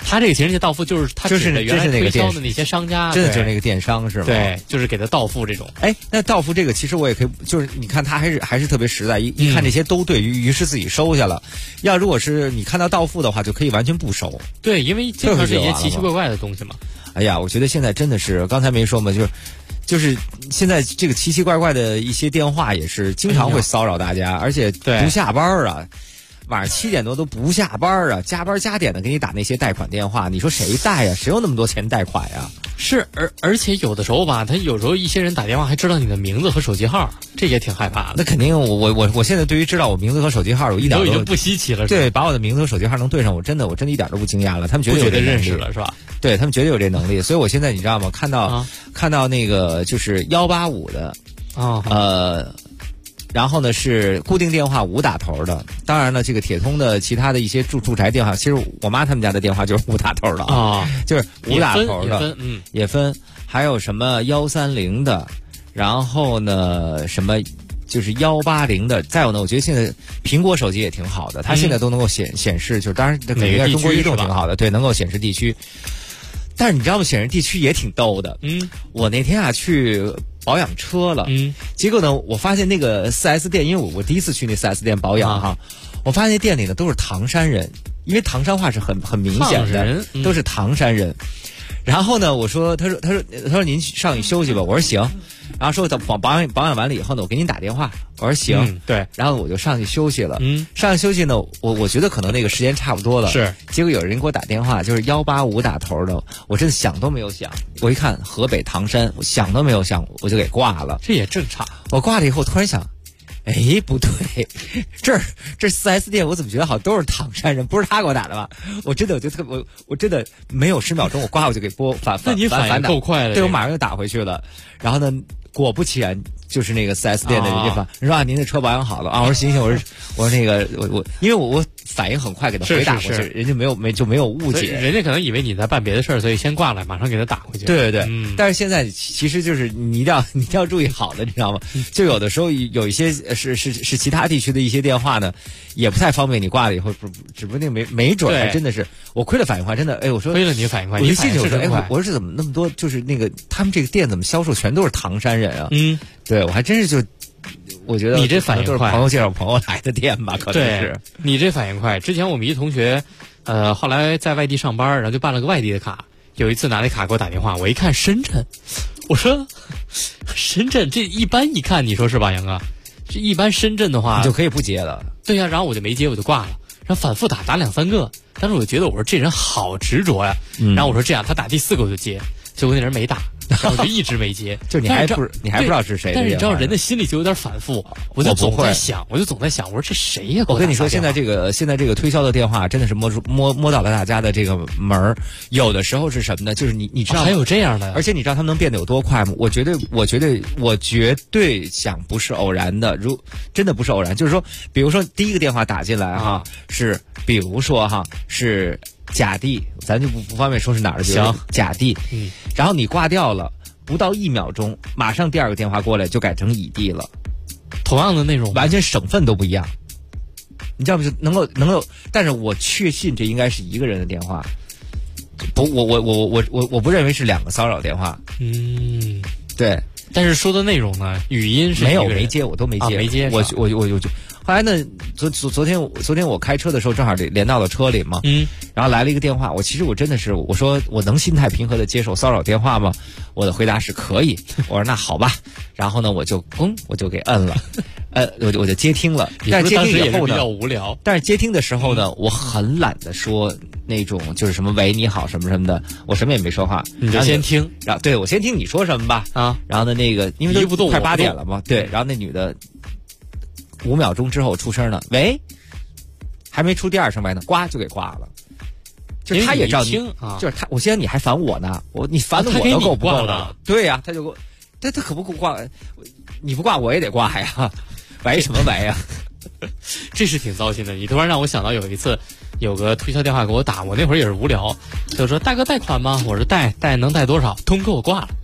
他这个情人节到付就是他就是原来推销的那些商家， 真的就是那个电商是吗？ 对，就是给他到付这种。 哎，那到付这个其实我也可以，就是你看他还是特别实在，一看这些都对，于是自己收下了。要如果是你看到到付的话，就可以完全不收。 对，因为经常是一些奇奇怪怪的东西嘛。 哎呀，我觉得现在真的是刚才没说嘛，就是现在这个奇奇怪怪的一些电话也是经常会骚扰大家，而且不下班啊。晚上7点多都不下班啊，加班加点的给你打那些贷款电话，你说谁贷呀？谁有那么多钱贷款呀？ 是，而且有的时候吧，他有时候一些人打电话还知道你的名字和手机号，这也挺害怕的。 那肯定，我现在对于知道我名字和手机号，我一点都已经不稀奇了。 对，把我的名字和手机号能对上，我真的一点都不惊讶了。他们绝对有这认识了是吧？ 对，他们绝对有这能力。所以我现在你知道吗？看到那个就是185的然后呢是固定电话5打头的，当然了，这个铁通的其他的一些住宅电话，其实我妈他们家的电话就是5打头的就是5打头的，也分，还有什么130的，然后呢什么就是180的，再有呢，我觉得现在苹果手机也挺好的，它现在都能够显示，就是当然每个中国移动挺好的，对，能够显示地区。但是你知道吗？显示地区也挺逗的。我那天去保养车了，结果呢，我发现那个4S店，因为我第一次去那4S店保养哈，我发现那店里呢都是唐山人，因为唐山话是很明显的，都是唐山人。然后呢，我说，他说您上去休息吧，我说行。然后说等保养完了以后呢，我给您打电话，我说行。 对。 然后我就上去休息了。上去休息呢，我觉得可能那个时间差不多了。 是。 结果有人给我打电话，就是185打头的，我真的想都没有想。我一看河北唐山，我想都没有想，我就给挂了。 这也正常。 我挂了以后，突然想。哎，不对，这4S店我怎么觉得好像都是唐山人？不是他给我打的吧？我真的我真的没有10秒钟，我挂我就给反那你反应够快了， 对，我马上就打回去了。然后呢，果不其然，就是那个4S店的人家反人说您的车保养好了啊。我说行，我说那个我因为我反应很快给他回答过去，人家没有误解， 人家可能以为你在办别的事儿，所以先挂了，马上给他打回去。 对，但是现在其实就是你一定要注意好的，你知道吗？就有的时候有一些是其他地区的一些电话呢，也不太方便你挂了以后，指不定没准还真的是我亏了反应快，真的哎，我说亏了你反应快， 我一进去我说哎，我说这怎么那么多，就是那个他们这个店怎么销售全都是唐山人啊？对我还真是我觉得你这反应快， 都是朋友介绍朋友来的店吧？可能是你这反应快。之前我们一同学，后来在外地上班，然后就办了个外地的卡。有一次拿那卡给我打电话，我一看深圳，我说深圳这一般一看，你说是吧，杨哥？这一般深圳的话， 你就可以不接了。 对呀，然后我就没接，我就挂了。然后反复打2、3个，但是我觉得我说这人好执着呀。然后我说这样，他打第4个我就接，结果那人没打。然后我就一直没接， 就你还不知道是谁？ 但是你知道人的心里就有点反复，我就总在想，我说这谁呀？ 我跟你说，现在这个推销的电话真的是摸到了大家的这个门儿。有的时候是什么呢？就是你知道还有这样的， 而且你知道他们能变得有多快吗？我绝对想不是偶然的，真的不是偶然，就是说，比如说第一个电话打进来哈，是比如说哈是。甲地，咱就不方便说是哪儿的，行，甲地，然后你挂掉了，不到1秒钟，马上第2个电话过来就改成乙地了， 同样的内容， 完全省份都不一样，你知道不？就能够，但是我确信这应该是一个人的电话，不，我不认为是2个骚扰电话，对， 但是说的内容呢，语音是没接，我都没接， 没接， 我就。后来呢，昨天我开车的时候正好连到了车里嘛，然后来了一个电话，我真的是我说我能心态平和的接受骚扰电话吗？我的回答是可以，我说那好吧，然后呢我就给摁了，我就接听了，但是接听以后呢， 比较无聊， 但是接听的时候呢，我很懒得说那种就是什么喂你好什么什么的，我什么也没说话， 你就先听， 然后对我先听你说什么吧啊，然后呢那个因为都快8点了嘛，对，然后那女的。5秒钟之后出声了，喂，还没出第2声喂呢，呱就给挂了。就是他也知道你，就是他，我现在你还烦我呢，你烦的我都够不够的。对呀，他就给我，他可不给我挂，你不挂我也得挂呀，喂什么喂呀？ 这是挺糟心的。你突然让我想到有一次，有个推销电话给我打，我那会儿也是无聊，就说大哥贷款吗？我说贷能贷多少？通给我挂了。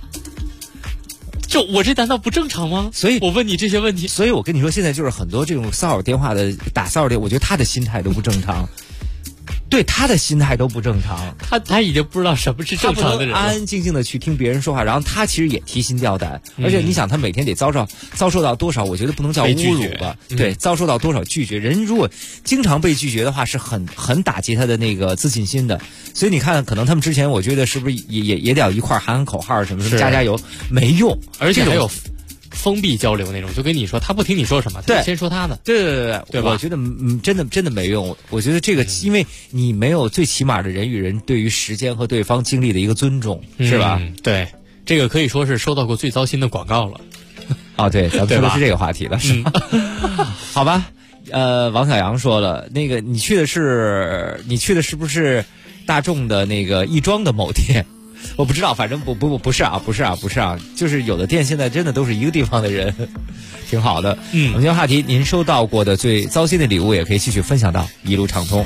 就我这难道不正常吗？ 所以我问你这些问题， 所以我跟你说，现在就是很多这种骚扰电话的打骚扰电，我觉得他的心态都不正常。 对他的心态都不正常， 他已经不知道什么是正常的人了， 安安静静的去听别人说话，然后他其实也提心吊胆，而且你想他每天得遭受到多少，我觉得不能叫侮辱吧，对，遭受到多少拒绝，人如果经常被拒绝的话，是很打击他的那个自信心的。所以你看，可能他们之前我觉得是不是也得要一块喊口号什么加油，没用， 而且还有封闭交流那种，就跟你说，他不听你说什么，他先说他的， 对吧？ 我觉得真的没用。我觉得这个，因为你没有最起码的人与人对于时间和对方经历的一个尊重，是吧？ 对，这个可以说是收到过最糟心的广告了。 哦，对，咱们说的是这个话题了，是吧？好吧，王小阳说了，那个你去的是不是大众的那个亦庄的某店？我不知道，反正不是啊，就是有的店现在真的都是一个地方的人，挺好的。我们今天话题，您收到过的最糟心的礼物，也可以继续分享到一路畅通。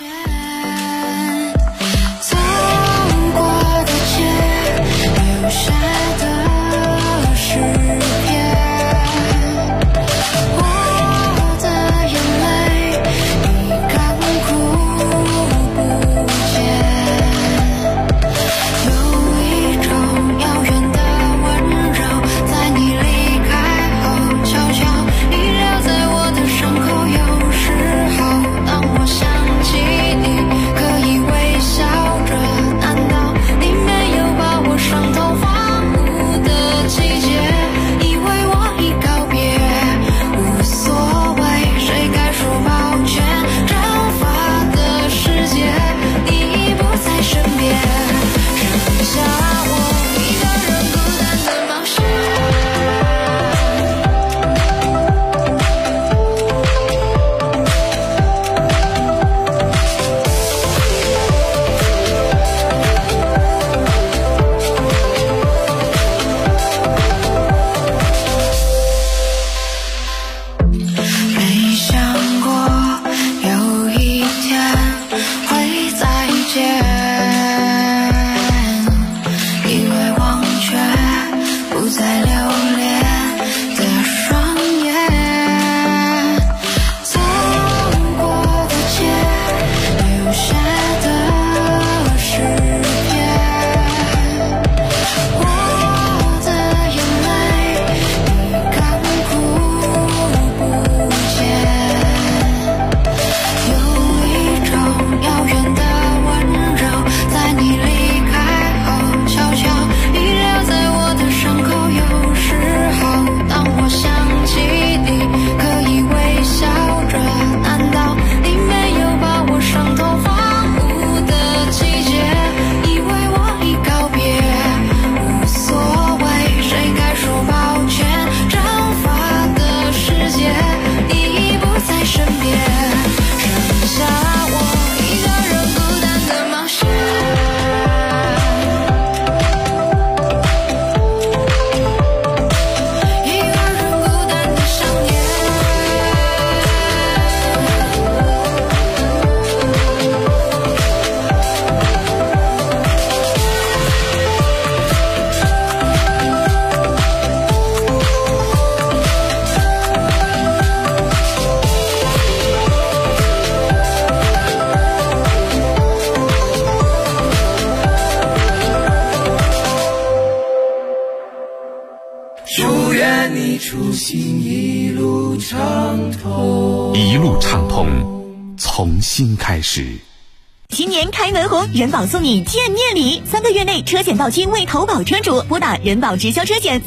出行一路畅通， 一路畅通，从新开始。 新年开门红，人保送你见面礼，3个月内车险到期未投保车主，拨打人保直销车险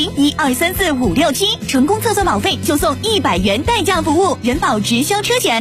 400-1234567，成功测算保费就送100元代驾服务。人保直销车险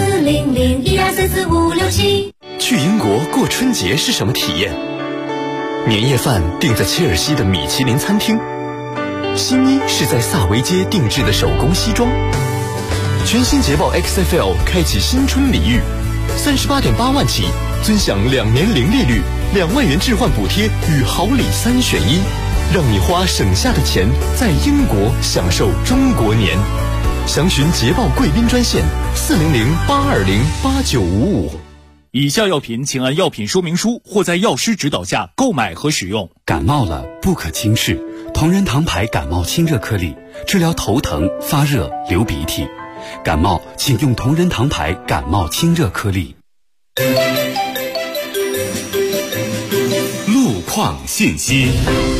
400-1234567。 去英国过春节是什么体验？年夜饭订在切尔西的米其林餐厅，新衣是在萨维街定制的手工西装。全新捷豹 XFL 开启新春礼遇，38.8万起，尊享2年零利率，2万元置换补贴与好礼3选1，让你花省下的钱在英国享受中国年。详询捷豹贵宾专线400-820-8955。 以下药品请按药品说明书或在药师指导下购买和使用。 感冒了不可轻视，同仁堂牌感冒清热颗粒，治疗头疼、发热、流鼻涕。感冒请用同仁堂牌感冒清热颗粒。 路况信息。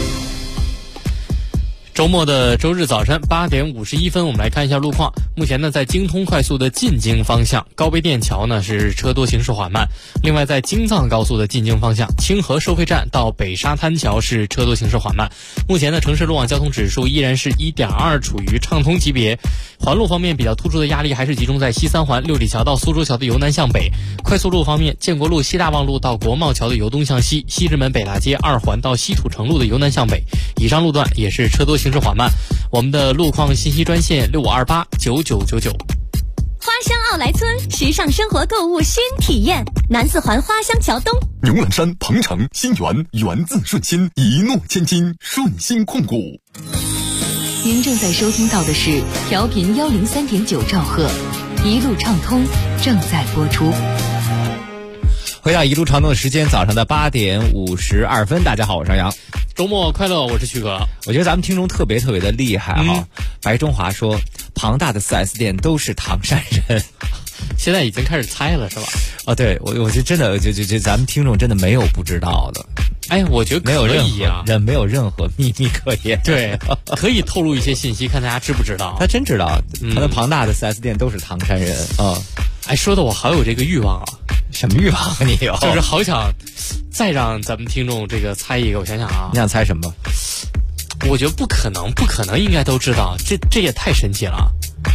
周末的周日早晨8点51分，我们来看一下路况。目前呢，在京通快速的进京方向，高碑店桥呢是车多行驶缓慢。另外，在京藏高速的进京方向，清河收费站到北沙滩桥是车多行驶缓慢。目前呢，城市路网交通指数依然是1.2，处于畅通级别。环路方面，比较突出的压力还是集中在西三环六里桥到苏州桥的由南向北。快速路方面，建国路西大望路到国贸桥的由东向西，西直门北大街2环到西土城路的由南向北。以上路段也是车多行驶缓慢。我们的路况信息专线65289999。 花乡奥莱村，时尚生活购物新体验，南四环花乡桥东。 牛栏山、鹏城、新源，源自顺心，一诺千金，顺心控股。 您正在收听到的是调频103.9兆赫，一路畅通正在播出。 回到一路畅通的时间，早上的8点52分，大家好，我是杨。 周末快乐，我是曲哥。 我觉得咱们听众特别的厉害哈。白中华说，庞大的 4S 店都是唐山人， 现在已经开始猜了是吧？ 哦，对，我觉得真的，就咱们听众真的没有不知道的。 哎，我觉得没有任何秘密可言。 对，可以透露一些信息，看大家知不知道。 他真知道，他的庞大的 4S 店都是唐山人啊。 哎，说的我好有这个欲望啊。 什么欲望啊你有？ 就是好想再让咱们听众这个猜一个，我想想啊。 你想猜什么？ 我觉得不可能应该都知道，这也太神奇了。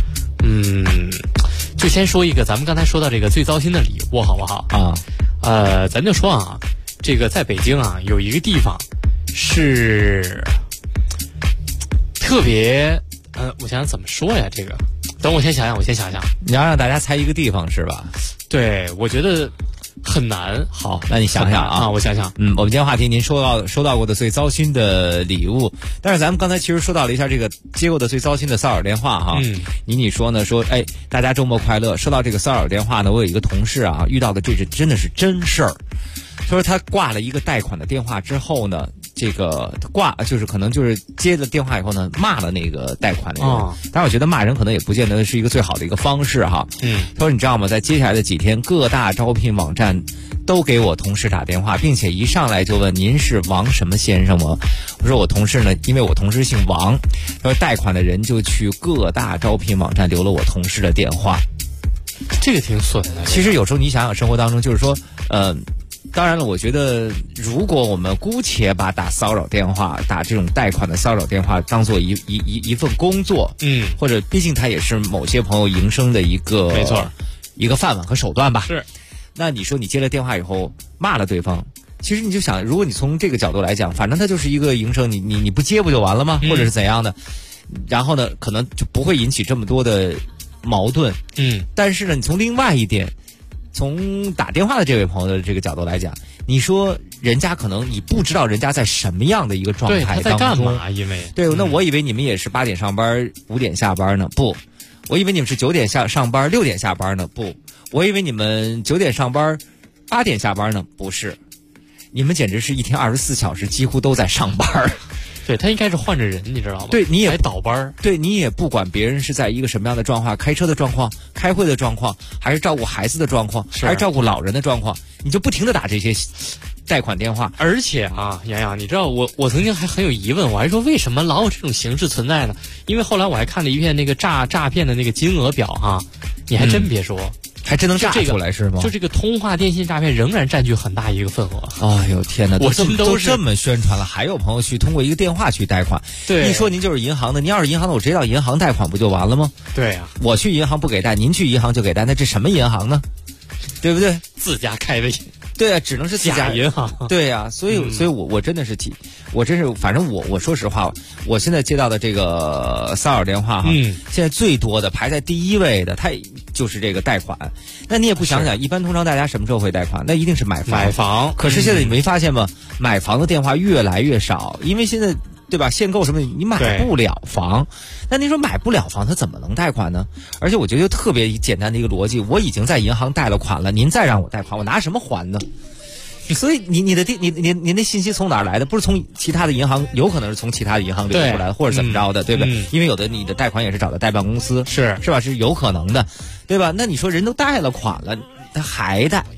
就先说一个，咱们刚才说到这个最糟心的礼物好不好啊？咱就说啊，这个在北京啊有一个地方是特别我想想怎么说呀，这个等我先想想。 你要让大家猜一个地方是吧？ 对，我觉得很难。 好，那你想想啊， 我想想。 我们今天话题您收到过的最糟心的礼物，但是咱们刚才其实说到了一下这个接过的最糟心的骚扰电话哈。你说呢？说哎，大家周末快乐。收到这个骚扰电话呢，我有一个同事啊，遇到的这是真的是真事儿。他说他挂了一个贷款的电话之后呢，这个就是可能就是接了电话以后呢，骂了那个贷款的人。但是我觉得骂人可能也不见得是一个最好的一个方式哈。他说你知道吗？在接下来的几天，各大招聘网站都给我同事打电话，并且一上来就问您是王什么先生吗？我说我同事呢，因为我同事姓王。他说贷款的人就去各大招聘网站留了我同事的电话。 这个挺损的。 其实有时候你想想生活当中，就是说当然了，我觉得如果我们姑且把打骚扰电话、打这种贷款的骚扰电话当做一份工作，或者毕竟它也是某些朋友营生的一个没错一个饭碗和手段吧。 是。 那你说你接了电话以后骂了对方，其实你就想，如果你从这个角度来讲，反正它就是一个营生，你不接不就完了吗？或者是怎样的？然后呢，可能就不会引起这么多的矛盾。但是呢，你从另外一点。从打电话的这位朋友的这个角度来讲，你说人家可能你不知道人家在什么样的一个状态当中， 对，他在干嘛？因为对，那我以为你们也是8点上班5点下班呢，不，我以为你们是9点上班6点下班呢，不，我以为你们9点上班8点下班呢，不是，你们简直是一天24小时几乎都在上班。 对，他应该是换着人，你知道吗？ 对，你也还倒班。 对，你也不管别人是在一个什么样的状况，开车的状况、开会的状况，还是照顾孩子的状况，还是照顾老人的状况，你就不停地打这些贷款电话。 而且啊，洋洋，你知道我曾经还很有疑问，我还说为什么老有这种形式存在呢？因为后来我还看了一遍那个诈骗的那个金额表啊，你还真别说。 还真能炸出来是吗？ 就这个通话电信诈骗仍然占据很大一个份额。 哎呦天哪！ 我都这么宣传了，还有朋友去通过一个电话去贷款。 对， 一说您就是银行的，您要是银行的，我直接到银行贷款不就完了吗？ 对呀， 我去银行不给贷，您去银行就给贷，那这什么银行呢？对不对？ 自家开的。 对啊，只能是自家假银行。 对啊，所以我真的是反正我说实话，我现在接到的这个骚扰电话哈，现在最多的排在第一位的，它就是这个贷款。那你也不想想，一般通常大家什么时候会贷款？那一定是买房。可是现在你没发现吗？买房的电话越来越少，因为现在对吧？限购什么的，你买不了房。那你说买不了房，他怎么能贷款呢？而且我觉得特别简单的一个逻辑，我已经在银行贷了款了，您再让我贷款，我拿什么还呢？所以您的信息从哪儿来的？不是从其他的银行，有可能是从其他的银行流出来的，或者怎么着的，对不对？因为有的你的贷款也是找的代办公司，是吧？是有可能的，对吧？那你说人都贷了款了，他还贷，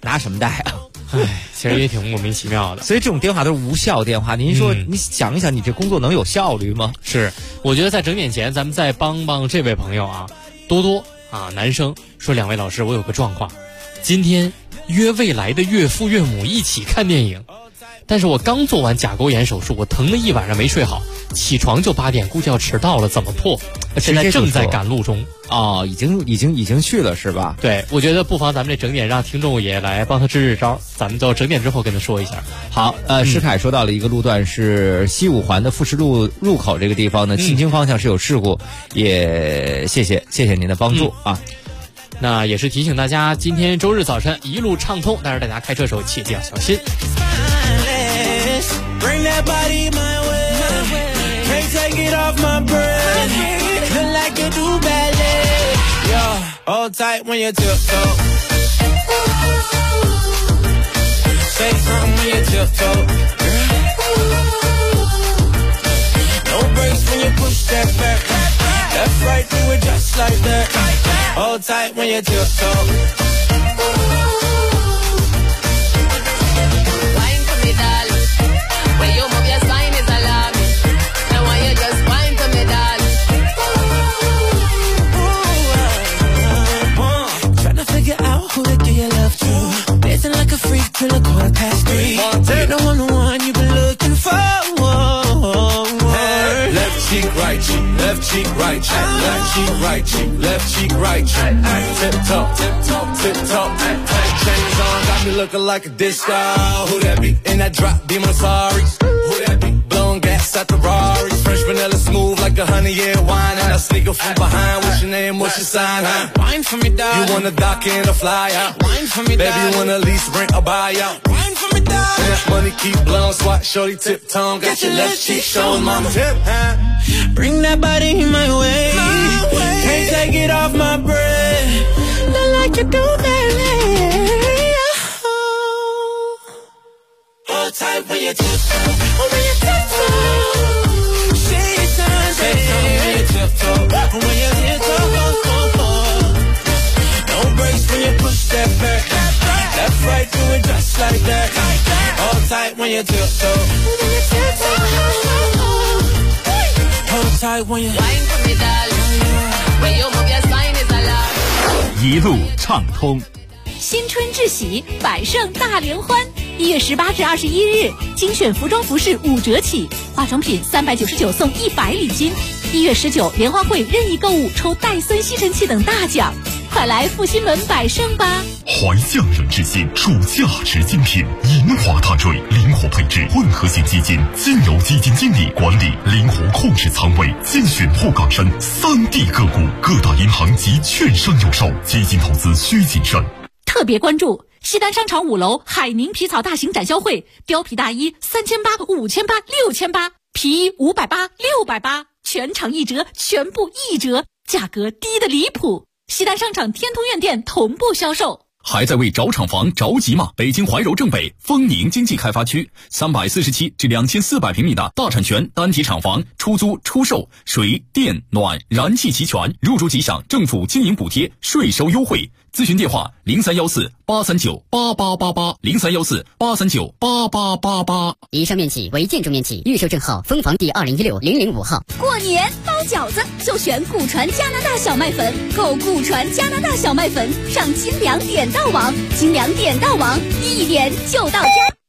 拿什么带啊？ 其实也挺莫名其妙的。 所以这种电话都是无效电话。您说，你想一想，你这工作能有效率吗？ 是，我觉得在整点前，咱们再帮帮这位朋友啊，多多啊，男生说，2位老师，我有个状况，今天约未来的岳父岳母一起看电影，但是我刚做完甲沟炎手术，我疼了一晚上没睡好，起床就8点，估计要迟到了，怎么破？现在正在赶路中。 哦，已经去了是吧？ 对，我觉得不妨咱们这整点让听众也来帮他支招，咱们就整点之后跟他说一下。 好，施凯说到了一个路段是西五环的富士路入口这个地方呢，进京方向是有事故，也谢谢您的帮助啊。 那也是提醒大家，今天周日早晨一路畅通，但是大家开车时候切记要小心。 Hold tight when you tiptoe. Say something when you tiptoe. No brakes when you push that back. Left, right, do it just like that. Hold tight when you tiptoe. Wine for me, darling. When you move your spine is alarming. And when you just wine for me, darling. Who to give your love to? Dancing like a freak till 3:15. You're the one you've been looking for. Left cheek, right cheek, left cheek, right cheek, left cheek, right cheek, left cheek, right cheek. Tip top, tip top, tip top. Chains on, got me looking like a disco. Who that be? In that drop, be my sorry. Who that be? Blowing gas at the Rari. Fresh vanilla smooth like a 100-year wine. And I sneak up from behind. What's your name? What's your sign? Huh? Wine for me, darling. You wanna dock in or fly out? Wine for me, baby, you wanna lease, rent, or buy out? Wine for me, darling. And that money keep blowing, swat, shorty, tip tongue. Got your left cheek showing, mama. Tip, huh? Bring that body my way. Can't take it off my breath. Not like you do, baby. Hold tight when you tiptoe. When you tiptoe. Say something when you tiptoe. When you tiptoe. No brakes when you push that back. Left, right, do it just like that. Hold tight when you tiptoe. When you tiptoe. Hold tight when you wine for me, darling. When you move your spine is alarming. 一路畅通。 新春至喜，百盛大联欢！1月18至21日，精选服装服饰5折起，化妆品399送100礼金。1月19，联欢会任意购物抽戴森吸尘器等大奖，快来复兴门百盛吧！ 怀匠人之心，出价值精品，银华大瑞，灵活配置，混合型基金，经由基金经理管理，灵活控制仓位，精选沪港深3地个股，各大银行及券商有售，基金投资需谨慎。 特别关注西单商场5楼海宁皮草大型展销会，貂皮大衣3800、5800、6800，皮衣580、680，全场1折，全部1折，价格低得离谱。西单商场天通苑店同步销售。 还在为找厂房着急吗？北京怀柔正北丰宁经济开发区347至2400平米的大产权单体厂房，出租出售，水电暖燃气齐全，入住即享政府经营补贴，税收优惠。咨询电话0314-839-8888，0314-839-8888。 以上面企为建筑面企，预售证号分房第2016-005号。 过年包饺子就选古传加拿大小麦粉，购古传加拿大小麦粉上金粮点到网，金粮点到网，一点就到家。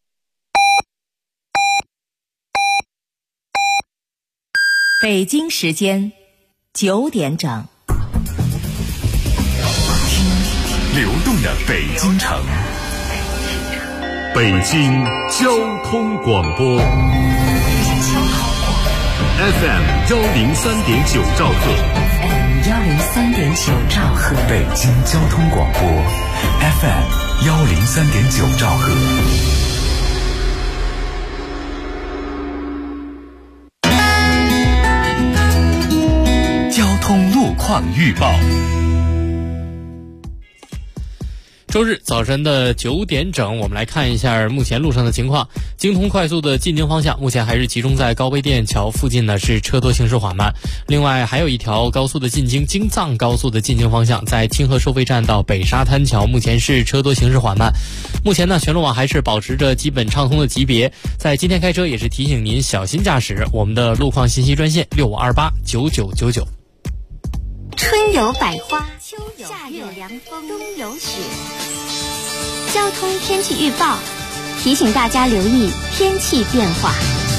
北京时间9点整。 流动的北京城，北京交通广播 FM 103.9兆赫 103.9兆赫， 北京交通广播 FM 103.9兆赫。 交通路况预报。 周日早晨的9点整，我们来看一下目前路上的情况。京通快速的进京方向目前还是集中在高碑店桥附近呢，是车多行驶缓慢。另外还有一条高速的进京京藏高速的进京方向，在清河收费站到北沙滩桥目前是车多行驶缓慢。目前呢全路网还是保持着基本畅通的级别。在今天开车也是提醒您小心驾驶。我们的路况信息专线65289999。 春有百花，秋有夏有凉风，冬有雪。交通天气预报提醒大家留意天气变化。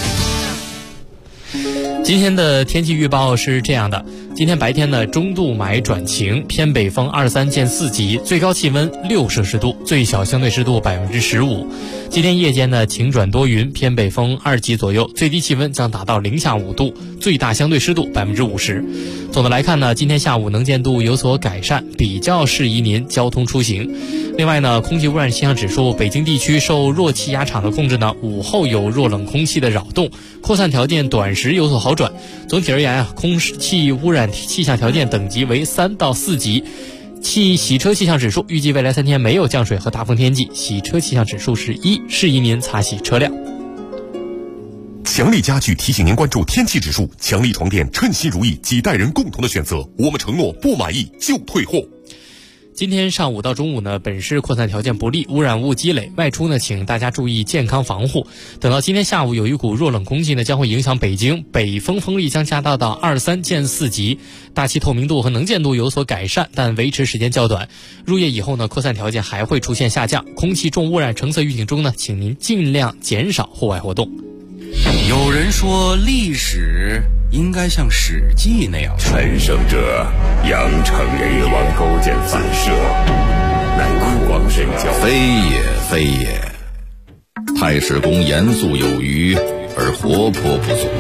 今天的天气预报是这样的，今天白天呢中度霾转晴，偏北风23见4级，最高气温6摄氏度，最小相对湿度15%。今天夜间呢晴转多云，偏北风2级左右，最低气温将达到零下5度，最大相对湿度50%。总的来看呢，今天下午能见度有所改善，比较适宜您交通出行。另外呢，空气污染气象指数，北京地区受弱气压场的控制呢，午后有弱冷空气的扰动，扩散条件短时有所好转。总体而言啊，空气污染气象条件等级为3到4级。洗车气象指数预计未来3天没有降水和大风天气，洗车气象指数是1，适宜您擦洗车辆。 强力家具提醒您关注天气指数，强力床垫称心如意，几代人共同的选择，我们承诺不满意就退货。 今天上午到中午呢，本市扩散条件不利，污染物积累，外出呢请大家注意健康防护。等到今天下午，有一股弱冷空气呢将会影响北京，北风风力将加大到23见4级，大气透明度和能见度有所改善，但维持时间较短。入夜以后呢，扩散条件还会出现下降，空气重污染橙色预警中呢，请您尽量减少户外活动。 有人说历史应该像《史记》那样， 陈胜者杨成人王勾践反射，乃苦光神教， 非也非也。太史公严肃有余，而活泼不足。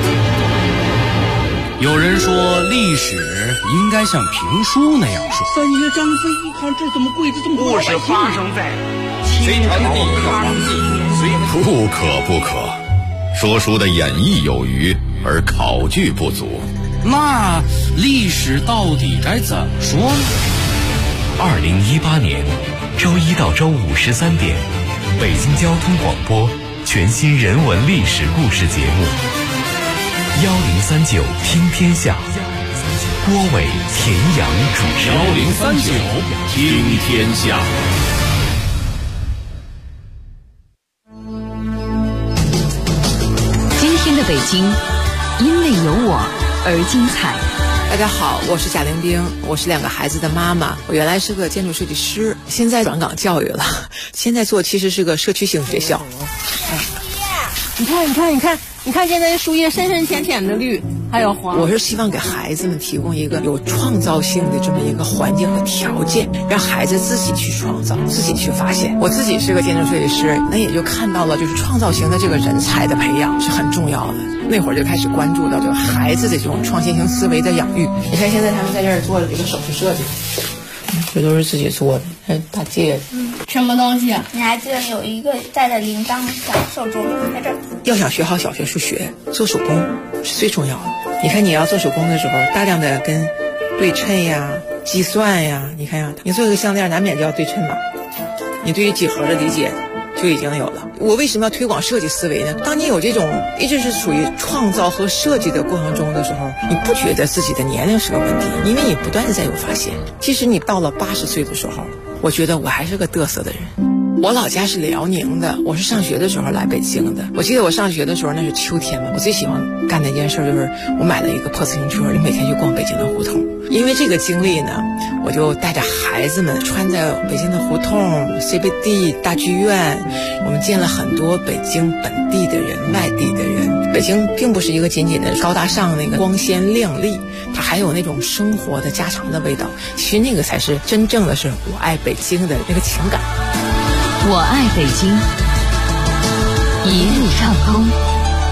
有人说历史应该像评书那样说。 三爷张飞一看这怎么跪着这么多？ 故事发生在隋朝的第一个皇帝。不可不可。说书的演绎有余，而考据不足。那历史到底该怎么说呢 ？2018年周一到周五13点，北京交通广播全新人文历史故事节目1039听天下，郭伟、田阳主持。 1039听天下。 北京因为有我而精彩。 大家好，我是贾玲冰，我是2个孩子的妈妈。我原来是个建筑设计师，现在转岗教育了，现在做其实是个社区型学校。 你看现在树叶深深浅浅的绿，还有黄。 我是希望给孩子们提供一个有创造性的这么一个环境和条件，让孩子自己去创造，自己去发现。我自己是个建筑设计师，那也就看到了，就是创造型的这个人才的培养是很重要的。那会儿就开始关注到这个孩子的这种创新型思维的养育。你看现在他们在这儿做的这个首饰设计，这都是自己做的，还有大戒指。 什么东西？你还记得有一个戴着铃铛小手镯在这儿。 要想学好小学数学，做手工是最重要的。你看你要做手工的时候，大量的跟对称呀、计算呀，你看呀，你做一个项链难免就要对称嘛。你对于几何的理解就已经有了。我为什么要推广设计思维呢？当你有这种一直是处于创造和设计的过程中的时候，你不觉得自己的年龄是个问题，因为你不断的在有发现。其实你到了80岁的时候，我觉得我还是个嘚瑟的人。我老家是辽宁的，我是上学的时候来北京的。我记得我上学的时候那是秋天嘛，我最喜欢干的一件事就是我买了一个破自行车，就每天去逛北京的胡同。因为这个经历呢，我就带着孩子们穿在北京的胡同、CBD 大剧院，我们见了很多北京本地的人、外地的人。北京并不是一个仅仅的高大上那个光鲜亮丽，它还有那种生活的家常的味道。其实那个才是真正的是我爱北京的那个情感。 我爱北京，一路畅通，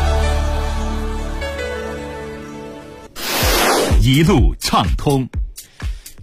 一路畅通。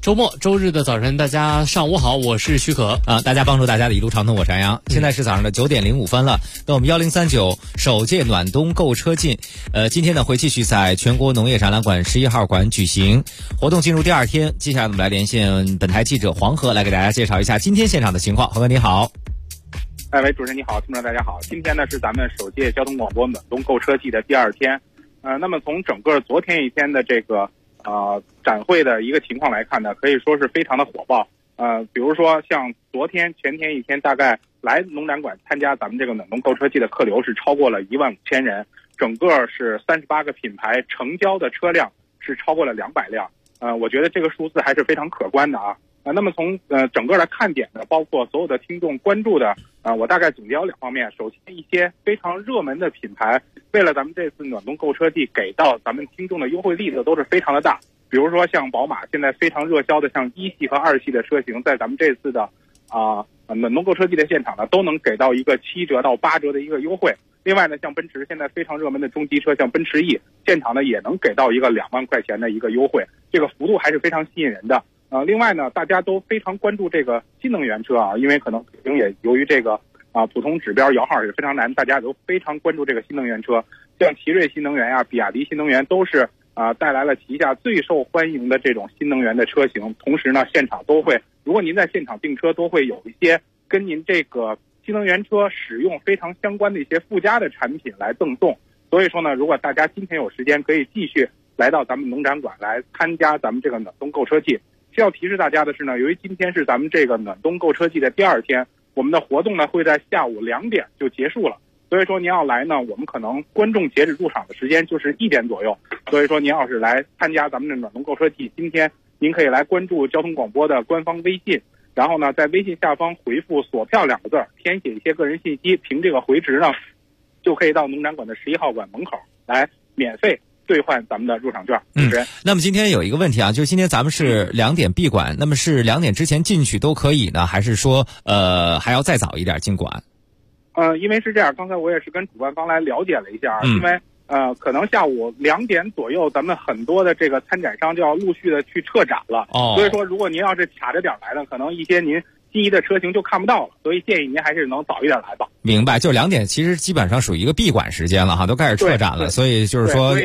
周末周日的早晨，大家上午好，我是许可大家帮助大家的一路畅通，我是杨洋。现在是早上的9点05分了。那我们1039首届暖冬购车季，今天呢会继续在全国农业展览馆11号馆举行，活动进入第2天。接下来我们来连线本台记者黄河，来给大家介绍一下今天现场的情况。黄河你好。 喂，主持人你好，听众大家好。今天呢是咱们首届交通广播暖冬购车季的第2天。那么从整个昨天一天的这个展会的一个情况来看呢，可以说是非常的火爆。比如说像昨天前天一天，大概来农展馆参加咱们这个暖冬购车季的客流是超过了15000人，整个是38个品牌成交的车辆是超过了200辆。我觉得这个数字还是非常可观的啊。那么从整个的看点呢，包括所有的听众关注的我大概总结有2方面。首先，一些非常热门的品牌，为了咱们这次暖冬购车季给到咱们听众的优惠力度都是非常的大。比如说像宝马现在非常热销的像1系和2系的车型，在咱们这次的暖冬购车季的现场呢，都能给到一个7折到8折的一个优惠。另外呢，像奔驰现在非常热门的中级车，像奔驰 E， 现场呢也能给到一个2万块钱的一个优惠，这个幅度还是非常吸引人的。另外呢，大家都非常关注这个新能源车啊，因为可能也由于这个普通指标摇号也非常难，大家都非常关注这个新能源车，像奇瑞新能源呀、比亚迪新能源都是带来了旗下最受欢迎的这种新能源的车型。同时呢，现场都会，如果您在现场订车，都会有一些跟您这个新能源车使用非常相关的一些附加的产品来赠送。所以说呢，如果大家今天有时间，可以继续来到咱们农展馆来参加咱们这个暖冬购车季。需要提示大家的是呢，由于今天是咱们这个暖冬购车季的第2天，我们的活动呢会在下午2点就结束了。所以说您要来呢，我们可能观众截止入场的时间就是1点左右。所以说您要是来参加咱们的暖冬购车季，今天您可以来关注交通广播的官方微信，然后呢在微信下方回复锁票2个字，填写一些个人信息，凭这个回执呢，就可以到农展馆的11号馆门口来免费兑换咱们的入场券。 那么今天有一个问题啊，就是今天咱们是2点闭馆，那么是2点之前进去都可以呢，还是说还要再早一点进馆？ 因为是这样，刚才我也是跟主办方来了解了一下，因为可能下午2点左右，咱们很多的这个参展商就要陆续的去撤展了。所以说如果您要是卡着点来呢，可能一些您心仪的车型就看不到了，所以建议您还是能早一点来吧。 明白，就2点其实基本上属于一个闭馆时间了哈，都开始撤展了，所以就是说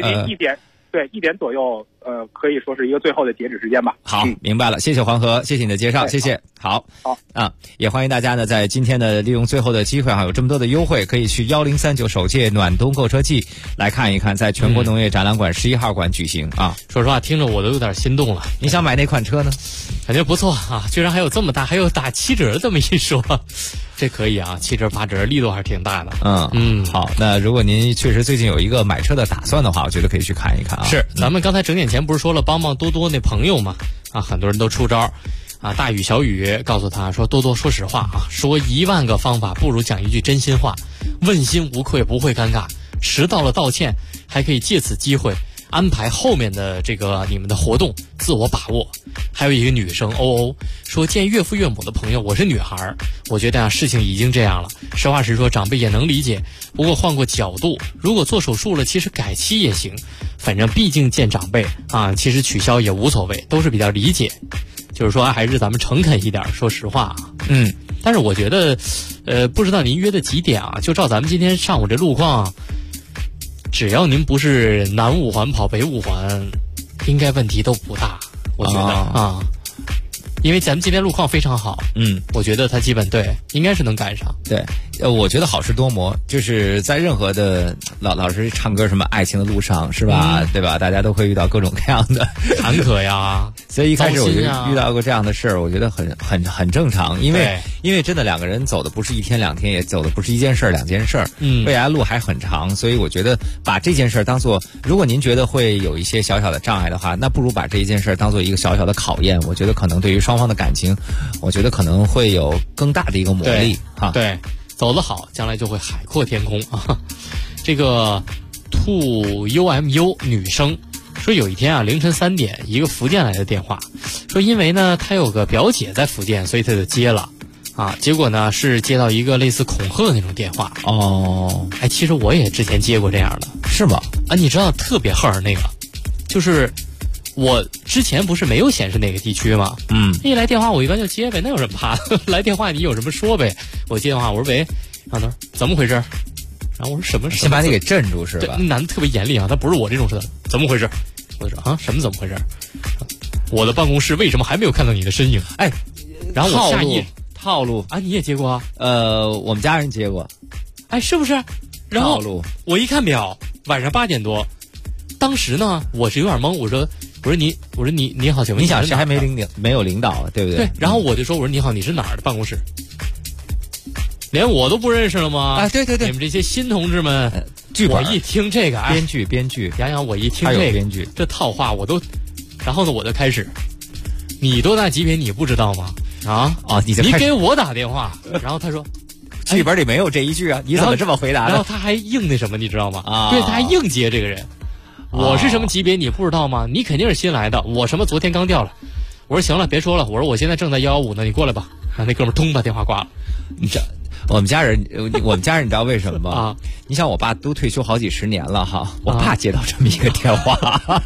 1点左右，可以说是一个最后的截止时间吧。 好，明白了，谢谢黄河，谢谢你的介绍，谢谢。好也欢迎大家呢，在今天的利用最后的机会有这么多的优惠，可以去1039首届暖冬购车季来看一看，在全国农业展览馆11号馆举行啊。 说实话，听着我都有点心动了。 你想买哪款车呢？ 感觉不错啊，居然还有这么大，还有打7折这么一说。这可以啊，7折8折力度还是挺大的。 好，那如果您确实最近有一个买车的打算的话，我觉得可以去看一看啊。 是，咱们刚才整点前不是说了帮帮多多那朋友吗？很多人都出招大雨小雨告诉他说，多多说实话说1万个方法不如讲一句真心话，问心无愧不会尴尬，迟到了道歉，还可以借此机会安排后面的这个你们的活动，自我把握。还有一个女生欧欧说，见岳父岳母的朋友，我是女孩，我觉得事情已经这样了，实话实说，长辈也能理解，不过换过角度，如果做手术了，其实改期也行，反正毕竟见长辈其实取消也无所谓，都是比较理解，就是说还是咱们诚恳一点，说实话但是我觉得不知道您约的几点就照咱们今天上午这路况，只要您不是南5环跑北5环，应该问题都不大，我觉得因为咱们今天路况非常好，我觉得他基本应该是能赶上。 对，我觉得好事多磨，就是在任何的老师唱歌什么爱情的路上是吧，对吧？大家都会遇到各种各样的坎坷呀， 所以一开始我就遇到过这样的事儿，我觉得很正常，因为真的2个人走的不是1天2天，也走的不是1件事2件事，未来路还很长，所以我觉得把这件事当做，如果您觉得会有一些小小的障碍的话，那不如把这一件事当做一个小小的考验，我觉得可能对于双方的感情，我觉得可能会有更大的一个磨砺对，走得好，将来就会海阔天空这个2UMU 女生说，有一天凌晨3点，一个福建来的电话，说因为呢她有个表姐在福建，所以她就接了结果呢是接到一个类似恐吓那种电话。其实我也之前接过这样的。 是吗？ 你知道特别恨那个，就是我之前不是没有显示哪个地区吗？一来电话我一般就接呗，那有什么怕的？来电话你有什么说呗？我接电话，我说喂，然后他说怎么回事？然后我说什么？ 先把你给镇住是吧？ 对，那男的特别严厉啊，他不是我这种似的，怎么回事？我就说啊，什么怎么回事？我的办公室为什么还没有看到你的身影？ 哎， 然后我下意套路啊，你也接过啊？ 我们家人接过， 哎，是不是？然后套路我一看表，晚上8点多，当时呢我是有点懵，我说你好，请问你想谁还没有领导对不对？ 对，然后我就说我说你好，你是哪儿的办公室？连我都不认识了吗？ 啊，对对对， 你们这些新同志们， 剧本我一听这个， 编剧， 洋洋，我一听这个编剧， 这套话我都，然后呢我就开始，你多大级别你不知道吗？啊，你给我打电话，然后他说， 剧本里没有这一句啊，你怎么这么回答的？ 然后他还硬那什么，你知道吗？ 啊， 对，他还硬接这个人，我是什么级别你不知道吗？你肯定是新来的，我什么昨天刚调了。我说行了，别说了，我说我现在正在115呢，你过来吧。然后那哥们通把电话挂了。 你这。我们家人你知道为什么吗？啊，你想我爸都退休好几十年了哈，我怕接到这么一个电话。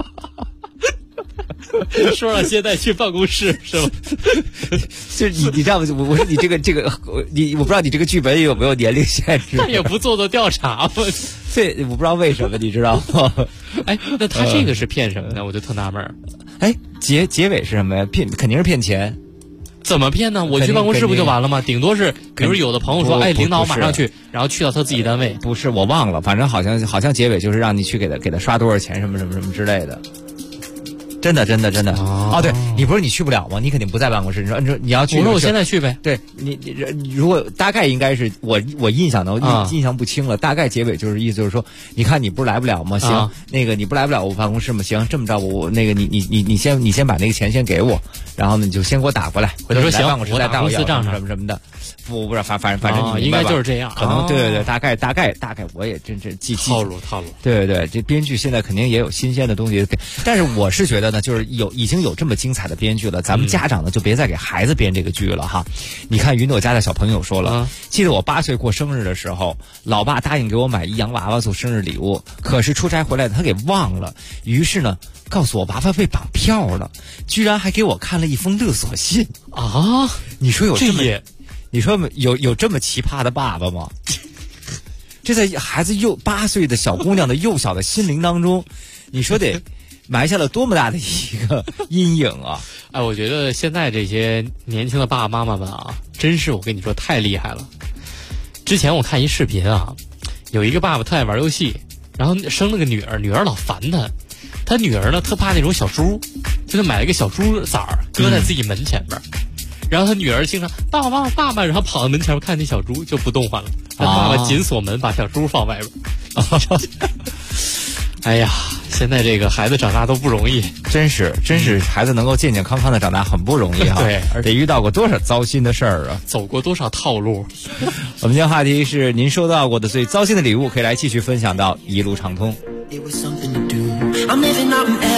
说了现在去办公室是吧？ 就是你知道吗？我说你这个我不知道你这个剧本有没有年龄限制？ 他也不做调查吗？ 对，我不知道为什么，你知道吗？ 哎，那他这个是骗什么呢？我就特纳闷。 哎，结尾是什么呀？肯定是骗钱。 怎么骗呢？我去办公室不就完了吗？顶多是，比如有的朋友说，哎，领导马上去，然后去到他自己单位。 不是，我忘了，反正好像结尾就是让你去给他刷多少钱，什么之类的。真的哦，对，你不是你去不了吗？你肯定不在办公室。你要去， 我说我现在去呗。 对你如果大概应该是我印象不清了，大概结尾就是意思就是说，你看你不是来不了吗？行，那个你不来不了我办公室吗？行，这么着我那个你先把那个钱先给我，然后呢你就先给我打过来，回头来办公室再带我要什么的。不是，反正你应该就是这样。 可能对，大概我也真记套路。 对，这编剧现在肯定也有新鲜的东西，但是我是觉得呢，就是已经有这么精彩的编剧了，咱们家长呢就别再给孩子编这个剧了哈。你看云朵家的小朋友说了，记得我8岁过生日的时候，老爸答应给我买一洋娃娃做生日礼物，可是出差回来他给忘了，于是呢告诉我娃娃被绑票了，居然还给我看了一封勒索信啊！ 你说有这么奇葩的爸爸吗？这在孩子8岁的小姑娘的幼小的心灵当中，你说得埋下了多么大的一个阴影啊！ 哎，我觉得现在这些年轻的爸爸妈妈们啊，真是我跟你说太厉害了。之前我看一视频啊，有一个爸爸特爱玩游戏，然后生了个女儿，女儿老烦他女儿呢特怕那种小猪，就是买了个小猪崽儿搁在自己门前边。然后他女儿经常爸爸，然后跑到门前看那小猪就不动弹了。他爸爸紧锁门，把小猪放外边。哎呀，现在这个孩子长大都不容易， 真是孩子能够健健康康的长大很不容易哈。 对， 而且遇到过多少糟心的事儿啊， 走过多少套路。 我们今天话题是您收到过的最糟心的礼物，可以来继续分享到一路畅通。 I'm living out in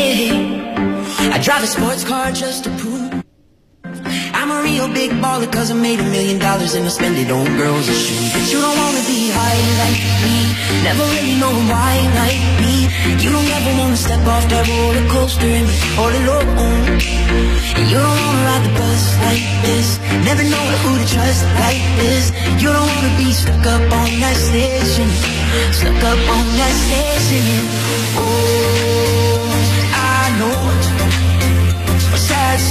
LA. I drive a sports car just to prove I'm a real big baller cause I made $1 million and I spend it on girls and shoes. But you don't wanna be high like me, never really know why like me. You don't ever wanna step off that roller coaster and be all alone. And you don't wanna ride the bus like this, never know who to trust like this. You don't wanna be stuck up on that station, stuck up on that station. Oh, I know a sad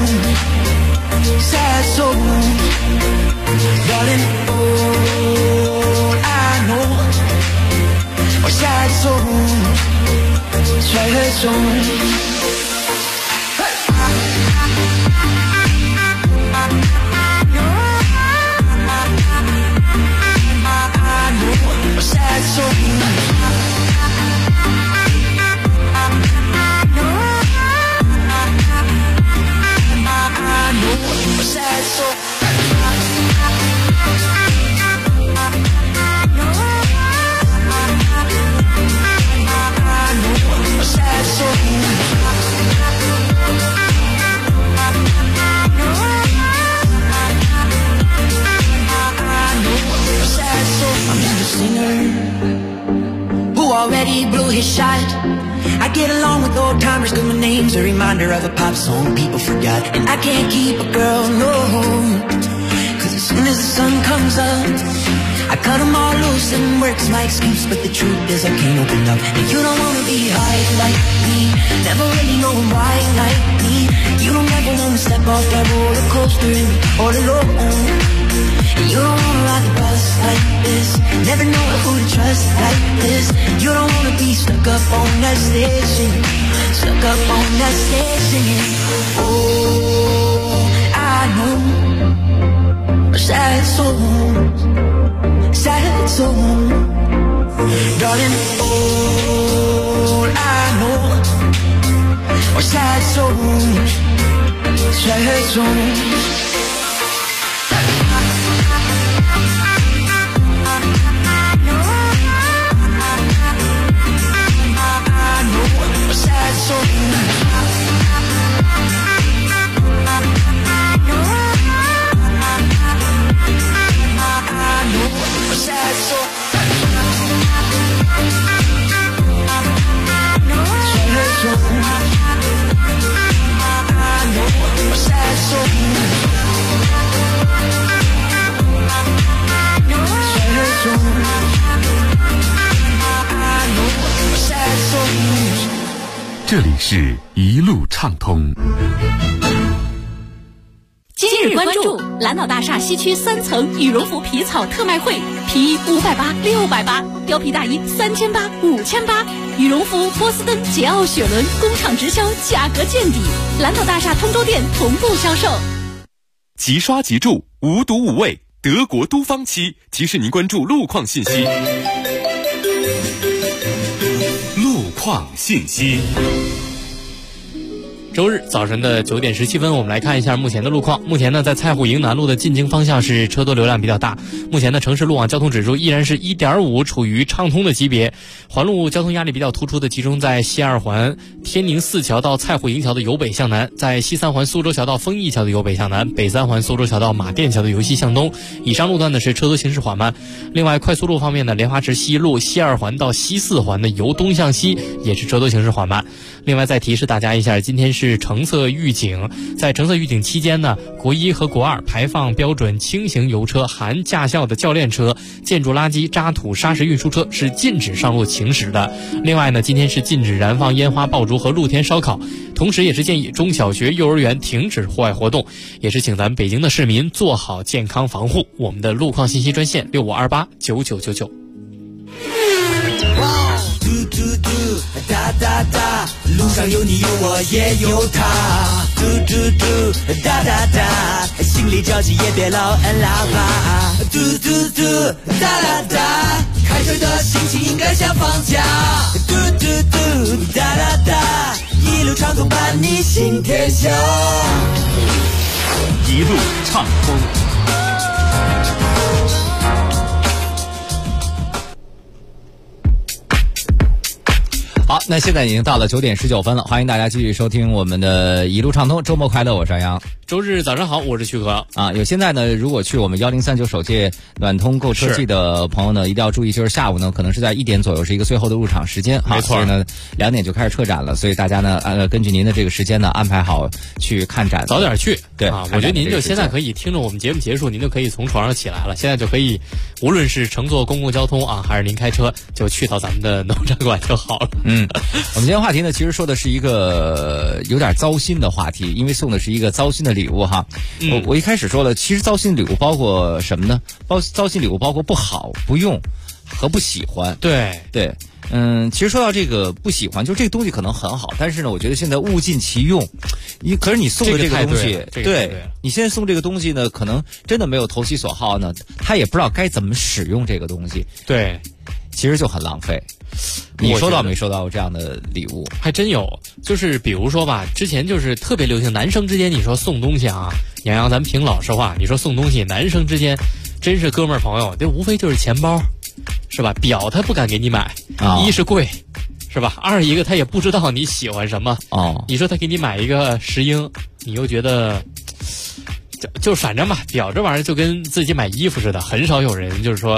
soul, darling. Oh, I know a sad soul, sad soul. Already blew his shot. I get along with old timers cause my name's a reminder of a pop song people forgot. And I can't keep a girl, no, cause as soon as the sun comes up, I cut them all loose and work's my excuse. But the truth is I can't open up. And you don't wanna be high like me, never really know why like me. You don't ever wanna step off that roller coaster and be all alone. And you don't wanna ride the bus like this, never know who to trust like this. You don't wanna be stuck up on that stage singing, stuck up on that stage singing. Oh, I know sad songs, sad song, darling, all I know are sad songs, sad songs. 这里是一路畅通。 今日关注蓝岛大厦西区3层羽绒服皮草特卖会，皮衣580、680，貂皮大衣3800、5800，羽绒服波司登、捷奥、雪伦工厂直销，价格见底。蓝岛大厦通州店同步销售。 即刷即住，无毒无味，德国都芳漆提示您关注路况信息。 路况信息。 周日早晨的9点17分，我们来看一下目前的路况。目前呢，在蔡户营南路的进京方向是车多流量比较大。目前呢，城市路网交通指数依然是 1.5， 处于畅通的级别。环路交通压力比较突出的集中在西2环天宁4桥到蔡户营桥的由北向南，在西3环苏州桥到丰益桥的由北向南，北3环苏州桥到马甸桥的由西向东。以上路段呢是车多行驶缓慢。另外，快速路方面呢，莲花池西路西2环到西4环的由东向西也是车多行驶缓慢。另外再提示大家一下，今天是橙色预警，在橙色预警期间呢，国1和国2排放标准轻型油车含驾校的教练车、建筑垃圾、渣土、砂石运输车是禁止上路行驶的。另外呢，今天是禁止燃放烟花爆竹和露天烧烤，同时也是建议中小学、幼儿园停止户外活动，也是请咱们北京的市民做好健康防护。我们的路况信息专线65289999。 哒哒哒，路上有你有我也有他，嘟嘟嘟，哒哒哒，心里着急也别老摁喇叭，嘟嘟嘟，哒哒哒，开车的心情应该像放假，嘟嘟嘟，哒哒哒，一路畅通伴你行天下， 一路畅通。 好，那现在已经到了9点19分了，欢迎大家继续收听我们的一路畅通，周末快乐，我是杨洋。 周日早上好，我是徐和啊。有现在呢，如果去我们1039首届暖通购车季的朋友呢，一定要注意，就是下午呢，可能是在1点左右是一个最后的入场时间， 没错。 所以呢，2点就开始撤展了，所以大家呢，根据您的这个时间呢，安排好去看展， 早点去。 对啊，我觉得您就现在可以听着我们节目结束，您就可以从床上起来了，现在就可以，无论是乘坐公共交通啊，还是您开车，就去到咱们的农展馆就好了。 我们今天话题呢，其实说的是一个有点糟心的话题，因为送的是一个糟心的礼物哈。我一开始说了，其实糟心礼物包括什么呢？糟心礼物包括不好、不用和不喜欢。 对。 其实说到这个不喜欢，就这个东西可能很好，但是呢，我觉得现在物尽其用。可是你送的这个东西， 对， 你现在送这个东西呢，可能真的没有投其所好呢，他也不知道该怎么使用这个东西。 对， 其实就很浪费。你收到没收到过这样的礼物？ 还真有，就是比如说吧，之前就是特别流行，男生之间你说送东西啊，洋洋，咱们凭老实话，你说送东西，男生之间真是哥们儿朋友，这无非就是钱包，是吧？表他不敢给你买，一是贵，是吧？二一个他也不知道你喜欢什么哦。 你说他给你买一个10英，你又觉得就反正吧，表这玩意儿就跟自己买衣服似的，很少有人就是说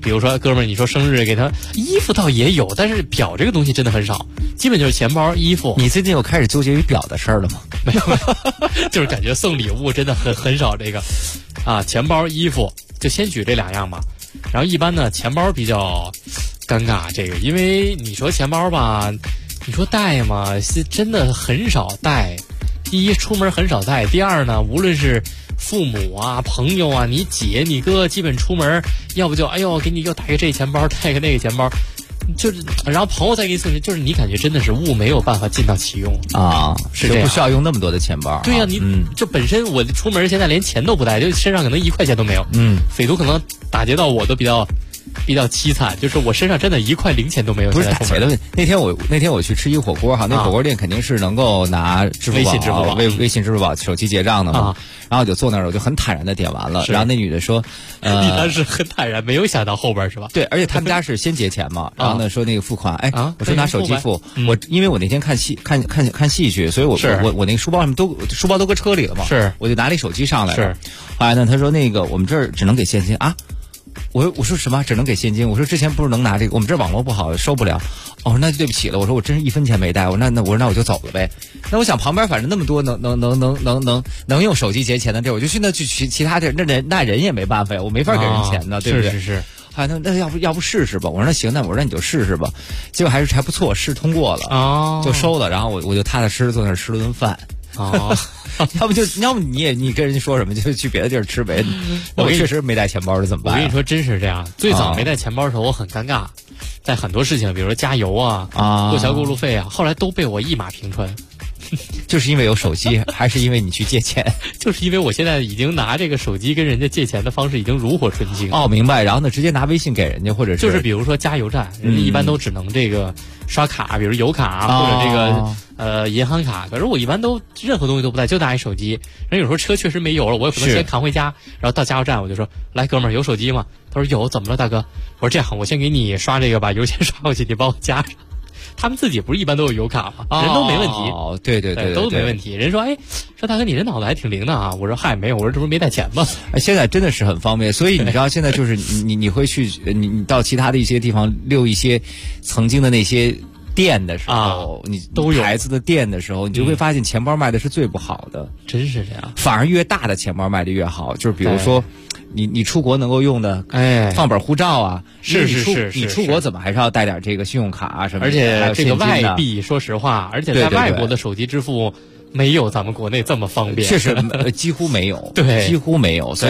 比如说哥们儿，你说生日给他衣服倒也有，但是表这个东西真的很少，基本就是钱包、衣服。 你最近又开始纠结于表的事儿了吗？ 没有，就是感觉送礼物真的很少这个啊，钱包、衣服就先举这2样吧。然后一般呢，钱包比较尴尬，这个因为你说钱包吧，你说带嘛，是真的很少带。第一，出门很少带；第二呢，无论是父母啊、朋友啊、你姐、你哥，基本出门要不就哎呦给你又带个这钱包，带个那个钱包，就是然后朋友再给你送，就是你感觉真的是物没有办法尽到其用啊， 是这样， 不需要用那么多的钱包。 对呀、你就本身我出门现在连钱都不带，就身上可能1块钱都没有。匪徒可能打劫到我都比较凄惨，就是我身上真的1块零钱都没有。 不是打劫的问题。那天我去吃一火锅哈，那火锅店肯定是能够拿支付宝、微信支付宝手机结账的嘛。然后我就坐那儿，我就很坦然的点完了。然后那女的说， 你当时很坦然，没有想到后边是吧？ 对，而且他们家是先结钱嘛。然后呢说那个付款，我说拿手机付。因为我那天看戏去，所以我那个书包都搁车里了嘛。 是， 我就拿了一手机上来了。后来呢，他说那个我们这儿只能给现金啊。我说什么只能给现金？我说之前不是能拿这个，我们这网络不好收不了。哦，那就对不起了。我说我真是1分钱没带。我说那我就走了呗。那我想旁边反正那么多能用手机结钱的地儿，我就去其他地儿。那人也没办法呀，我没法给人钱呢，对不对？ 是。 啊，那要不试试吧？我说那行，那你就试试吧。结果还不错，试通过了，就收了。然后我就踏踏实实坐那儿吃了顿饭。要不你跟人家说什么就去别的地儿吃呗。我确实没带钱包，怎么办？ 我跟你说，真是这样。最早没带钱包的时候，我很尴尬，在很多事情，比如说加油啊、过桥过路费啊，后来都被我一马平川。 就是因为有手机，还是因为你去借钱？ 就是因为我现在已经拿这个手机跟人家借钱的方式已经炉火纯青。 哦，明白。然后呢，直接拿微信给人家，或者是就是比如说加油站，人家一般都只能这个刷卡，比如油卡或者这个银行卡。可是我一般都任何东西都不带，就拿一手机。人有时候车确实没油了，我也不能先扛回家，然后到加油站我就说：“来，哥们儿，有手机吗？”他说：“有。”怎么了，大哥？我说：“这样，我先给你刷这个，把油钱刷过去，你帮我加上。”他们自己不是一般都有油卡吗？人都没问题。 哦，对， 都没问题。人说，说大哥，你这脑子还挺灵的啊。我说，嗨，没有，我说这不是没带钱吗？ 现在真的是很方便，所以你知道，现在就是你会去你到其他的一些地方溜一些曾经的那些店的时候，你都有牌子的店的时候，你就会发现钱包卖的是最不好的， 真是这样。 反而越大的钱包卖的越好，就是比如说。你出国能够用的，放本护照啊， 是。 你出国怎么还是要带点这个信用卡啊什么的？ 而且这个外币，说实话，而且在外国的手机支付没有咱们国内这么方便， 确实几乎没有， 对， 几乎没有，所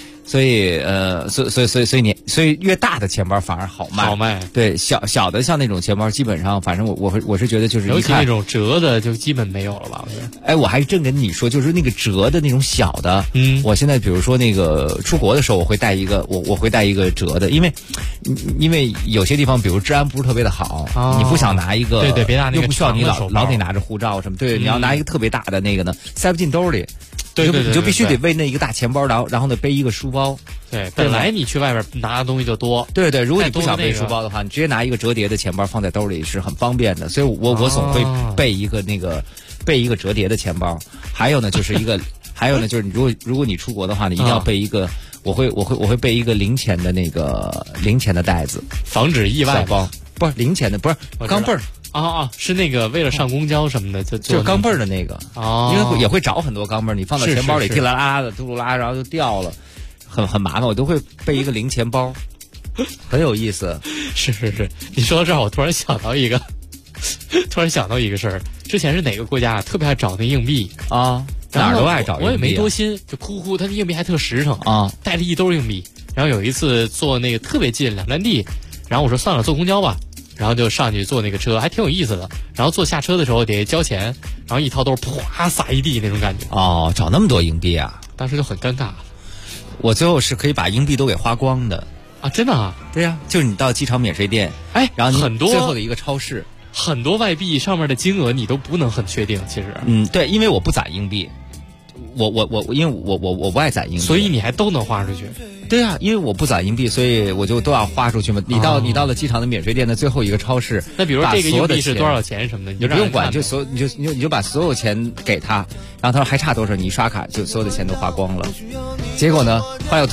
以越大的钱包反而好卖，对，小的像那种钱包，基本上反正我是觉得就是尤其那种折的就基本没有了吧？我觉得，我还正跟你说，就是那个折的那种小的，我现在比如说那个出国的时候，我会带一个，我会带一个折的，因为有些地方，比如治安不是特别的好，你不想拿一个， 对，别拿那个， 又不需要你老得拿着护照什么，对，你要拿一个特别大的那个呢，塞不进兜里。 对， 你就必须得为那一个大钱包，然后呢背一个书包。 对，本来你去外边拿的东西就多。 对，如果你不想背书包的话，你直接拿一个折叠的钱包放在兜里是很方便的。所以我总会备一个折叠的钱包。还有呢就是如果你出国的话，你一定要备一个，我会备一个零钱的那个零钱的袋子， 防止意外包。不是零钱的，不是钢镚儿。 是那个为了上公交什么的， 就是钢镚儿的那个因为也会找很多钢镚儿，你放到钱包里，滴啦啦的嘟噜啦，然后就掉了，很麻烦。我都会备一个零钱包，很有意思。 是，你说到这儿，我突然想到一个事儿。之前是哪个国家特别爱找那硬币啊？哪儿都爱找硬币， 我也没多心，就哭，他那硬币还特实诚啊，带了一兜硬币。然后有一次坐那个特别近两站地，然后我说算了，坐公交吧。然后就上去坐那个车，还挺有意思的。然后坐下车的时候得交钱，然后一掏兜，啪撒一地那种感觉。 找那么多硬币啊！ 当时就很尴尬。 我最后是可以把硬币都给花光的啊！真的啊？ 对呀，就是你到机场免税店，然后你最后的一个超市， 很多外币上面的金额你都不能很确定。其实， 对，因为我不攒硬币，因为我不爱攒硬币， 所以你还都能花出去。 对啊，因为我不攒硬币，所以我就都要花出去嘛。你到了机场的免税店的最后一个超市， 那比如这个硬币是多少钱什么的， 你不用管，你就把所有钱给他，然后他说还差多少，你一刷卡就所有的钱都花光了。结果呢，后来我突然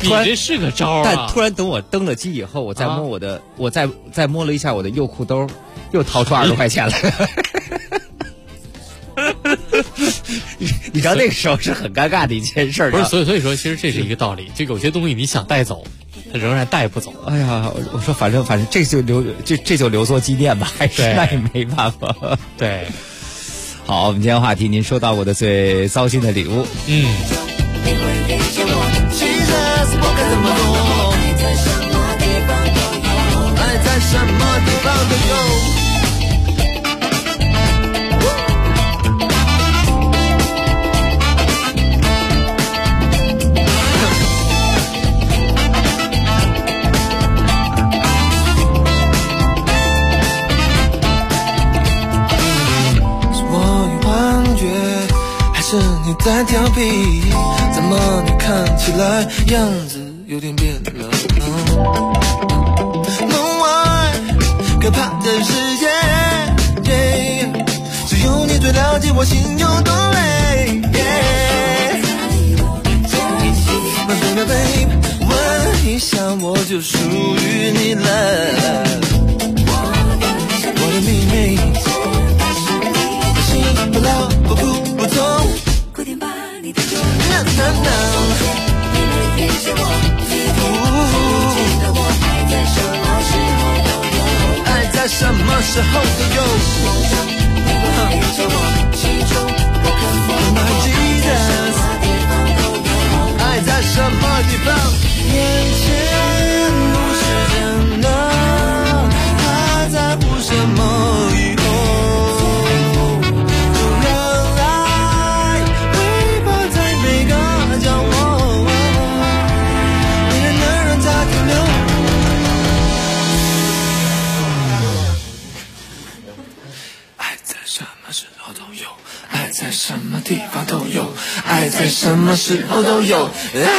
突然这是个招啊！ 但突然等我登了机以后，我再摸我的，我再摸了一下我的右裤兜，又掏出20多块钱来。你知道那个时候是很尴尬的一件事。 不是，所以说，其实这是一个道理。就有些东西你想带走，它仍然带不走。 哎呀，我说反正这就留作纪念吧，还是那也没办法。 对。 好，我们今天话题，您收到过的最糟心的礼物。 爱在什么地方都有。是你在调皮，怎么你看起来样子有点变了？门外可怕的世界，只有你最了解我心有多累。My baby， 吻一下我就属于你了。我的秘密，醒不老不哭不痛。爱在什么时候都有。My Jesus， 爱在什么地方？眼前不是真的，还在乎什么以后？在什么地方都有，爱在什么时候都有，爱在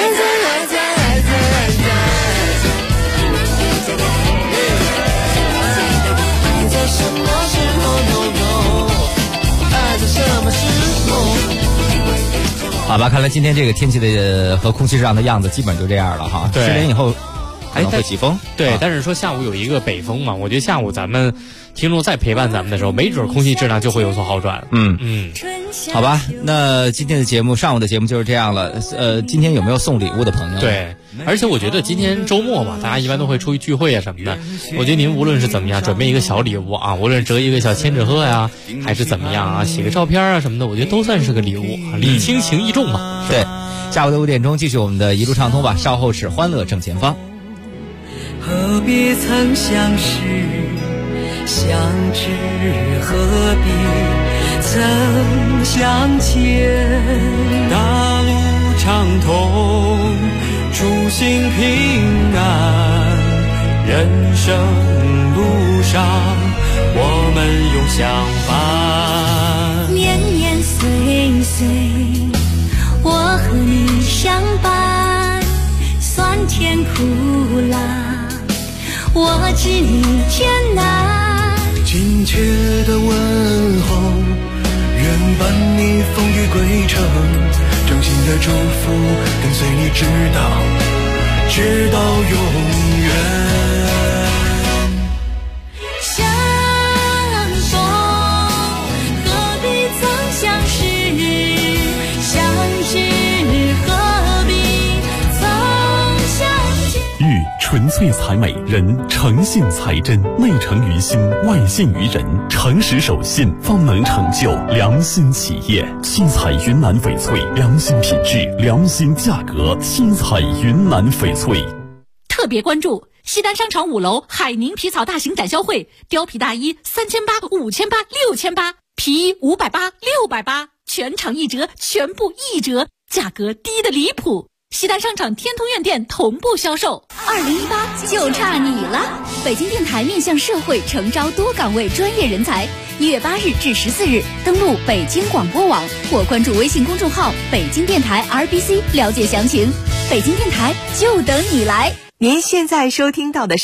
什么时候都有，爱在什么时候。 好吧，看来今天这个天气的和空气质量的样子基本就这样了哈。10点以后可能会起风。 对，但是说下午有一个北风嘛，我觉得下午咱们听众再陪伴咱们的时候，没准空气质量就会有所好转。 好吧，那今天的节目，上午的节目就是这样了。今天有没有送礼物的朋友？ 对，而且我觉得今天周末嘛，大家一般都会出去聚会啊什么的。我觉得您无论是怎么样，准备一个小礼物啊，无论折一个小千纸鹤呀，还是怎么样啊，写个照片啊什么的，我觉得都算是个礼物，礼轻情意重嘛。 对，下午的5点钟继续我们的一路畅通吧，稍后是欢乐正前方。 何必曾相识，相知何必曾相见？大路畅通，诸行平安，人生路上我们永相伴。 年年岁岁，我和你相伴，酸甜苦辣，我知你艰难。 亲切的问候，愿伴你风雨归程，衷心的祝福跟随你直到永远。 相逢何必曾相识，相知何必曾相见。 玉纯粹才美，人诚信才真，内诚于心，外信于人，诚实守信方能成就良心企业。七彩云南翡翠，良心品质，良心价格。七彩云南翡翠。 特别关注西单商场5楼海宁皮草大型展销会，貂皮大衣3800、5800、6800，皮衣580、680，全场1折，全部1折，价格低得离谱。西单商场天通苑店同步销售。2018就差你了！北京电台面向社会诚招多岗位专业人才，1月8日至14日，登录北京广播网或关注微信公众号北京电台 RBC 了解详情。北京电台就等你来。 您现在收听到的是